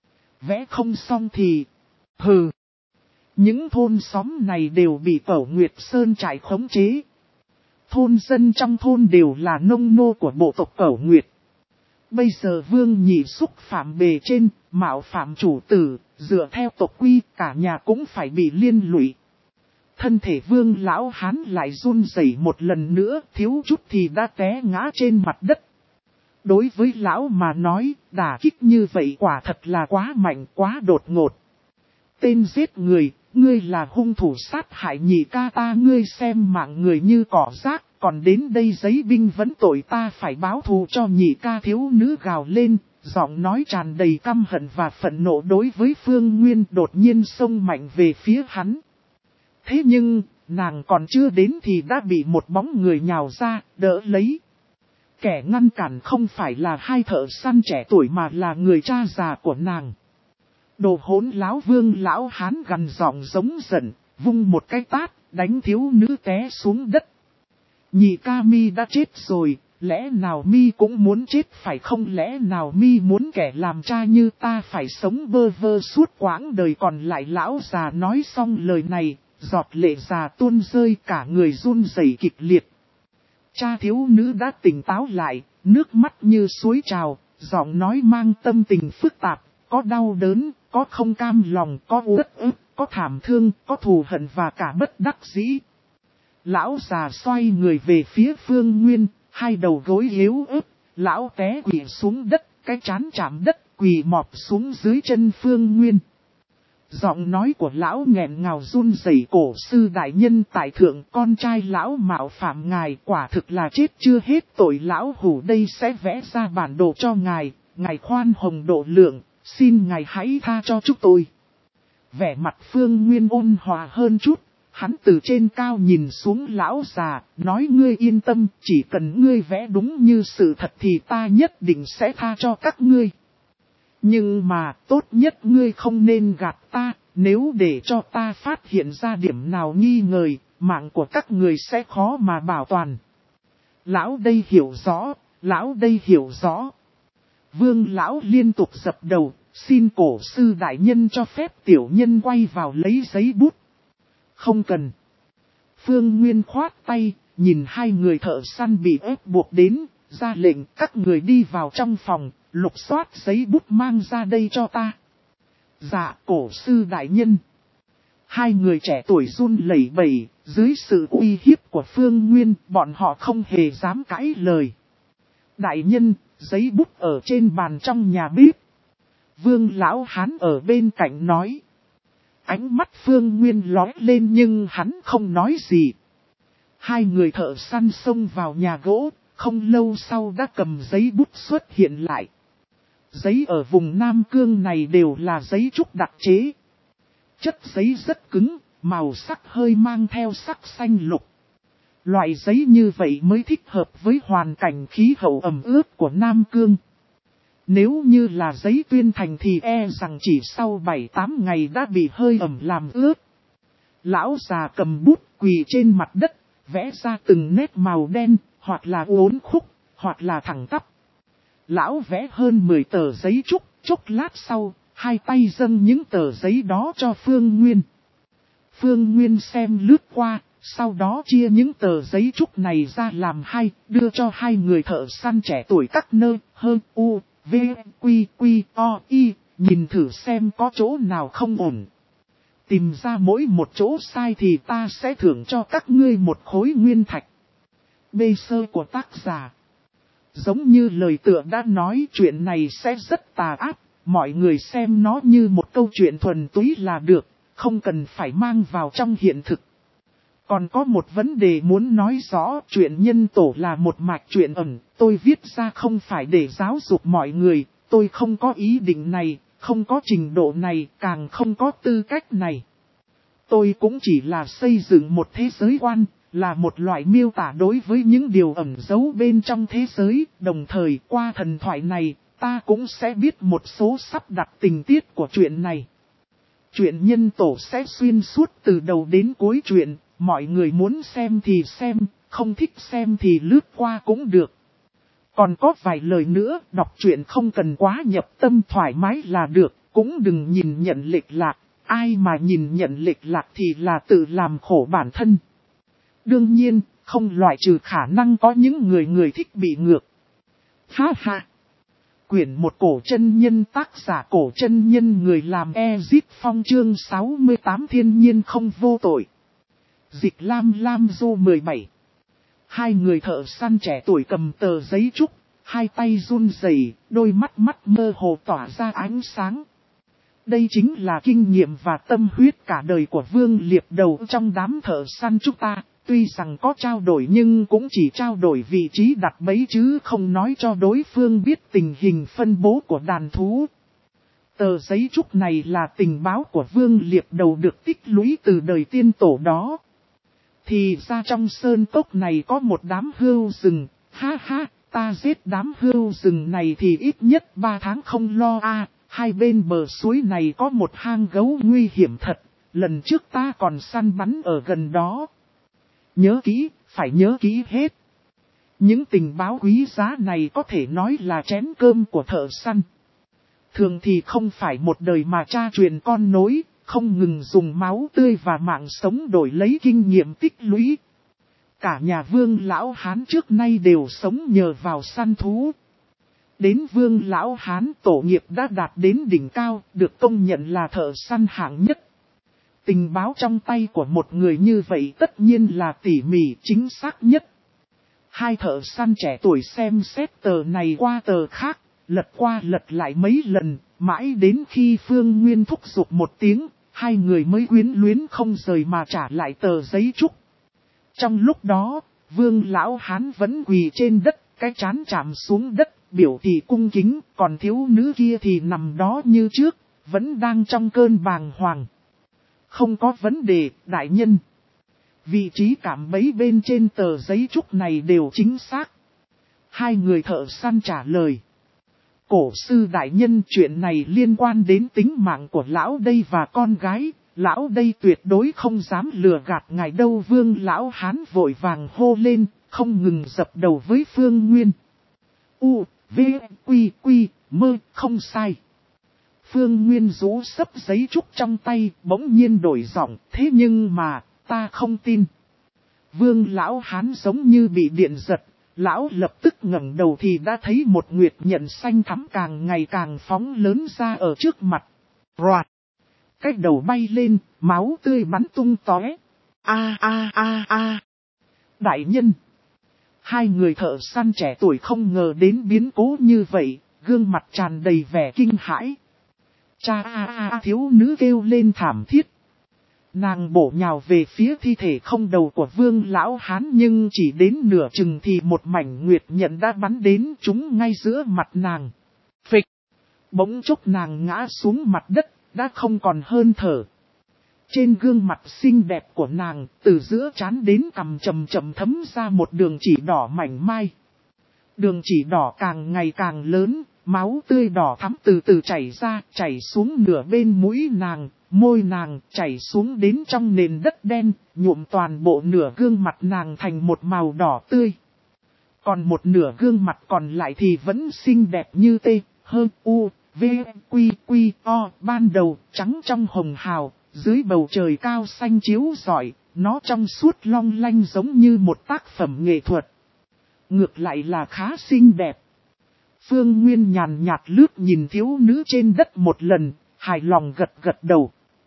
Vẽ không xong thì, hừ. Những thôn xóm này đều bị Cẩu Nguyệt Sơn trại khống chế. Thôn dân trong thôn đều là nông nô của bộ tộc Cẩu Nguyệt. Bây giờ Vương Nhị xúc phạm bề trên, mạo phạm chủ tử, dựa theo tộc quy cả nhà cũng phải bị liên lụy. Thân thể Vương lão hán lại run rẩy một lần nữa, thiếu chút thì đã té ngã trên mặt đất. Đối với lão mà nói, đả kích như vậy quả thật là quá mạnh, quá đột ngột. Tên giết người, ngươi là hung thủ sát hại nhị ca ta, ngươi xem mạng người như cỏ rác, còn đến đây giấy binh vấn tội ta phải báo thù cho nhị ca. Thiếu nữ gào lên, giọng nói tràn đầy căm hận và phẫn nộ đối với Phương Nguyên, đột nhiên xông mạnh về phía hắn. Thế nhưng, nàng còn chưa đến thì đã bị một bóng người nhào ra, đỡ lấy. Kẻ ngăn cản không phải là hai thợ săn trẻ tuổi mà là người cha già của nàng. Đồ hỗn láo! Vương lão hán gằn giọng giống giận, vung một cái tát, đánh thiếu nữ té xuống đất. Nhị ca mi đã chết rồi, lẽ nào mi cũng muốn chết phải không? Lẽ nào mi muốn kẻ làm cha như ta phải sống bơ vơ suốt quãng đời còn lại? Lão già nói xong lời này, giọt lệ già tuôn rơi, cả người run rẩy kịch liệt. Cha thiếu nữ đã tỉnh táo lại, nước mắt như suối trào, giọng nói mang tâm tình phức tạp, có đau đớn, có không cam lòng, có uất ức, có thảm thương, có thù hận và cả bất đắc dĩ. Lão già xoay người về phía Phương Nguyên, hai đầu gối yếu ớt, lão té quỵ xuống đất, cái trán chạm đất, quỳ mọp xuống dưới chân Phương Nguyên. Giọng nói của lão nghẹn ngào run rẩy: cổ sư đại nhân tại thượng, con trai lão mạo phạm ngài, quả thực là chết chưa hết tội. Lão hủ đây sẽ vẽ ra bản đồ cho ngài, ngài khoan hồng độ lượng, xin ngài hãy tha cho chúng tôi. Vẻ mặt Phương Nguyên ôn hòa hơn chút, hắn từ trên cao nhìn xuống lão già, nói: ngươi yên tâm, chỉ cần ngươi vẽ đúng như sự thật thì ta nhất định sẽ tha cho các ngươi. Nhưng mà tốt nhất ngươi không nên gạt ta, nếu để cho ta phát hiện ra điểm nào nghi ngờ, mạng của các người sẽ khó mà bảo toàn. Lão đây hiểu rõ, lão đây hiểu rõ. Vương lão liên tục dập đầu, xin cổ sư đại nhân cho phép tiểu nhân quay vào lấy giấy bút. Không cần. Phương Nguyên khoát tay, nhìn hai người thợ săn bị ép buộc đến, ra lệnh các người đi vào trong phòng, lục soát giấy bút mang ra đây cho ta. Dạ cổ sư đại nhân. Hai người trẻ tuổi run lẩy bẩy, dưới sự uy hiếp của Phương Nguyên, bọn họ không hề dám cãi lời. Đại nhân, giấy bút ở trên bàn trong nhà bếp. Vương lão hán ở bên cạnh nói. Ánh mắt Phương Nguyên lóe lên nhưng hắn không nói gì. Hai người thợ săn xông vào nhà gỗ, không lâu sau đã cầm giấy bút xuất hiện lại. Giấy ở vùng Nam Cương này đều là giấy trúc đặc chế. Chất giấy rất cứng, màu sắc hơi mang theo sắc xanh lục. Loại giấy như vậy mới thích hợp với hoàn cảnh khí hậu ẩm ướt của Nam Cương. Nếu như là giấy tuyên thành thì e rằng chỉ sau bảy tám ngày đã bị hơi ẩm làm ướt. Lão già cầm bút quỳ trên mặt đất, vẽ ra từng nét màu đen, hoặc là uốn khúc, hoặc là thẳng tắp. Lão vẽ hơn mười tờ giấy trúc, chốc lát sau, hai tay dâng những tờ giấy đó cho Phương Nguyên. Phương Nguyên xem lướt qua, sau đó chia những tờ giấy trúc này ra làm hai, đưa cho hai người thợ săn trẻ tuổi các nơi, hơn u, v, quy, quy, o, y, nhìn thử xem có chỗ nào không ổn. Tìm ra mỗi một chỗ sai thì ta sẽ thưởng cho các ngươi một khối nguyên thạch. Bê sơ của tác giả. Giống như lời tựa đã nói, chuyện này sẽ rất tà ác, mọi người xem nó như một câu chuyện thuần túy là được, không cần phải mang vào trong hiện thực. Còn có một vấn đề muốn nói rõ, chuyện nhân tổ là một mạch truyện ẩn, tôi viết ra không phải để giáo dục mọi người, tôi không có ý định này, không có trình độ này, càng không có tư cách này. Tôi cũng chỉ là xây dựng một thế giới quan, là một loại miêu tả đối với những điều ẩn giấu bên trong thế giới, đồng thời qua thần thoại này, ta cũng sẽ biết một số sắp đặt tình tiết của chuyện này. Chuyện nhân tổ sẽ xuyên suốt từ đầu đến cuối chuyện, mọi người muốn xem thì xem, không thích xem thì lướt qua cũng được. Còn có vài lời nữa, đọc truyện không cần quá nhập tâm, thoải mái là được, cũng đừng nhìn nhận lệch lạc, ai mà nhìn nhận lệch lạc thì là tự làm khổ bản thân. Đương nhiên, không loại trừ khả năng có những người người thích bị ngược. Ha ha! Quyển một cổ chân nhân, tác giả cổ chân nhân, người làm Ezip Phong, chương sáu mươi tám, thiên nhiên không vô tội. Dịch Lam Lam Du mười bảy. Hai người thợ săn trẻ tuổi cầm tờ giấy trúc, hai tay run rẩy, đôi mắt mắt mơ hồ tỏa ra ánh sáng. Đây chính là kinh nghiệm và tâm huyết cả đời của Vương Liệp Đầu trong đám thợ săn chúng ta. Tuy rằng có trao đổi nhưng cũng chỉ trao đổi vị trí đặt bẫy chứ không nói cho đối phương biết tình hình phân bố của đàn thú. Tờ giấy trúc này là tình báo của Vương Liệp Đầu được tích lũy từ đời tiên tổ đó. Thì ra trong sơn cốc này có một đám hươu rừng, ha ha, ta giết đám hươu rừng này thì ít nhất ba tháng không lo a. Hai bên bờ suối này có một hang gấu nguy hiểm thật, lần trước ta còn săn bắn ở gần đó. Nhớ kỹ, phải nhớ kỹ hết. Những tình báo quý giá này có thể nói là chén cơm của thợ săn. Thường thì không phải một đời mà cha truyền con nối, không ngừng dùng máu tươi và mạng sống đổi lấy kinh nghiệm tích lũy. Cả nhà Vương Lão Hán trước nay đều sống nhờ vào săn thú. Đến Vương Lão Hán tổ nghiệp đã đạt đến đỉnh cao, được công nhận là thợ săn hạng nhất. Tình báo trong tay của một người như vậy tất nhiên là tỉ mỉ chính xác nhất. Hai thợ săn trẻ tuổi xem xét tờ này qua tờ khác, lật qua lật lại mấy lần, mãi đến khi Phương Nguyên thúc giục một tiếng, hai người mới quyến luyến không rời mà trả lại tờ giấy trúc. Trong lúc đó, Vương Lão Hán vẫn quỳ trên đất, cái trán chạm xuống đất, biểu thị cung kính, còn thiếu nữ kia thì nằm đó như trước, vẫn đang trong cơn bàng hoàng. Không có vấn đề, đại nhân. Vị trí cảm bẫy bên trên tờ giấy trúc này đều chính xác. Hai người thợ săn trả lời. Cổ sư đại nhân, chuyện này liên quan đến tính mạng của lão đây và con gái. Lão đây tuyệt đối không dám lừa gạt ngài đâu. Vương Lão Hán vội vàng hô lên, không ngừng dập đầu với Phương Nguyên. U, V, Quy, Quy, mơ, không sai. Phương Nguyên rũ sấp giấy trúc trong tay, bỗng nhiên đổi giọng, thế nhưng mà, ta không tin. Vương Lão Hán giống như bị điện giật, lão lập tức ngẩng đầu thì đã thấy một nguyệt nhận xanh thắm càng ngày càng phóng lớn ra ở trước mặt. Roạt! Cái đầu bay lên, máu tươi bắn tung tóe. A a a a! Đại nhân! Hai người thợ săn trẻ tuổi không ngờ đến biến cố như vậy, gương mặt tràn đầy vẻ kinh hãi. Cha a a thiếu nữ kêu lên thảm thiết. Nàng bổ nhào về phía thi thể không đầu của Vương Lão Hán nhưng chỉ đến nửa chừng thì một mảnh nguyệt nhận đã bắn đến chúng ngay giữa mặt nàng. Phịch! Bỗng chốc nàng ngã xuống mặt đất, đã không còn hơi thở. Trên gương mặt xinh đẹp của nàng, từ giữa trán đến cằm chậm chậm thấm ra một đường chỉ đỏ mảnh mai. Đường chỉ đỏ càng ngày càng lớn, máu tươi đỏ thắm từ từ chảy ra, chảy xuống nửa bên mũi nàng, môi nàng, chảy xuống đến trong nền đất đen, nhuộm toàn bộ nửa gương mặt nàng thành một màu đỏ tươi. Còn một nửa gương mặt còn lại thì vẫn xinh đẹp như tê, hơn u, v, quy, quy, o, ban đầu, trắng trong hồng hào, dưới bầu trời cao xanh chiếu rọi, nó trong suốt long lanh giống như một tác phẩm nghệ thuật. Ngược lại là khá xinh đẹp. Phương Nguyên nhàn nhạt lướt nhìn thiếu nữ trên đất một lần, hài lòng gật gật đầu.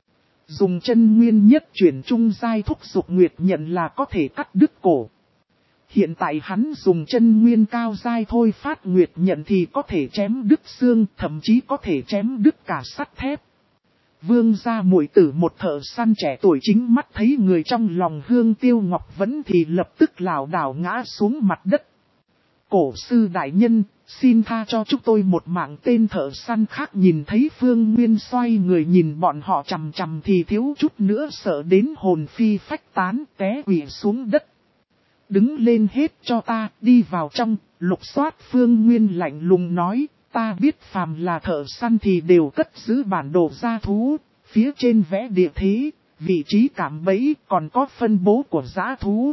Dùng chân nguyên nhất chuyển trung giai thúc dục nguyệt nhận là có thể cắt đứt cổ. Hiện tại hắn dùng chân nguyên cao giai thôi phát nguyệt nhận thì có thể chém đứt xương, thậm chí có thể chém đứt cả sắt thép. Vương gia muội tử một thợ săn trẻ tuổi chính mắt thấy người trong lòng Hương Tiêu Ngọc Vẫn thì lập tức lảo đảo ngã xuống mặt đất. Cổ sư đại nhân, xin tha cho chúng tôi một mạng. Tên thợ săn khác nhìn thấy Phương Nguyên xoay người nhìn bọn họ chằm chằm thì thiếu chút nữa sợ đến hồn phi phách tán té quỵ xuống đất. Đứng lên hết cho ta, đi vào trong, Lục Soát Phương Nguyên lạnh lùng nói, ta biết phàm là thợ săn thì đều cất giữ bản đồ gia thú, phía trên vẽ địa thế, vị trí cảm bẫy còn có phân bố của dã thú.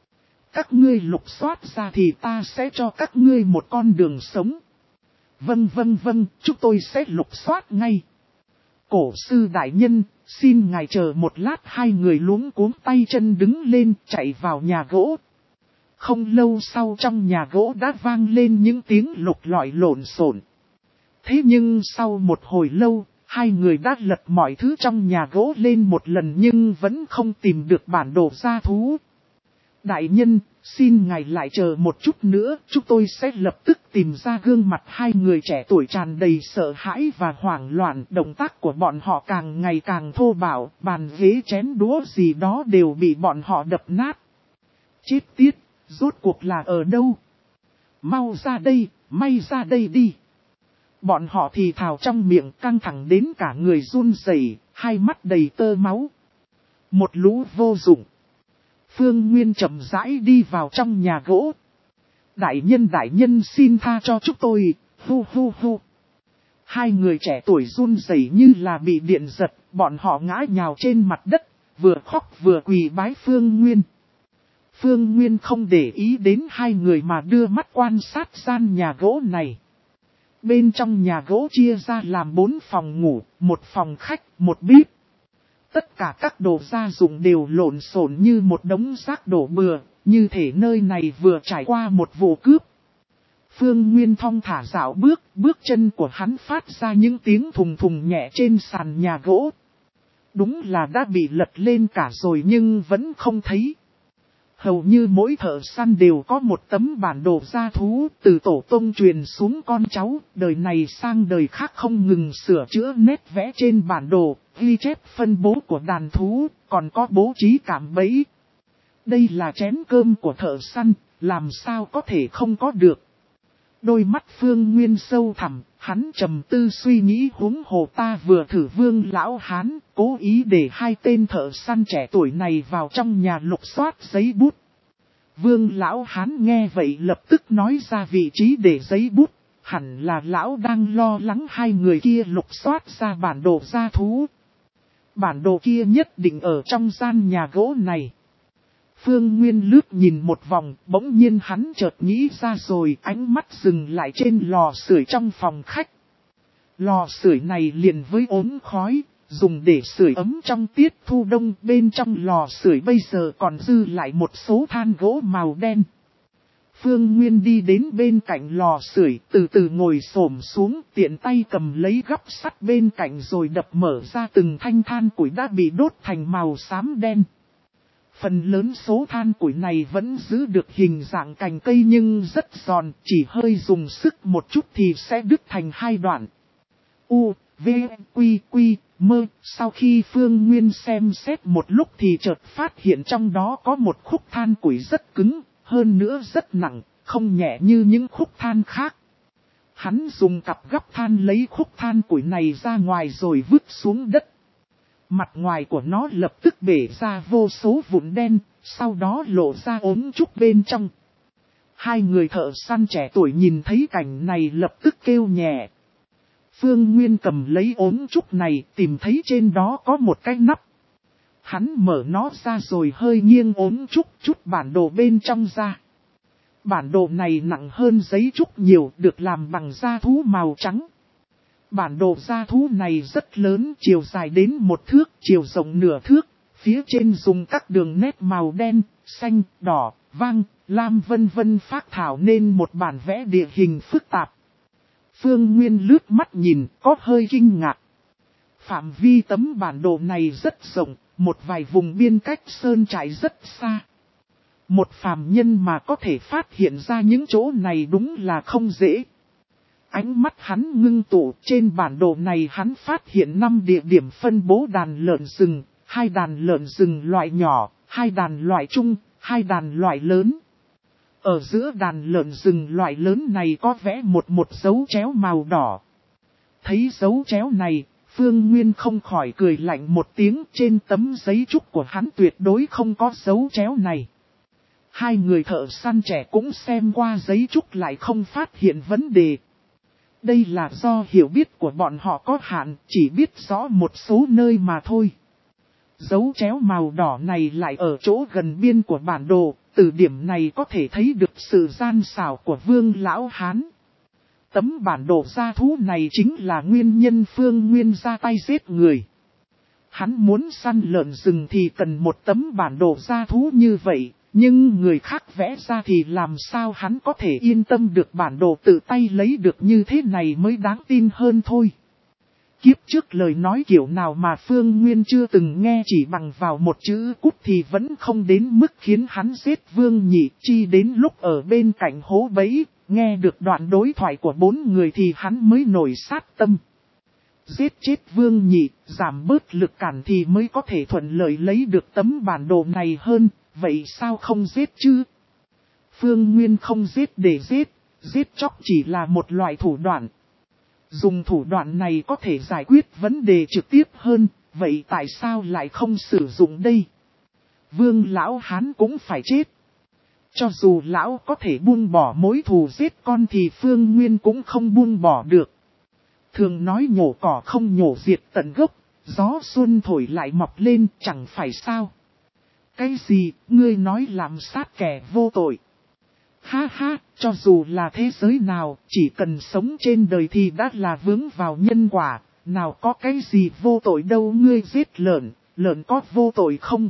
Các ngươi lục soát ra thì ta sẽ cho các ngươi một con đường sống. Vâng vâng vâng, chúng tôi sẽ lục soát ngay. Cổ sư đại nhân, xin ngài chờ một lát. Hai người luống cuống tay chân đứng lên chạy vào nhà gỗ. Không lâu sau trong nhà gỗ đã vang lên những tiếng lục lọi lộn xộn. Thế nhưng sau một hồi lâu, hai người đã lật mọi thứ trong nhà gỗ lên một lần nhưng vẫn không tìm được bản đồ gia thú. Đại nhân, xin ngài lại chờ một chút nữa, chúng tôi sẽ lập tức tìm ra gương mặt hai người trẻ tuổi tràn đầy sợ hãi và hoảng loạn. Động tác của bọn họ càng ngày càng thô bạo, bàn ghế chén đũa gì đó đều bị bọn họ đập nát. Chết tiết, rốt cuộc là ở đâu? Mau ra đây, may ra đây đi. Bọn họ thì thào trong miệng căng thẳng đến cả người run rẩy, hai mắt đầy tơ máu. Một lũ vô dụng. Phương Nguyên chậm rãi đi vào trong nhà gỗ. Đại nhân đại nhân xin tha cho chúng tôi, hu hu hu. Hai người trẻ tuổi run rẩy như là bị điện giật, bọn họ ngã nhào trên mặt đất, vừa khóc vừa quỳ bái Phương Nguyên. Phương Nguyên không để ý đến hai người mà đưa mắt quan sát gian nhà gỗ này. Bên trong nhà gỗ chia ra làm bốn phòng ngủ, một phòng khách, một bếp. Tất cả các đồ gia dụng đều lộn xộn như một đống rác đổ bừa, như thể nơi này vừa trải qua một vụ cướp. Phương Nguyên thong thả dạo bước, bước chân của hắn phát ra những tiếng thùng thùng nhẹ trên sàn nhà gỗ. Đúng là đã bị lật lên cả rồi nhưng vẫn không thấy. Hầu như mỗi thợ săn đều có một tấm bản đồ gia thú, từ tổ tông truyền xuống con cháu, đời này sang đời khác không ngừng sửa chữa nét vẽ trên bản đồ, ghi chép phân bố của đàn thú, còn có bố trí cảm bẫy. Đây là chén cơm của thợ săn, làm sao có thể không có được. Đôi mắt Phương Nguyên sâu thẳm, hắn trầm tư suy nghĩ huống hồ ta vừa thử Vương Lão Hán, cố ý để hai tên thợ săn trẻ tuổi này vào trong nhà lục soát giấy bút. Vương Lão Hán nghe vậy lập tức nói ra vị trí để giấy bút, hẳn là Lão đang lo lắng hai người kia lục soát ra bản đồ gia thú. Bản đồ kia nhất định ở trong gian nhà gỗ này. Phương Nguyên lướt nhìn một vòng, bỗng nhiên hắn chợt nghĩ ra rồi, ánh mắt dừng lại trên lò sưởi trong phòng khách. Lò sưởi này liền với ốm khói, dùng để sưởi ấm trong tiết thu đông, bên trong lò sưởi bây giờ còn dư lại một số than gỗ màu đen. Phương Nguyên đi đến bên cạnh lò sưởi, từ từ ngồi xổm xuống, tiện tay cầm lấy gắp sắt bên cạnh rồi đập mở ra từng thanh than củi đã bị đốt thành màu xám đen. Phần lớn số than củi này vẫn giữ được hình dạng cành cây nhưng rất giòn, chỉ hơi dùng sức một chút thì sẽ đứt thành hai đoạn. U, V, Quy, Quy, Mơ, sau khi Phương Nguyên xem xét một lúc thì chợt phát hiện trong đó có một khúc than củi rất cứng, hơn nữa rất nặng, không nhẹ như những khúc than khác. Hắn dùng cặp gấp than lấy khúc than củi này ra ngoài rồi vứt xuống đất. Mặt ngoài của nó lập tức bể ra vô số vụn đen, sau đó lộ ra ốm trúc bên trong. Hai người thợ săn trẻ tuổi nhìn thấy cảnh này lập tức kêu nhẹ. Phương Nguyên cầm lấy ốm trúc này, tìm thấy trên đó có một cái nắp. Hắn mở nó ra rồi hơi nghiêng ốm trúc chút bản đồ bên trong ra. Bản đồ này nặng hơn giấy trúc nhiều, được làm bằng da thú màu trắng. Bản đồ gia thú này rất lớn, chiều dài đến một thước, chiều rộng nửa thước, phía trên dùng các đường nét màu đen, xanh, đỏ, vàng, lam vân vân phác thảo nên một bản vẽ địa hình phức tạp. Phương Nguyên lướt mắt nhìn, có hơi kinh ngạc. Phạm vi tấm bản đồ này rất rộng, một vài vùng biên cách sơn trại rất xa. Một phàm nhân mà có thể phát hiện ra những chỗ này đúng là không dễ. Ánh mắt hắn ngưng tụ, trên bản đồ này hắn phát hiện năm địa điểm phân bố đàn lợn rừng, hai đàn lợn rừng loại nhỏ, hai đàn loại trung, hai đàn loại lớn. Ở giữa đàn lợn rừng loại lớn này có vẽ một một dấu chéo màu đỏ. Thấy dấu chéo này, Phương Nguyên không khỏi cười lạnh một tiếng, trên tấm giấy trúc của hắn tuyệt đối không có dấu chéo này. Hai người thợ săn trẻ cũng xem qua giấy trúc lại không phát hiện vấn đề. Đây là do hiểu biết của bọn họ có hạn, chỉ biết rõ một số nơi mà thôi. Dấu chéo màu đỏ này lại ở chỗ gần biên của bản đồ, từ điểm này có thể thấy được sự gian xảo của Vương Lão Hán. Tấm bản đồ gia thú này chính là nguyên nhân Phương Nguyên ra tay giết người. Hắn muốn săn lợn rừng thì cần một tấm bản đồ gia thú như vậy, nhưng người khác vẽ ra thì làm sao hắn có thể yên tâm được bản đồ tự tay lấy được như thế này mới đáng tin hơn thôi. Kiếp trước lời nói kiểu nào mà Phương Nguyên chưa từng nghe, chỉ bằng vào một chữ cút thì vẫn không đến mức khiến hắn giết Vương Nhị. Chi đến lúc ở bên cạnh hố bẫy, nghe được đoạn đối thoại của bốn người thì hắn mới nổi sát tâm. Giết chết Vương Nhị, giảm bớt lực cản thì mới có thể thuận lợi lấy được tấm bản đồ này hơn, vậy sao không giết chứ? Phương Nguyên không giết để giết, giết chóc chỉ là một loại thủ đoạn. Dùng thủ đoạn này có thể giải quyết vấn đề trực tiếp hơn, vậy tại sao lại không sử dụng đây? Vương Lão Hán cũng phải chết. Cho dù Lão có thể buông bỏ mối thù giết con thì Phương Nguyên cũng không buông bỏ được. Thường nói nhổ cỏ không nhổ diệt tận gốc, gió xuân thổi lại mọc lên chẳng phải sao? Cái gì, ngươi nói làm sát kẻ vô tội? Ha ha, cho dù là thế giới nào, chỉ cần sống trên đời thì đã là vướng vào nhân quả, nào có cái gì vô tội đâu. Ngươi giết lợn, lợn có vô tội không?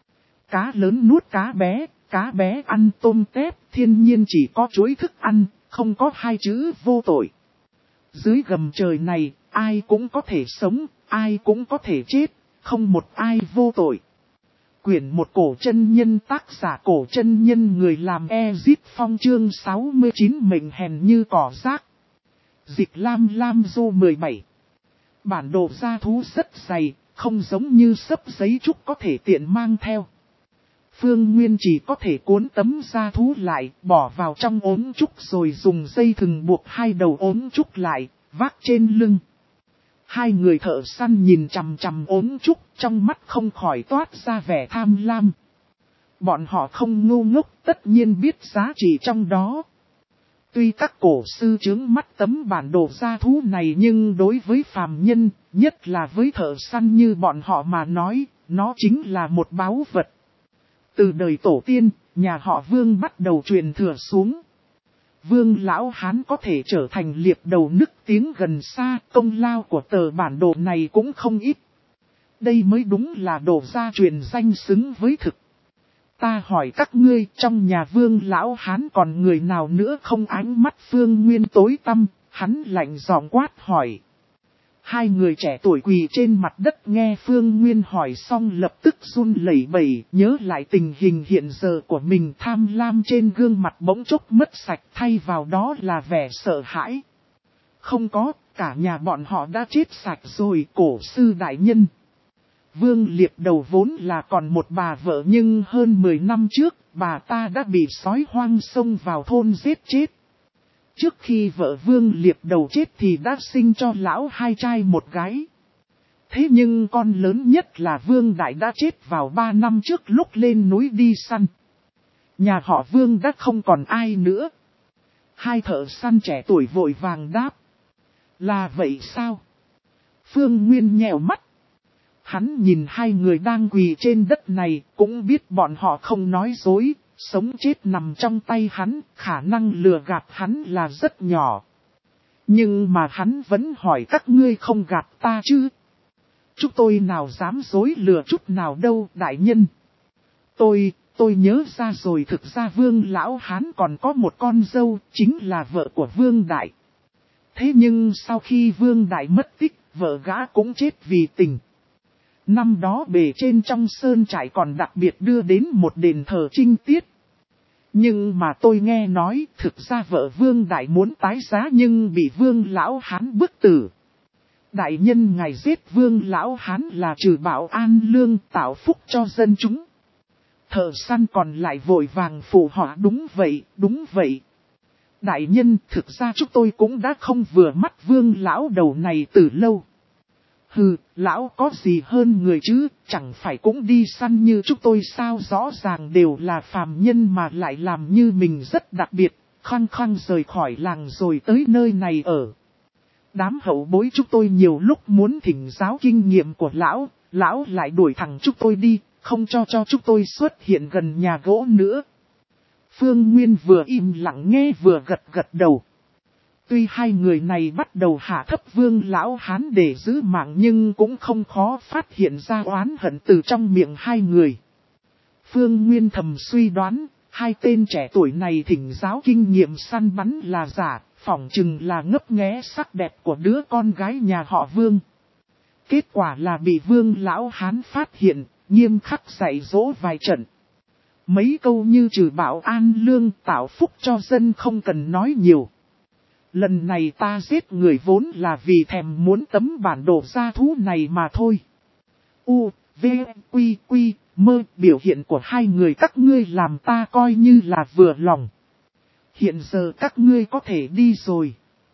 Cá lớn nuốt cá bé, cá bé ăn tôm tép, thiên nhiên chỉ có chuối thức ăn, không có hai chữ vô tội. Dưới gầm trời này, ai cũng có thể sống, ai cũng có thể chết, không một ai vô tội. Quyển một cổ chân nhân, tác giả cổ chân nhân, người làm Ezip Phong, chương sáu mươi chín, mệnh hèn như cỏ rác. Dịch Lam Lam Du mười bảy. Bản đồ gia thú rất dày, không giống như xấp giấy trúc có thể tiện mang theo. Phương Nguyên chỉ có thể cuốn tấm gia thú lại, bỏ vào trong ốm trúc rồi dùng dây thừng buộc hai đầu ốm trúc lại, vác trên lưng. Hai người thợ săn nhìn chằm chằm ốm trúc, trong mắt không khỏi toát ra vẻ tham lam. Bọn họ không ngu ngốc, tất nhiên biết giá trị trong đó. Tuy các cổ sư chướng mắt tấm bản đồ gia thú này, nhưng đối với phàm nhân, nhất là với thợ săn như bọn họ mà nói, nó chính là một báu vật. Từ đời tổ tiên, nhà họ Vương bắt đầu truyền thừa xuống. Vương Lão Hán có thể trở thành liệp đầu nức tiếng gần xa, công lao của tờ bản đồ này cũng không ít. Đây mới đúng là đồ gia truyền danh xứng với thực. Ta hỏi các ngươi, trong nhà Vương Lão Hán còn người nào nữa không? Ánh mắt Phương Nguyên tối tăm, hắn lạnh giọng quát hỏi. Hai người trẻ tuổi quỳ trên mặt đất nghe Phương Nguyên hỏi xong lập tức run lẩy bẩy, nhớ lại tình hình hiện giờ của mình, tham lam trên gương mặt bỗng chốc mất sạch, thay vào đó là vẻ sợ hãi. Không có, cả nhà bọn họ đã chết sạch rồi, cổ sư đại nhân. Vương Liệp Đầu vốn là còn một bà vợ, nhưng hơn mười năm trước, bà ta đã bị sói hoang xông vào thôn giết chết. Trước khi vợ Vương Liệp Đầu chết thì đã sinh cho lão hai trai một gái. Thế nhưng con lớn nhất là Vương Đại đã chết vào ba năm trước lúc lên núi đi săn. Nhà họ Vương đã không còn ai nữa. Hai thợ săn trẻ tuổi vội vàng đáp. Là vậy sao? Phương Nguyên nhèo mắt. Hắn nhìn hai người đang quỳ trên đất này, cũng biết bọn họ không nói dối. Sống chết nằm trong tay hắn, khả năng lừa gạt hắn là rất nhỏ. Nhưng mà hắn vẫn hỏi các ngươi không gạt ta chứ? Chúng tôi nào dám dối lừa chút nào đâu đại nhân. Tôi, tôi nhớ ra rồi, thực ra Vương Lão Hán còn có một con dâu, chính là vợ của Vương Đại. Thế nhưng sau khi Vương Đại mất tích, vợ gã cũng chết vì tình. Năm đó bề trên trong sơn trại còn đặc biệt đưa đến một đền thờ trinh tiết. Nhưng mà tôi nghe nói thực ra vợ Vương Đại muốn tái giá nhưng bị Vương Lão Hán bức tử. Đại nhân ngài giết Vương Lão Hán là trừ bạo an lương, tạo phúc cho dân chúng. Thợ săn còn lại vội vàng phụ họa đúng vậy, đúng vậy. Đại nhân, thực ra chúng tôi cũng đã không vừa mắt Vương Lão Đầu này từ lâu. Hừ, lão có gì hơn người chứ, chẳng phải cũng đi săn như chúng tôi sao, rõ ràng đều là phàm nhân mà lại làm như mình rất đặc biệt, khăng khăng rời khỏi làng rồi tới nơi này ở. Đám hậu bối chúng tôi nhiều lúc muốn thỉnh giáo kinh nghiệm của lão, lão lại đuổi thẳng chúng tôi đi, không cho cho chúng tôi xuất hiện gần nhà gỗ nữa. Phương Nguyên vừa im lặng nghe vừa gật gật đầu. Tuy hai người này bắt đầu hạ thấp Vương lão hán để giữ mạng nhưng cũng không khó phát hiện ra oán hận từ trong miệng hai người. Phương Nguyên thầm suy đoán, hai tên trẻ tuổi này thỉnh giáo kinh nghiệm săn bắn là giả, phỏng chừng là ngấp nghé sắc đẹp của đứa con gái nhà họ Vương. Kết quả là bị Vương lão hán phát hiện, nghiêm khắc dạy dỗ vài trận. Mấy câu như trừ bạo an lương tạo phúc cho dân không cần nói nhiều. Lần này ta giết người vốn là vì thèm muốn tấm bản đồ gia thú này mà thôi. U, V, Quy, Quy, Mơ, biểu hiện của hai người các ngươi làm ta coi như là vừa lòng. Hiện giờ các ngươi có thể đi rồi.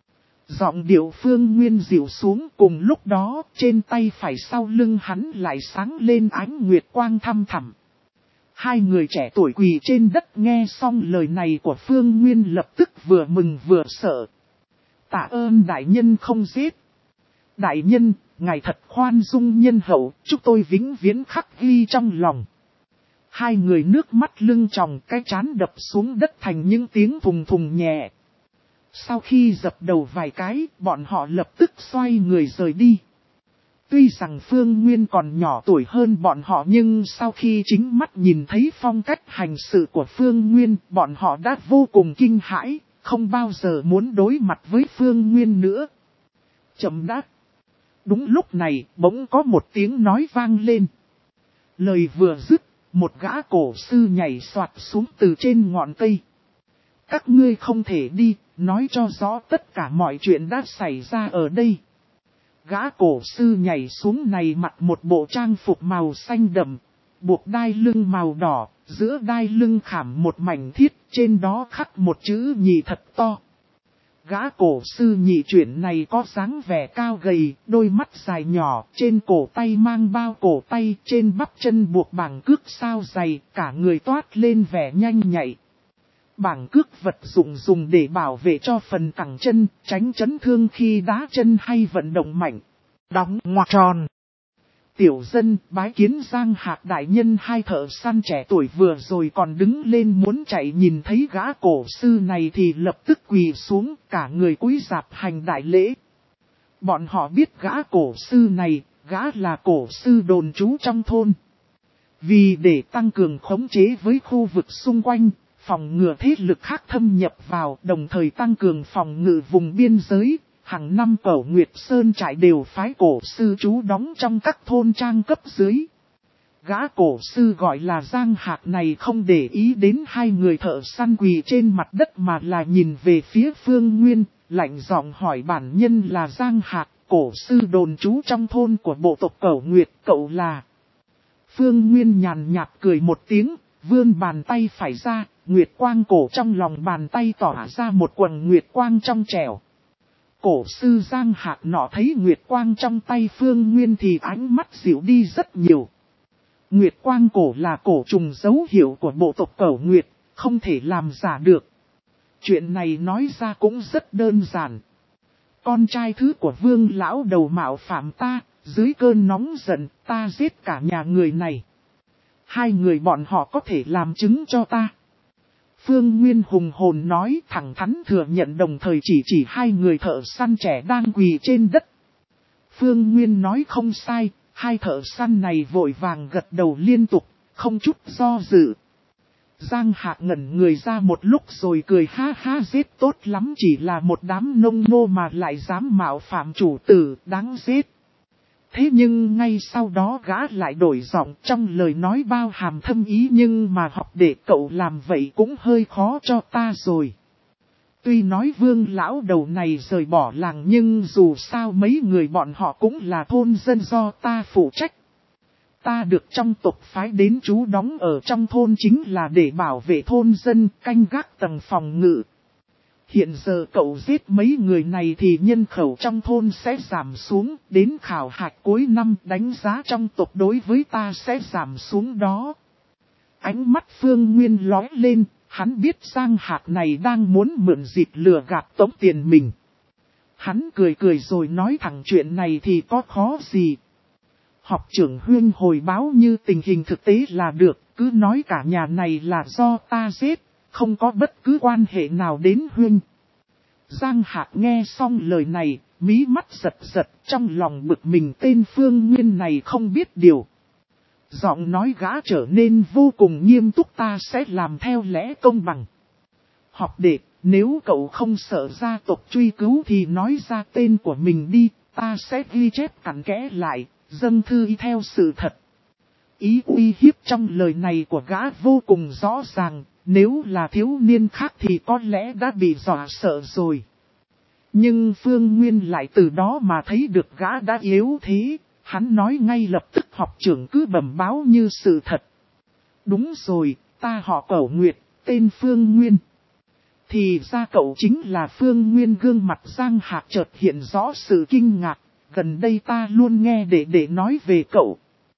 Giọng điệu Phương Nguyên dịu xuống, cùng lúc đó trên tay phải sau lưng hắn lại sáng lên ánh nguyệt quang thăm thẳm. Hai người trẻ tuổi quỳ trên đất nghe xong lời này của Phương Nguyên lập tức vừa mừng vừa sợ. Tạ ơn đại nhân không giết. Đại nhân, ngài thật khoan dung nhân hậu, chúng tôi vĩnh viễn khắc ghi trong lòng. Hai người nước mắt lưng tròng, cái trán đập xuống đất thành những tiếng thùng thùng nhẹ. Sau khi dập đầu vài cái, bọn họ lập tức xoay người rời đi. Tuy rằng Phương Nguyên còn nhỏ tuổi hơn bọn họ nhưng sau khi chính mắt nhìn thấy phong cách hành sự của Phương Nguyên, bọn họ đã vô cùng kinh hãi, không bao giờ muốn đối mặt với Phương Nguyên nữa. Chậm đã. Đúng lúc này, bỗng có một tiếng nói vang lên. Lời vừa dứt, một gã cổ sư nhảy xoạt xuống từ trên ngọn cây. Các ngươi không thể đi, nói cho rõ tất cả mọi chuyện đã xảy ra ở đây. Gã cổ sư nhảy xuống này mặc một bộ trang phục màu xanh đậm, buộc đai lưng màu đỏ, giữa đai lưng khảm một mảnh thiết, trên đó khắc một chữ nhị thật to. Gã cổ sư nhị chuyển này có dáng vẻ cao gầy, đôi mắt dài nhỏ, trên cổ tay mang bao cổ tay, trên bắp chân buộc bảng cước sao dày, cả người toát lên vẻ nhanh nhạy. Bảng cước vật dụng dùng để bảo vệ cho phần cẳng chân, tránh chấn thương khi đá chân hay vận động mạnh. Đóng ngoặc tròn. Tiểu dân bái kiến Giang Hạc đại nhân. Hai thợ săn trẻ tuổi vừa rồi còn đứng lên muốn chạy, nhìn thấy gã cổ sư này thì lập tức quỳ xuống, cả người cúi rạp hành đại lễ. Bọn họ biết gã cổ sư này, gã là cổ sư đồn trú trong thôn. Vì để tăng cường khống chế với khu vực xung quanh, phòng ngừa thế lực khác thâm nhập vào, đồng thời tăng cường phòng ngự vùng biên giới, hàng năm Cẩu Nguyệt Sơn trại đều phái cổ sư trú đóng trong các thôn trang cấp dưới. Gã cổ sư gọi là Giang Hạc này không để ý đến hai người thợ săn quỳ trên mặt đất mà là nhìn về phía Phương Nguyên, lạnh giọng hỏi bản nhân là Giang Hạc, cổ sư đồn trú trong thôn của bộ tộc Cẩu Nguyệt, cậu là. Phương Nguyên nhàn nhạt cười một tiếng, vươn bàn tay phải ra, nguyệt quang cổ trong lòng bàn tay tỏa ra một quầng nguyệt quang trong trẻo. Cổ sư Giang Hạc nọ thấy nguyệt quang trong tay Phương Nguyên thì ánh mắt dịu đi rất nhiều. Nguyệt quang cổ là cổ trùng dấu hiệu của bộ tộc Cẩu Nguyệt, không thể làm giả được. Chuyện này nói ra cũng rất đơn giản. Con trai thứ của Vương lão đầu mạo phạm ta, dưới cơn nóng giận ta giết cả nhà người này. Hai người bọn họ có thể làm chứng cho ta. Phương Nguyên hùng hồn nói, thẳng thắn thừa nhận, đồng thời chỉ chỉ hai người thợ săn trẻ đang quỳ trên đất. Phương Nguyên nói không sai, hai thợ săn này vội vàng gật đầu liên tục, không chút do dự. Giang Hạc ngẩn người ra một lúc rồi cười ha ha, giết tốt lắm, chỉ là một đám nông nô mà lại dám mạo phạm chủ tử, đáng giết. Thế nhưng ngay sau đó gã lại đổi giọng, trong lời nói bao hàm thâm ý, nhưng mà học để cậu làm vậy cũng hơi khó cho ta rồi. Tuy nói Vương lão đầu này rời bỏ làng nhưng dù sao mấy người bọn họ cũng là thôn dân do ta phụ trách. Ta được trong tộc phái đến trú đóng ở trong thôn chính là để bảo vệ thôn dân, canh gác tầng phòng ngự. Hiện giờ cậu giết mấy người này thì nhân khẩu trong thôn sẽ giảm xuống, đến khảo hạch cuối năm đánh giá trong tộc đối với ta sẽ giảm xuống đó. Ánh mắt Phương Nguyên lóe lên, hắn biết Giang Hạc này đang muốn mượn dịp lừa gạt tống tiền mình. Hắn cười cười rồi nói thẳng chuyện này thì có khó gì. Học trưởng Huyên hồi báo như tình hình thực tế là được, cứ nói cả nhà này là do ta giết, không có bất cứ quan hệ nào đến Huyên. Giang Hạc nghe xong lời này, mí mắt giật giật, trong lòng bực mình tên Phương Nguyên này không biết điều. Giọng nói gã trở nên vô cùng nghiêm túc, ta sẽ làm theo lẽ công bằng. Học đệ, nếu cậu không sợ gia tộc truy cứu thì nói ra tên của mình đi, ta sẽ ghi chép cặn kẽ lại, dâng thư y theo sự thật. Ý uy hiếp trong lời này của gã vô cùng rõ ràng, nếu là thiếu niên khác thì có lẽ đã bị dọa sợ rồi. Nhưng Phương Nguyên lại từ đó mà thấy được gã đã yếu thế, hắn nói ngay lập tức học trưởng cứ bẩm báo như sự thật. Đúng rồi, ta họ Cẩu Nguyệt, tên Phương Nguyên. Thì ra cậu chính là Phương Nguyên. Gương mặt Giang Hạc chợt hiện rõ sự kinh ngạc, gần đây ta luôn nghe đệ đệ nói về cậu.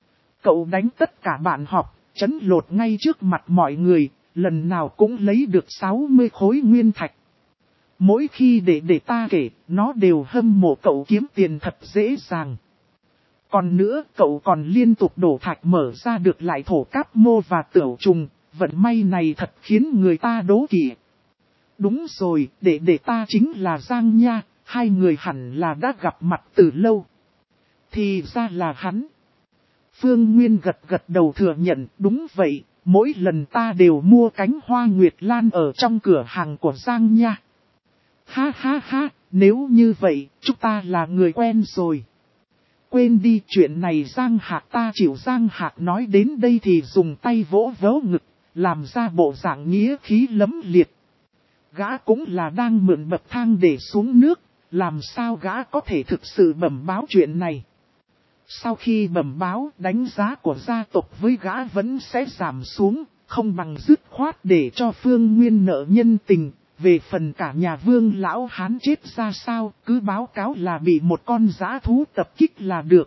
Cậu đánh tất cả bạn học, trấn lột ngay trước mặt mọi người, lần nào cũng lấy được sáu mươi khối nguyên thạch. Mỗi khi đệ đệ ta kể, nó đều hâm mộ cậu kiếm tiền thật dễ dàng. Còn nữa, cậu còn liên tục đổ thạch mở ra được lại thổ cáp mô và tửu trùng, vận may này thật khiến người ta đố kỵ. Đúng rồi, đệ đệ ta chính là Giang Nha, hai người hẳn là đã gặp mặt từ lâu. Thì ra là hắn. Phương Nguyên gật gật đầu thừa nhận, đúng vậy, mỗi lần ta đều mua cánh hoa nguyệt lan ở trong cửa hàng của Giang Nha. Ha ha ha, nếu như vậy, chúng ta là người quen rồi. Quên đi chuyện này Giang Hạc ta chịu. Giang Hạc nói đến đây thì dùng tay vỗ vỗ ngực, làm ra bộ dạng nghĩa khí lẫm liệt. Gã cũng là đang mượn bậc thang để xuống nước, làm sao gã có thể thực sự bẩm báo chuyện này. Sau khi bẩm báo, đánh giá của gia tộc với gã vẫn sẽ giảm xuống, không bằng dứt khoát để cho Phương Nguyên nợ nhân tình. Về phần cả nhà Vương lão hán chết ra sao, cứ báo cáo là bị một con dã thú tập kích là được.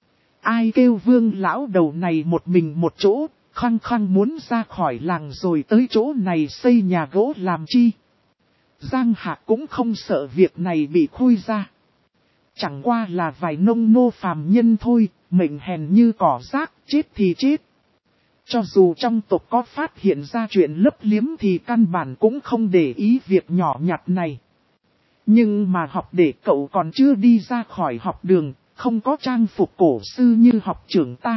Ai kêu Vương lão đầu này một mình một chỗ, khăng khăng muốn ra khỏi làng rồi tới chỗ này xây nhà gỗ làm chi. Giang Hạc cũng không sợ việc này bị khui ra. Chẳng qua là vài nông nô phàm nhân thôi, mệnh hèn như cỏ rác, chết thì chết. Cho dù trong tộc có phát hiện ra chuyện lấp liếm thì căn bản cũng không để ý việc nhỏ nhặt này. Nhưng mà học để cậu còn chưa đi ra khỏi học đường, không có trang phục cổ sư như học trưởng ta.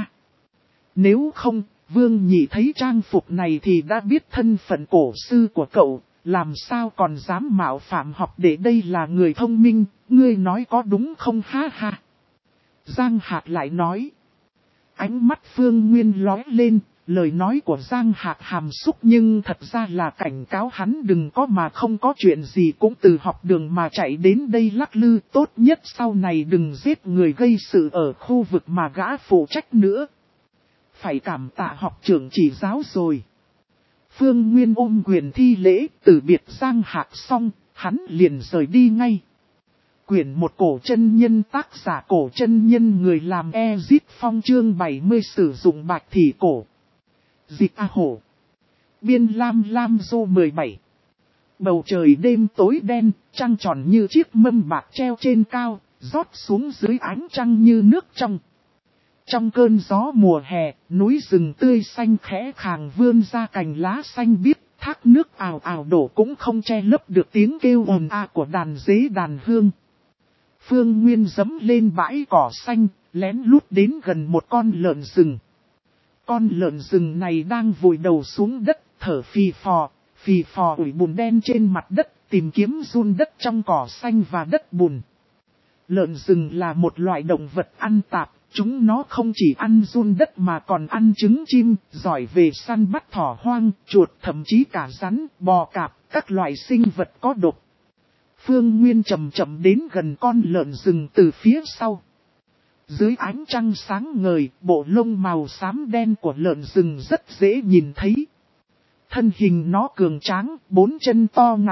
Nếu không, Vương Nhị thấy trang phục này thì đã biết thân phận cổ sư của cậu, làm sao còn dám mạo phạm học để đây là người thông minh, ngươi nói có đúng không ha ha. Giang Hạc lại nói. Ánh mắt Phương Nguyên lóe lên. Lời nói của Giang Hạc hàm xúc nhưng thật ra là cảnh cáo hắn đừng có mà không có chuyện gì cũng từ học đường mà chạy đến đây lắc lư. Tốt nhất sau này đừng giết người gây sự ở khu vực mà gã phụ trách nữa. Phải cảm tạ học trưởng chỉ giáo rồi. Phương Nguyên ôm quyền thi lễ, từ biệt Giang Hạc xong, hắn liền rời đi ngay. Quyển một cổ chân nhân, tác giả cổ chân nhân, người làm Ezit Phong, chương bảy mươi sử dụng bạch thị cổ. Dịch A Hổ. Biên Lam Lam Dô mười bảy. Bầu trời đêm tối đen, trăng tròn như chiếc mâm bạc treo trên cao, rót xuống dưới ánh trăng như nước trong. Trong cơn gió mùa hè, núi rừng tươi xanh khẽ khàng vươn ra cành lá xanh biếc, thác nước ào ào đổ cũng không che lấp được tiếng kêu ồn ào của đàn dế đàn hương. Phương Nguyên dẫm lên bãi cỏ xanh, lén lút đến gần một con lợn rừng. Con lợn rừng này đang vùi đầu xuống đất, thở phì phò, phì phò ủi bùn đen trên mặt đất, tìm kiếm giun đất trong cỏ xanh và đất bùn. Lợn rừng là một loại động vật ăn tạp, chúng nó không chỉ ăn giun đất mà còn ăn trứng chim, giỏi về săn bắt thỏ hoang, chuột, thậm chí cả rắn, bò cạp, các loại sinh vật có độc. Phương Nguyên chậm chậm đến gần con lợn rừng từ phía sau. Dưới ánh trăng sáng ngời, bộ lông màu xám đen của lợn rừng rất dễ nhìn thấy. Thân hình nó cường tráng, bốn chân to ngắn,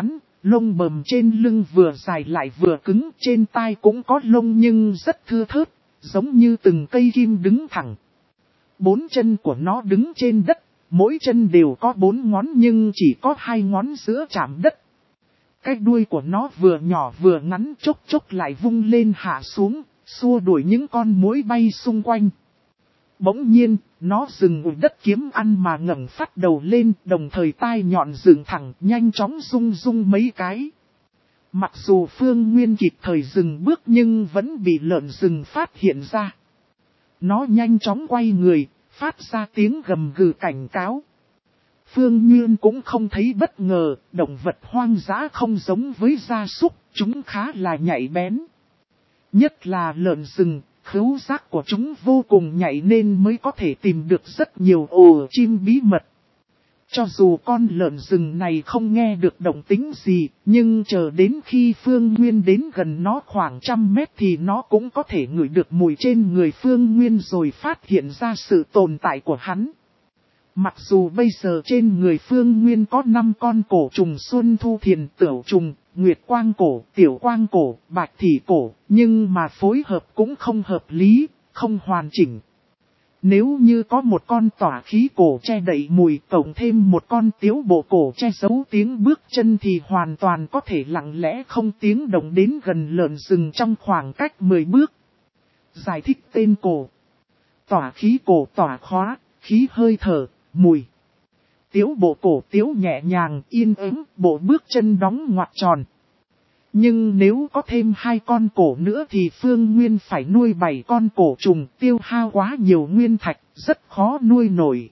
Lông bầm trên lưng vừa dài lại vừa cứng, trên tai cũng có lông nhưng rất thưa thớt, giống như từng cây kim đứng thẳng. Bốn chân của nó đứng trên đất, mỗi chân đều có bốn ngón nhưng chỉ có hai ngón giữa chạm đất. Cái đuôi của nó vừa nhỏ vừa ngắn, chốc chốc lại vung lên hạ xuống, xua đuổi những con muỗi bay xung quanh. Bỗng nhiên, nó dừng ở đất kiếm ăn mà ngẩng phát đầu lên, đồng thời tai nhọn dựng thẳng, nhanh chóng rung rung mấy cái. Mặc dù Phương Nguyên kịp thời dừng bước nhưng vẫn bị lợn rừng phát hiện ra. Nó nhanh chóng quay người, phát ra tiếng gầm gừ cảnh cáo. Phương Nguyên cũng không thấy bất ngờ, động vật hoang dã không giống với gia súc, chúng khá là nhạy bén. Nhất là lợn rừng, khứu giác của chúng vô cùng nhạy nên mới có thể tìm được rất nhiều ổ chim bí mật. Cho dù con lợn rừng này không nghe được động tĩnh gì, nhưng chờ đến khi Phương Nguyên đến gần nó khoảng trăm mét thì nó cũng có thể ngửi được mùi trên người Phương Nguyên rồi phát hiện ra sự tồn tại của hắn. Mặc dù bây giờ trên người Phương Nguyên có năm con cổ trùng xuân thu thiền tửu trùng, nguyệt quang cổ, tiểu quang cổ, bạch thỉ cổ, nhưng mà phối hợp cũng không hợp lý, không hoàn chỉnh. Nếu như có một con tỏa khí cổ che đậy mùi cộng thêm một con tiếu bộ cổ che giấu tiếng bước chân thì hoàn toàn có thể lặng lẽ không tiếng động đến gần lợn rừng trong khoảng cách mười bước. Giải thích tên cổ. Tỏa khí cổ tỏa khóa, khí hơi thở, mùi. Tiếu bộ cổ tiếu nhẹ nhàng, yên ắng, bộ bước chân đóng ngoặt tròn. Nhưng nếu có thêm hai con cổ nữa thì Phương Nguyên phải nuôi bảy con cổ trùng, tiêu hao quá nhiều nguyên thạch, rất khó nuôi nổi.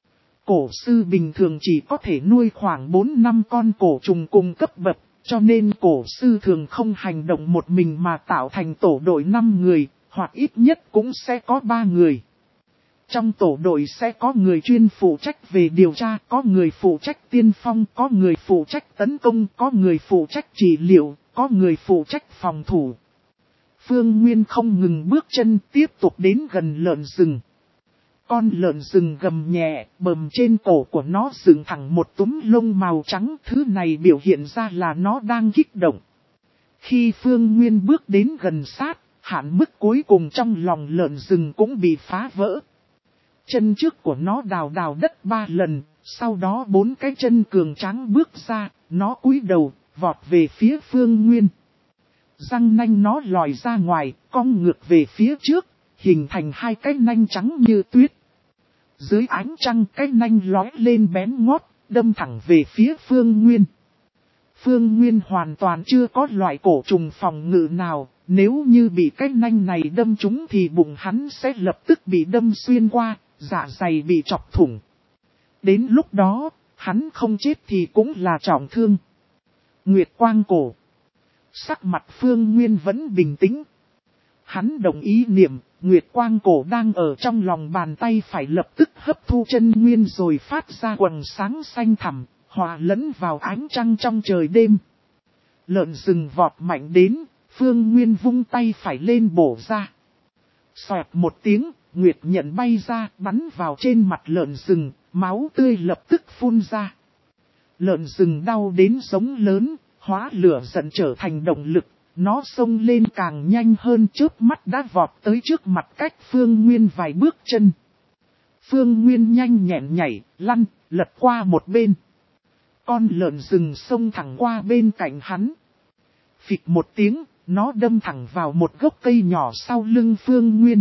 Cổ sư bình thường chỉ có thể nuôi khoảng bốn năm con cổ trùng cùng cấp bậc, cho nên cổ sư thường không hành động một mình mà tạo thành tổ đội năm người, hoặc ít nhất cũng sẽ có ba người. Trong tổ đội sẽ có người chuyên phụ trách về điều tra, có người phụ trách tiên phong, có người phụ trách tấn công, có người phụ trách trị liệu, có người phụ trách phòng thủ. Phương Nguyên không ngừng bước chân tiếp tục đến gần lợn rừng. Con lợn rừng gầm nhẹ, bầm trên cổ của nó dựng thẳng một túm lông màu trắng, thứ này biểu hiện ra là nó đang kích động. Khi Phương Nguyên bước đến gần sát, hạn mức cuối cùng trong lòng lợn rừng cũng bị phá vỡ. Chân trước của nó đào đào đất ba lần, sau đó bốn cái chân cường tráng bước ra, nó cúi đầu, vọt về phía Phương Nguyên. Răng nanh nó lòi ra ngoài, cong ngược về phía trước, hình thành hai cái nanh trắng như tuyết. Dưới ánh trăng cái nanh lói lên bén ngót, đâm thẳng về phía Phương Nguyên. Phương Nguyên hoàn toàn chưa có loại cổ trùng phòng ngự nào, nếu như bị cái nanh này đâm trúng thì bụng hắn sẽ lập tức bị đâm xuyên qua, dạ dày bị chọc thủng. Đến lúc đó, hắn không chết thì cũng là trọng thương. Nguyệt quang cổ. Sắc mặt Phương Nguyên vẫn bình tĩnh. Hắn đồng ý niệm, Nguyệt quang cổ đang ở trong lòng bàn tay phải lập tức hấp thu chân nguyên rồi phát ra quầng sáng xanh thẳm, hòa lẫn vào ánh trăng trong trời đêm. Lợn rừng vọt mạnh đến, Phương Nguyên vung tay phải lên bổ ra. Xoẹt một tiếng, Nguyệt nhận bay ra, bắn vào trên mặt lợn rừng, máu tươi lập tức phun ra. Lợn rừng đau đến giống lớn, hóa lửa giận trở thành động lực, nó xông lên càng nhanh hơn, chớp mắt đã vọt tới trước mặt cách Phương Nguyên vài bước chân. Phương Nguyên nhanh nhẹn nhảy, lăn, lật qua một bên. Con lợn rừng xông thẳng qua bên cạnh hắn. Phịch một tiếng, nó đâm thẳng vào một gốc cây nhỏ sau lưng Phương Nguyên.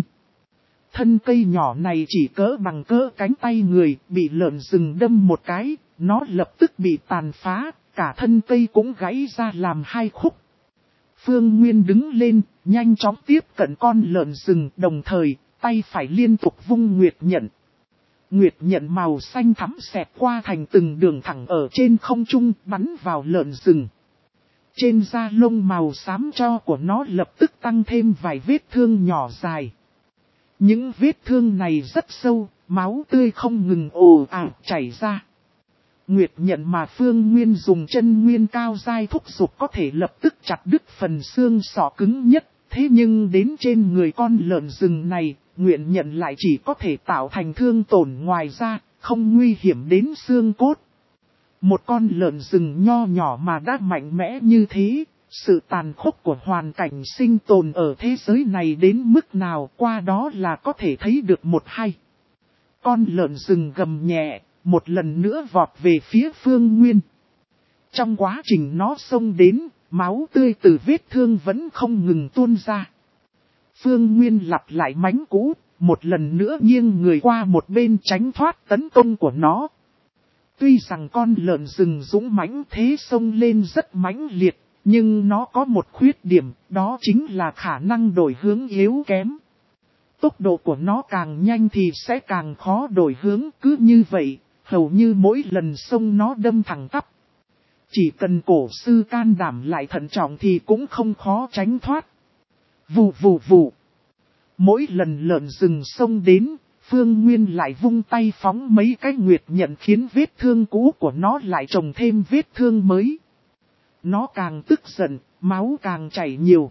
Thân cây nhỏ này chỉ cỡ bằng cỡ cánh tay người, bị lợn rừng đâm một cái, nó lập tức bị tàn phá, cả thân cây cũng gãy ra làm hai khúc. Phương Nguyên đứng lên, nhanh chóng tiếp cận con lợn rừng, đồng thời, tay phải liên tục vung nguyệt nhận. Nguyệt nhận màu xanh thắm xẹt qua thành từng đường thẳng ở trên không trung, bắn vào lợn rừng. Trên da lông màu xám cho của nó lập tức tăng thêm vài vết thương nhỏ dài. Những vết thương này rất sâu, máu tươi không ngừng ồ ạt chảy ra. Nguyệt nhận mà Phương Nguyên dùng chân nguyên cao dai thúc giục có thể lập tức chặt đứt phần xương sọ cứng nhất. Thế nhưng đến trên người con lợn rừng này, Nguyệt nhận lại chỉ có thể tạo thành thương tổn ngoài ra, không nguy hiểm đến xương cốt. Một con lợn rừng nho nhỏ mà đã mạnh mẽ như thế, sự tàn khốc của hoàn cảnh sinh tồn ở thế giới này đến mức nào qua đó là có thể thấy được một hay. Con lợn rừng gầm nhẹ, một lần nữa vọt về phía Phương Nguyên. Trong quá trình nó xông đến, máu tươi từ vết thương vẫn không ngừng tuôn ra. Phương Nguyên lặp lại mánh cú, một lần nữa nghiêng người qua một bên tránh thoát tấn công của nó. Tuy rằng con lợn rừng dũng mãnh thế xông lên rất mãnh liệt, nhưng nó có một khuyết điểm, đó chính là khả năng đổi hướng yếu kém. Tốc độ của nó càng nhanh thì sẽ càng khó đổi hướng, cứ như vậy, hầu như mỗi lần xông nó đâm thẳng tắp. Chỉ cần cổ sư can đảm lại thận trọng thì cũng không khó tránh thoát. Vù vù vù. Mỗi lần lợn rừng xông đến, Phương Nguyên lại vung tay phóng mấy cái nguyệt nhận khiến vết thương cũ của nó lại trồng thêm vết thương mới. Nó càng tức giận, máu càng chảy nhiều.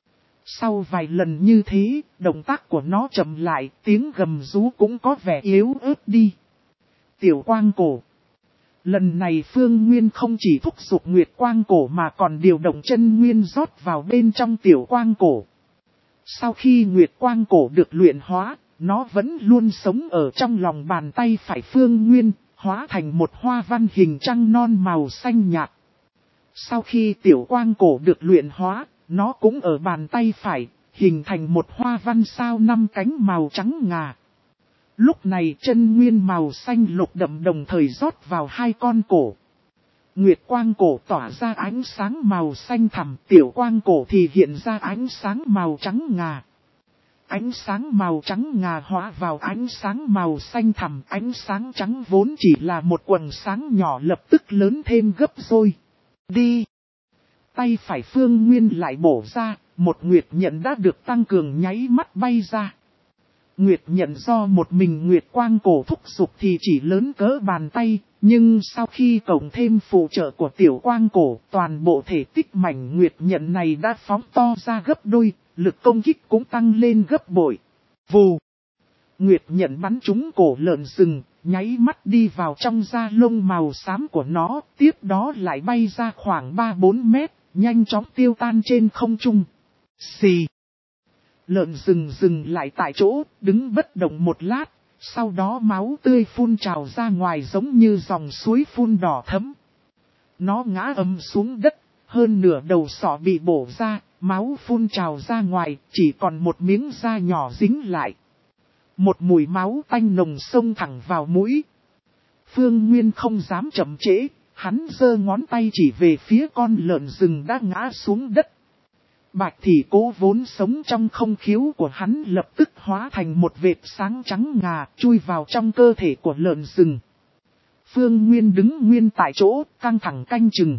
Sau vài lần như thế, động tác của nó chậm lại, tiếng gầm rú cũng có vẻ yếu ớt đi. Tiểu quang cổ. Lần này Phương Nguyên không chỉ thúc giục nguyệt quang cổ mà còn điều động chân nguyên rót vào bên trong tiểu quang cổ. Sau khi nguyệt quang cổ được luyện hóa, nó vẫn luôn sống ở trong lòng bàn tay phải Phương Nguyên, hóa thành một hoa văn hình trăng non màu xanh nhạt. Sau khi tiểu quang cổ được luyện hóa, nó cũng ở bàn tay phải, hình thành một hoa văn sao năm cánh màu trắng ngà. Lúc này chân nguyên màu xanh lục đậm đồng thời rót vào hai con cổ. Nguyệt quang cổ tỏa ra ánh sáng màu xanh thẳm, tiểu quang cổ thì hiện ra ánh sáng màu trắng ngà. Ánh sáng màu trắng ngà hóa vào ánh sáng màu xanh thẳm, ánh sáng trắng vốn chỉ là một quầng sáng nhỏ lập tức lớn thêm gấp đôi. Đi! Tay phải Phương Nguyên lại bổ ra, một nguyệt nhận đã được tăng cường nháy mắt bay ra. Nguyệt nhận do một mình nguyệt quang cổ thúc giục thì chỉ lớn cỡ bàn tay, nhưng sau khi cộng thêm phụ trợ của tiểu quang cổ, toàn bộ thể tích mảnh nguyệt nhận này đã phóng to ra gấp đôi, lực công kích cũng tăng lên gấp bội. Vù! Nguyệt nhận bắn trúng cổ lợn rừng, nháy mắt đi vào trong da lông màu xám của nó, tiếp đó lại bay ra khoảng ba bốn mét, nhanh chóng tiêu tan trên không trung. Xì! Lợn rừng dừng lại tại chỗ, đứng bất động một lát, sau đó máu tươi phun trào ra ngoài giống như dòng suối phun đỏ thẫm. Nó ngã ầm xuống đất, hơn nửa đầu sọ bị bổ ra, máu phun trào ra ngoài, chỉ còn một miếng da nhỏ dính lại. Một mùi máu tanh nồng xông thẳng vào mũi. Phương Nguyên không dám chậm trễ, hắn giơ ngón tay chỉ về phía con lợn rừng đã ngã xuống đất. Bạch thị cố vốn sống trong không khiếu của hắn lập tức hóa thành một vệt sáng trắng ngà chui vào trong cơ thể của lợn rừng. Phương Nguyên đứng nguyên tại chỗ, căng thẳng canh chừng.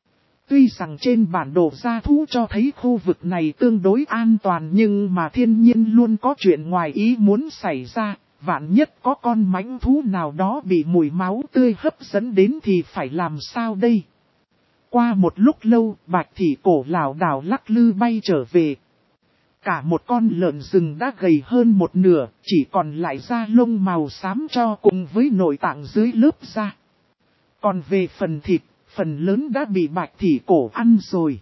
Tuy rằng trên bản đồ gia thú cho thấy khu vực này tương đối an toàn nhưng mà thiên nhiên luôn có chuyện ngoài ý muốn xảy ra, vạn nhất có con mãnh thú nào đó bị mùi máu tươi hấp dẫn đến thì phải làm sao đây? Qua một lúc lâu, bạch thị cổ lảo đảo lắc lư bay trở về. Cả một con lợn rừng đã gầy hơn một nửa, chỉ còn lại da lông màu xám cho cùng với nội tạng dưới lớp da. Còn về phần thịt, phần lớn đã bị bạch thị cổ ăn rồi.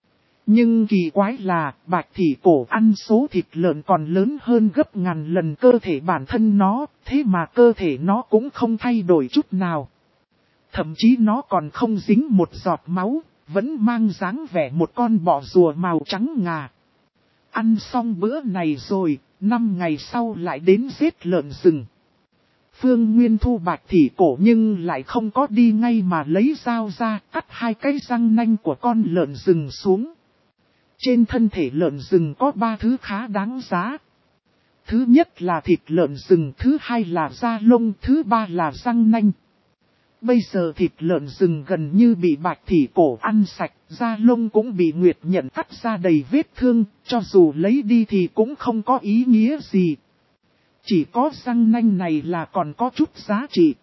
Nhưng kỳ quái là, bạch thị cổ ăn số thịt lợn còn lớn hơn gấp ngàn lần cơ thể bản thân nó, thế mà cơ thể nó cũng không thay đổi chút nào. Thậm chí nó còn không dính một giọt máu, vẫn mang dáng vẻ một con bọ rùa màu trắng ngà. Ăn xong bữa này rồi, năm ngày sau lại đến giết lợn rừng. Phương Nguyên thu bạch thị cổ nhưng lại không có đi ngay mà lấy dao ra cắt hai cái răng nanh của con lợn rừng xuống. Trên thân thể lợn rừng có ba thứ khá đáng giá. Thứ nhất là thịt lợn rừng, thứ hai là da lông, thứ ba là răng nanh. Bây giờ thịt lợn rừng gần như bị bạch thị cổ ăn sạch, da lông cũng bị nguyệt nhận cắt ra đầy vết thương, cho dù lấy đi thì cũng không có ý nghĩa gì. Chỉ có răng nanh này là còn có chút giá trị.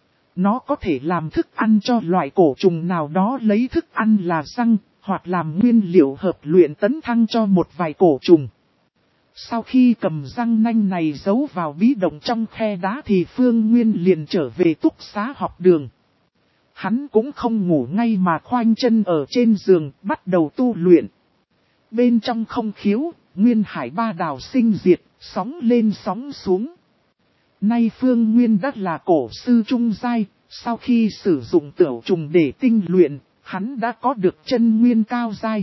Nó có thể làm thức ăn cho loại cổ trùng nào đó lấy thức ăn là răng, hoặc làm nguyên liệu hợp luyện tấn thăng cho một vài cổ trùng. Sau khi cầm răng nanh này giấu vào bí động trong khe đá thì Phương Nguyên liền trở về túc xá học đường. Hắn cũng không ngủ ngay mà khoanh chân ở trên giường, bắt đầu tu luyện. Bên trong không khiếu, nguyên hải ba đào sinh diệt, sóng lên sóng xuống. Nay Phương Nguyên đã là cổ sư trung giai, sau khi sử dụng tửu trùng để tinh luyện, hắn đã có được chân nguyên cao giai.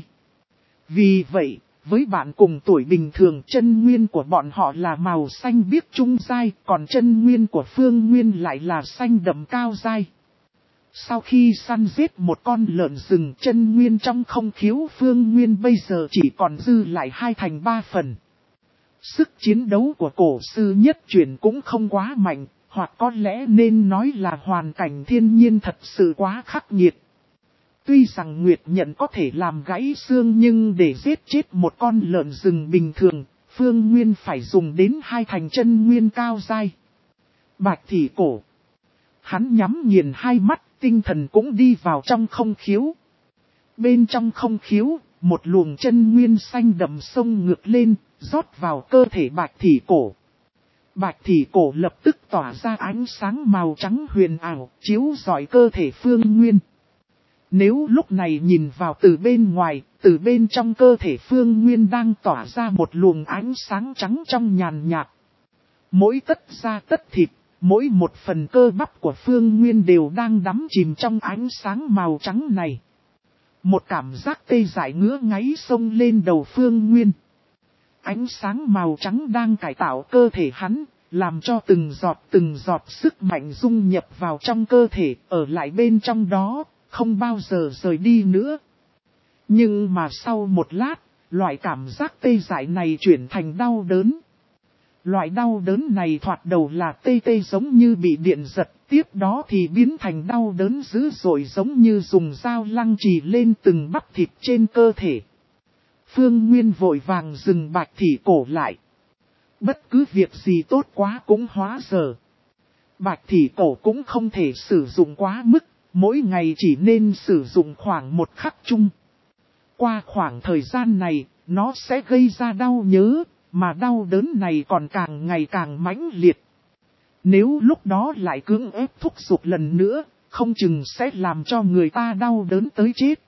Vì vậy, với bạn cùng tuổi bình thường, chân nguyên của bọn họ là màu xanh biếc trung giai, còn chân nguyên của Phương Nguyên lại là xanh đậm cao giai. Sau khi săn giết một con lợn rừng, chân nguyên trong không khiếu Phương Nguyên bây giờ chỉ còn dư lại hai thành ba phần. Sức chiến đấu của cổ sư nhất truyền cũng không quá mạnh, hoặc có lẽ nên nói là hoàn cảnh thiên nhiên thật sự quá khắc nghiệt. Tuy rằng Nguyệt Nhận có thể làm gãy xương nhưng để giết chết một con lợn rừng bình thường, Phương Nguyên phải dùng đến hai thành chân nguyên cao dai. Bạch thị cổ. Hắn nhắm nghiền hai mắt, tinh thần cũng đi vào trong không khiếu. Bên trong không khiếu, một luồng chân nguyên xanh đậm sông ngược lên, rót vào cơ thể bạch thị cổ. Bạch thị cổ lập tức tỏa ra ánh sáng màu trắng huyền ảo, chiếu rọi cơ thể Phương Nguyên. Nếu lúc này nhìn vào từ bên ngoài, từ bên trong cơ thể Phương Nguyên đang tỏa ra một luồng ánh sáng trắng trong nhàn nhạt. Mỗi tất da tất thịt, mỗi một phần cơ bắp của Phương Nguyên đều đang đắm chìm trong ánh sáng màu trắng này. Một cảm giác tê dại ngứa ngáy xông lên đầu Phương Nguyên. Ánh sáng màu trắng đang cải tạo cơ thể hắn, làm cho từng giọt từng giọt sức mạnh dung nhập vào trong cơ thể, ở lại bên trong đó, không bao giờ rời đi nữa. Nhưng mà sau một lát, loại cảm giác tê dại này chuyển thành đau đớn. Loại đau đớn này thoạt đầu là tê tê giống như bị điện giật, tiếp đó thì biến thành đau đớn dữ dội giống như dùng dao lăng trì lên từng bắp thịt trên cơ thể. Phương Nguyên vội vàng dừng bạch thị cổ lại. Bất cứ việc gì tốt quá cũng hóa giờ. Bạch thị cổ cũng không thể sử dụng quá mức, mỗi ngày chỉ nên sử dụng khoảng một khắc chung. Qua khoảng thời gian này, nó sẽ gây ra đau nhớ, mà đau đớn này còn càng ngày càng mãnh liệt. Nếu lúc đó lại cưỡng ép thúc giục lần nữa, không chừng sẽ làm cho người ta đau đớn tới chết.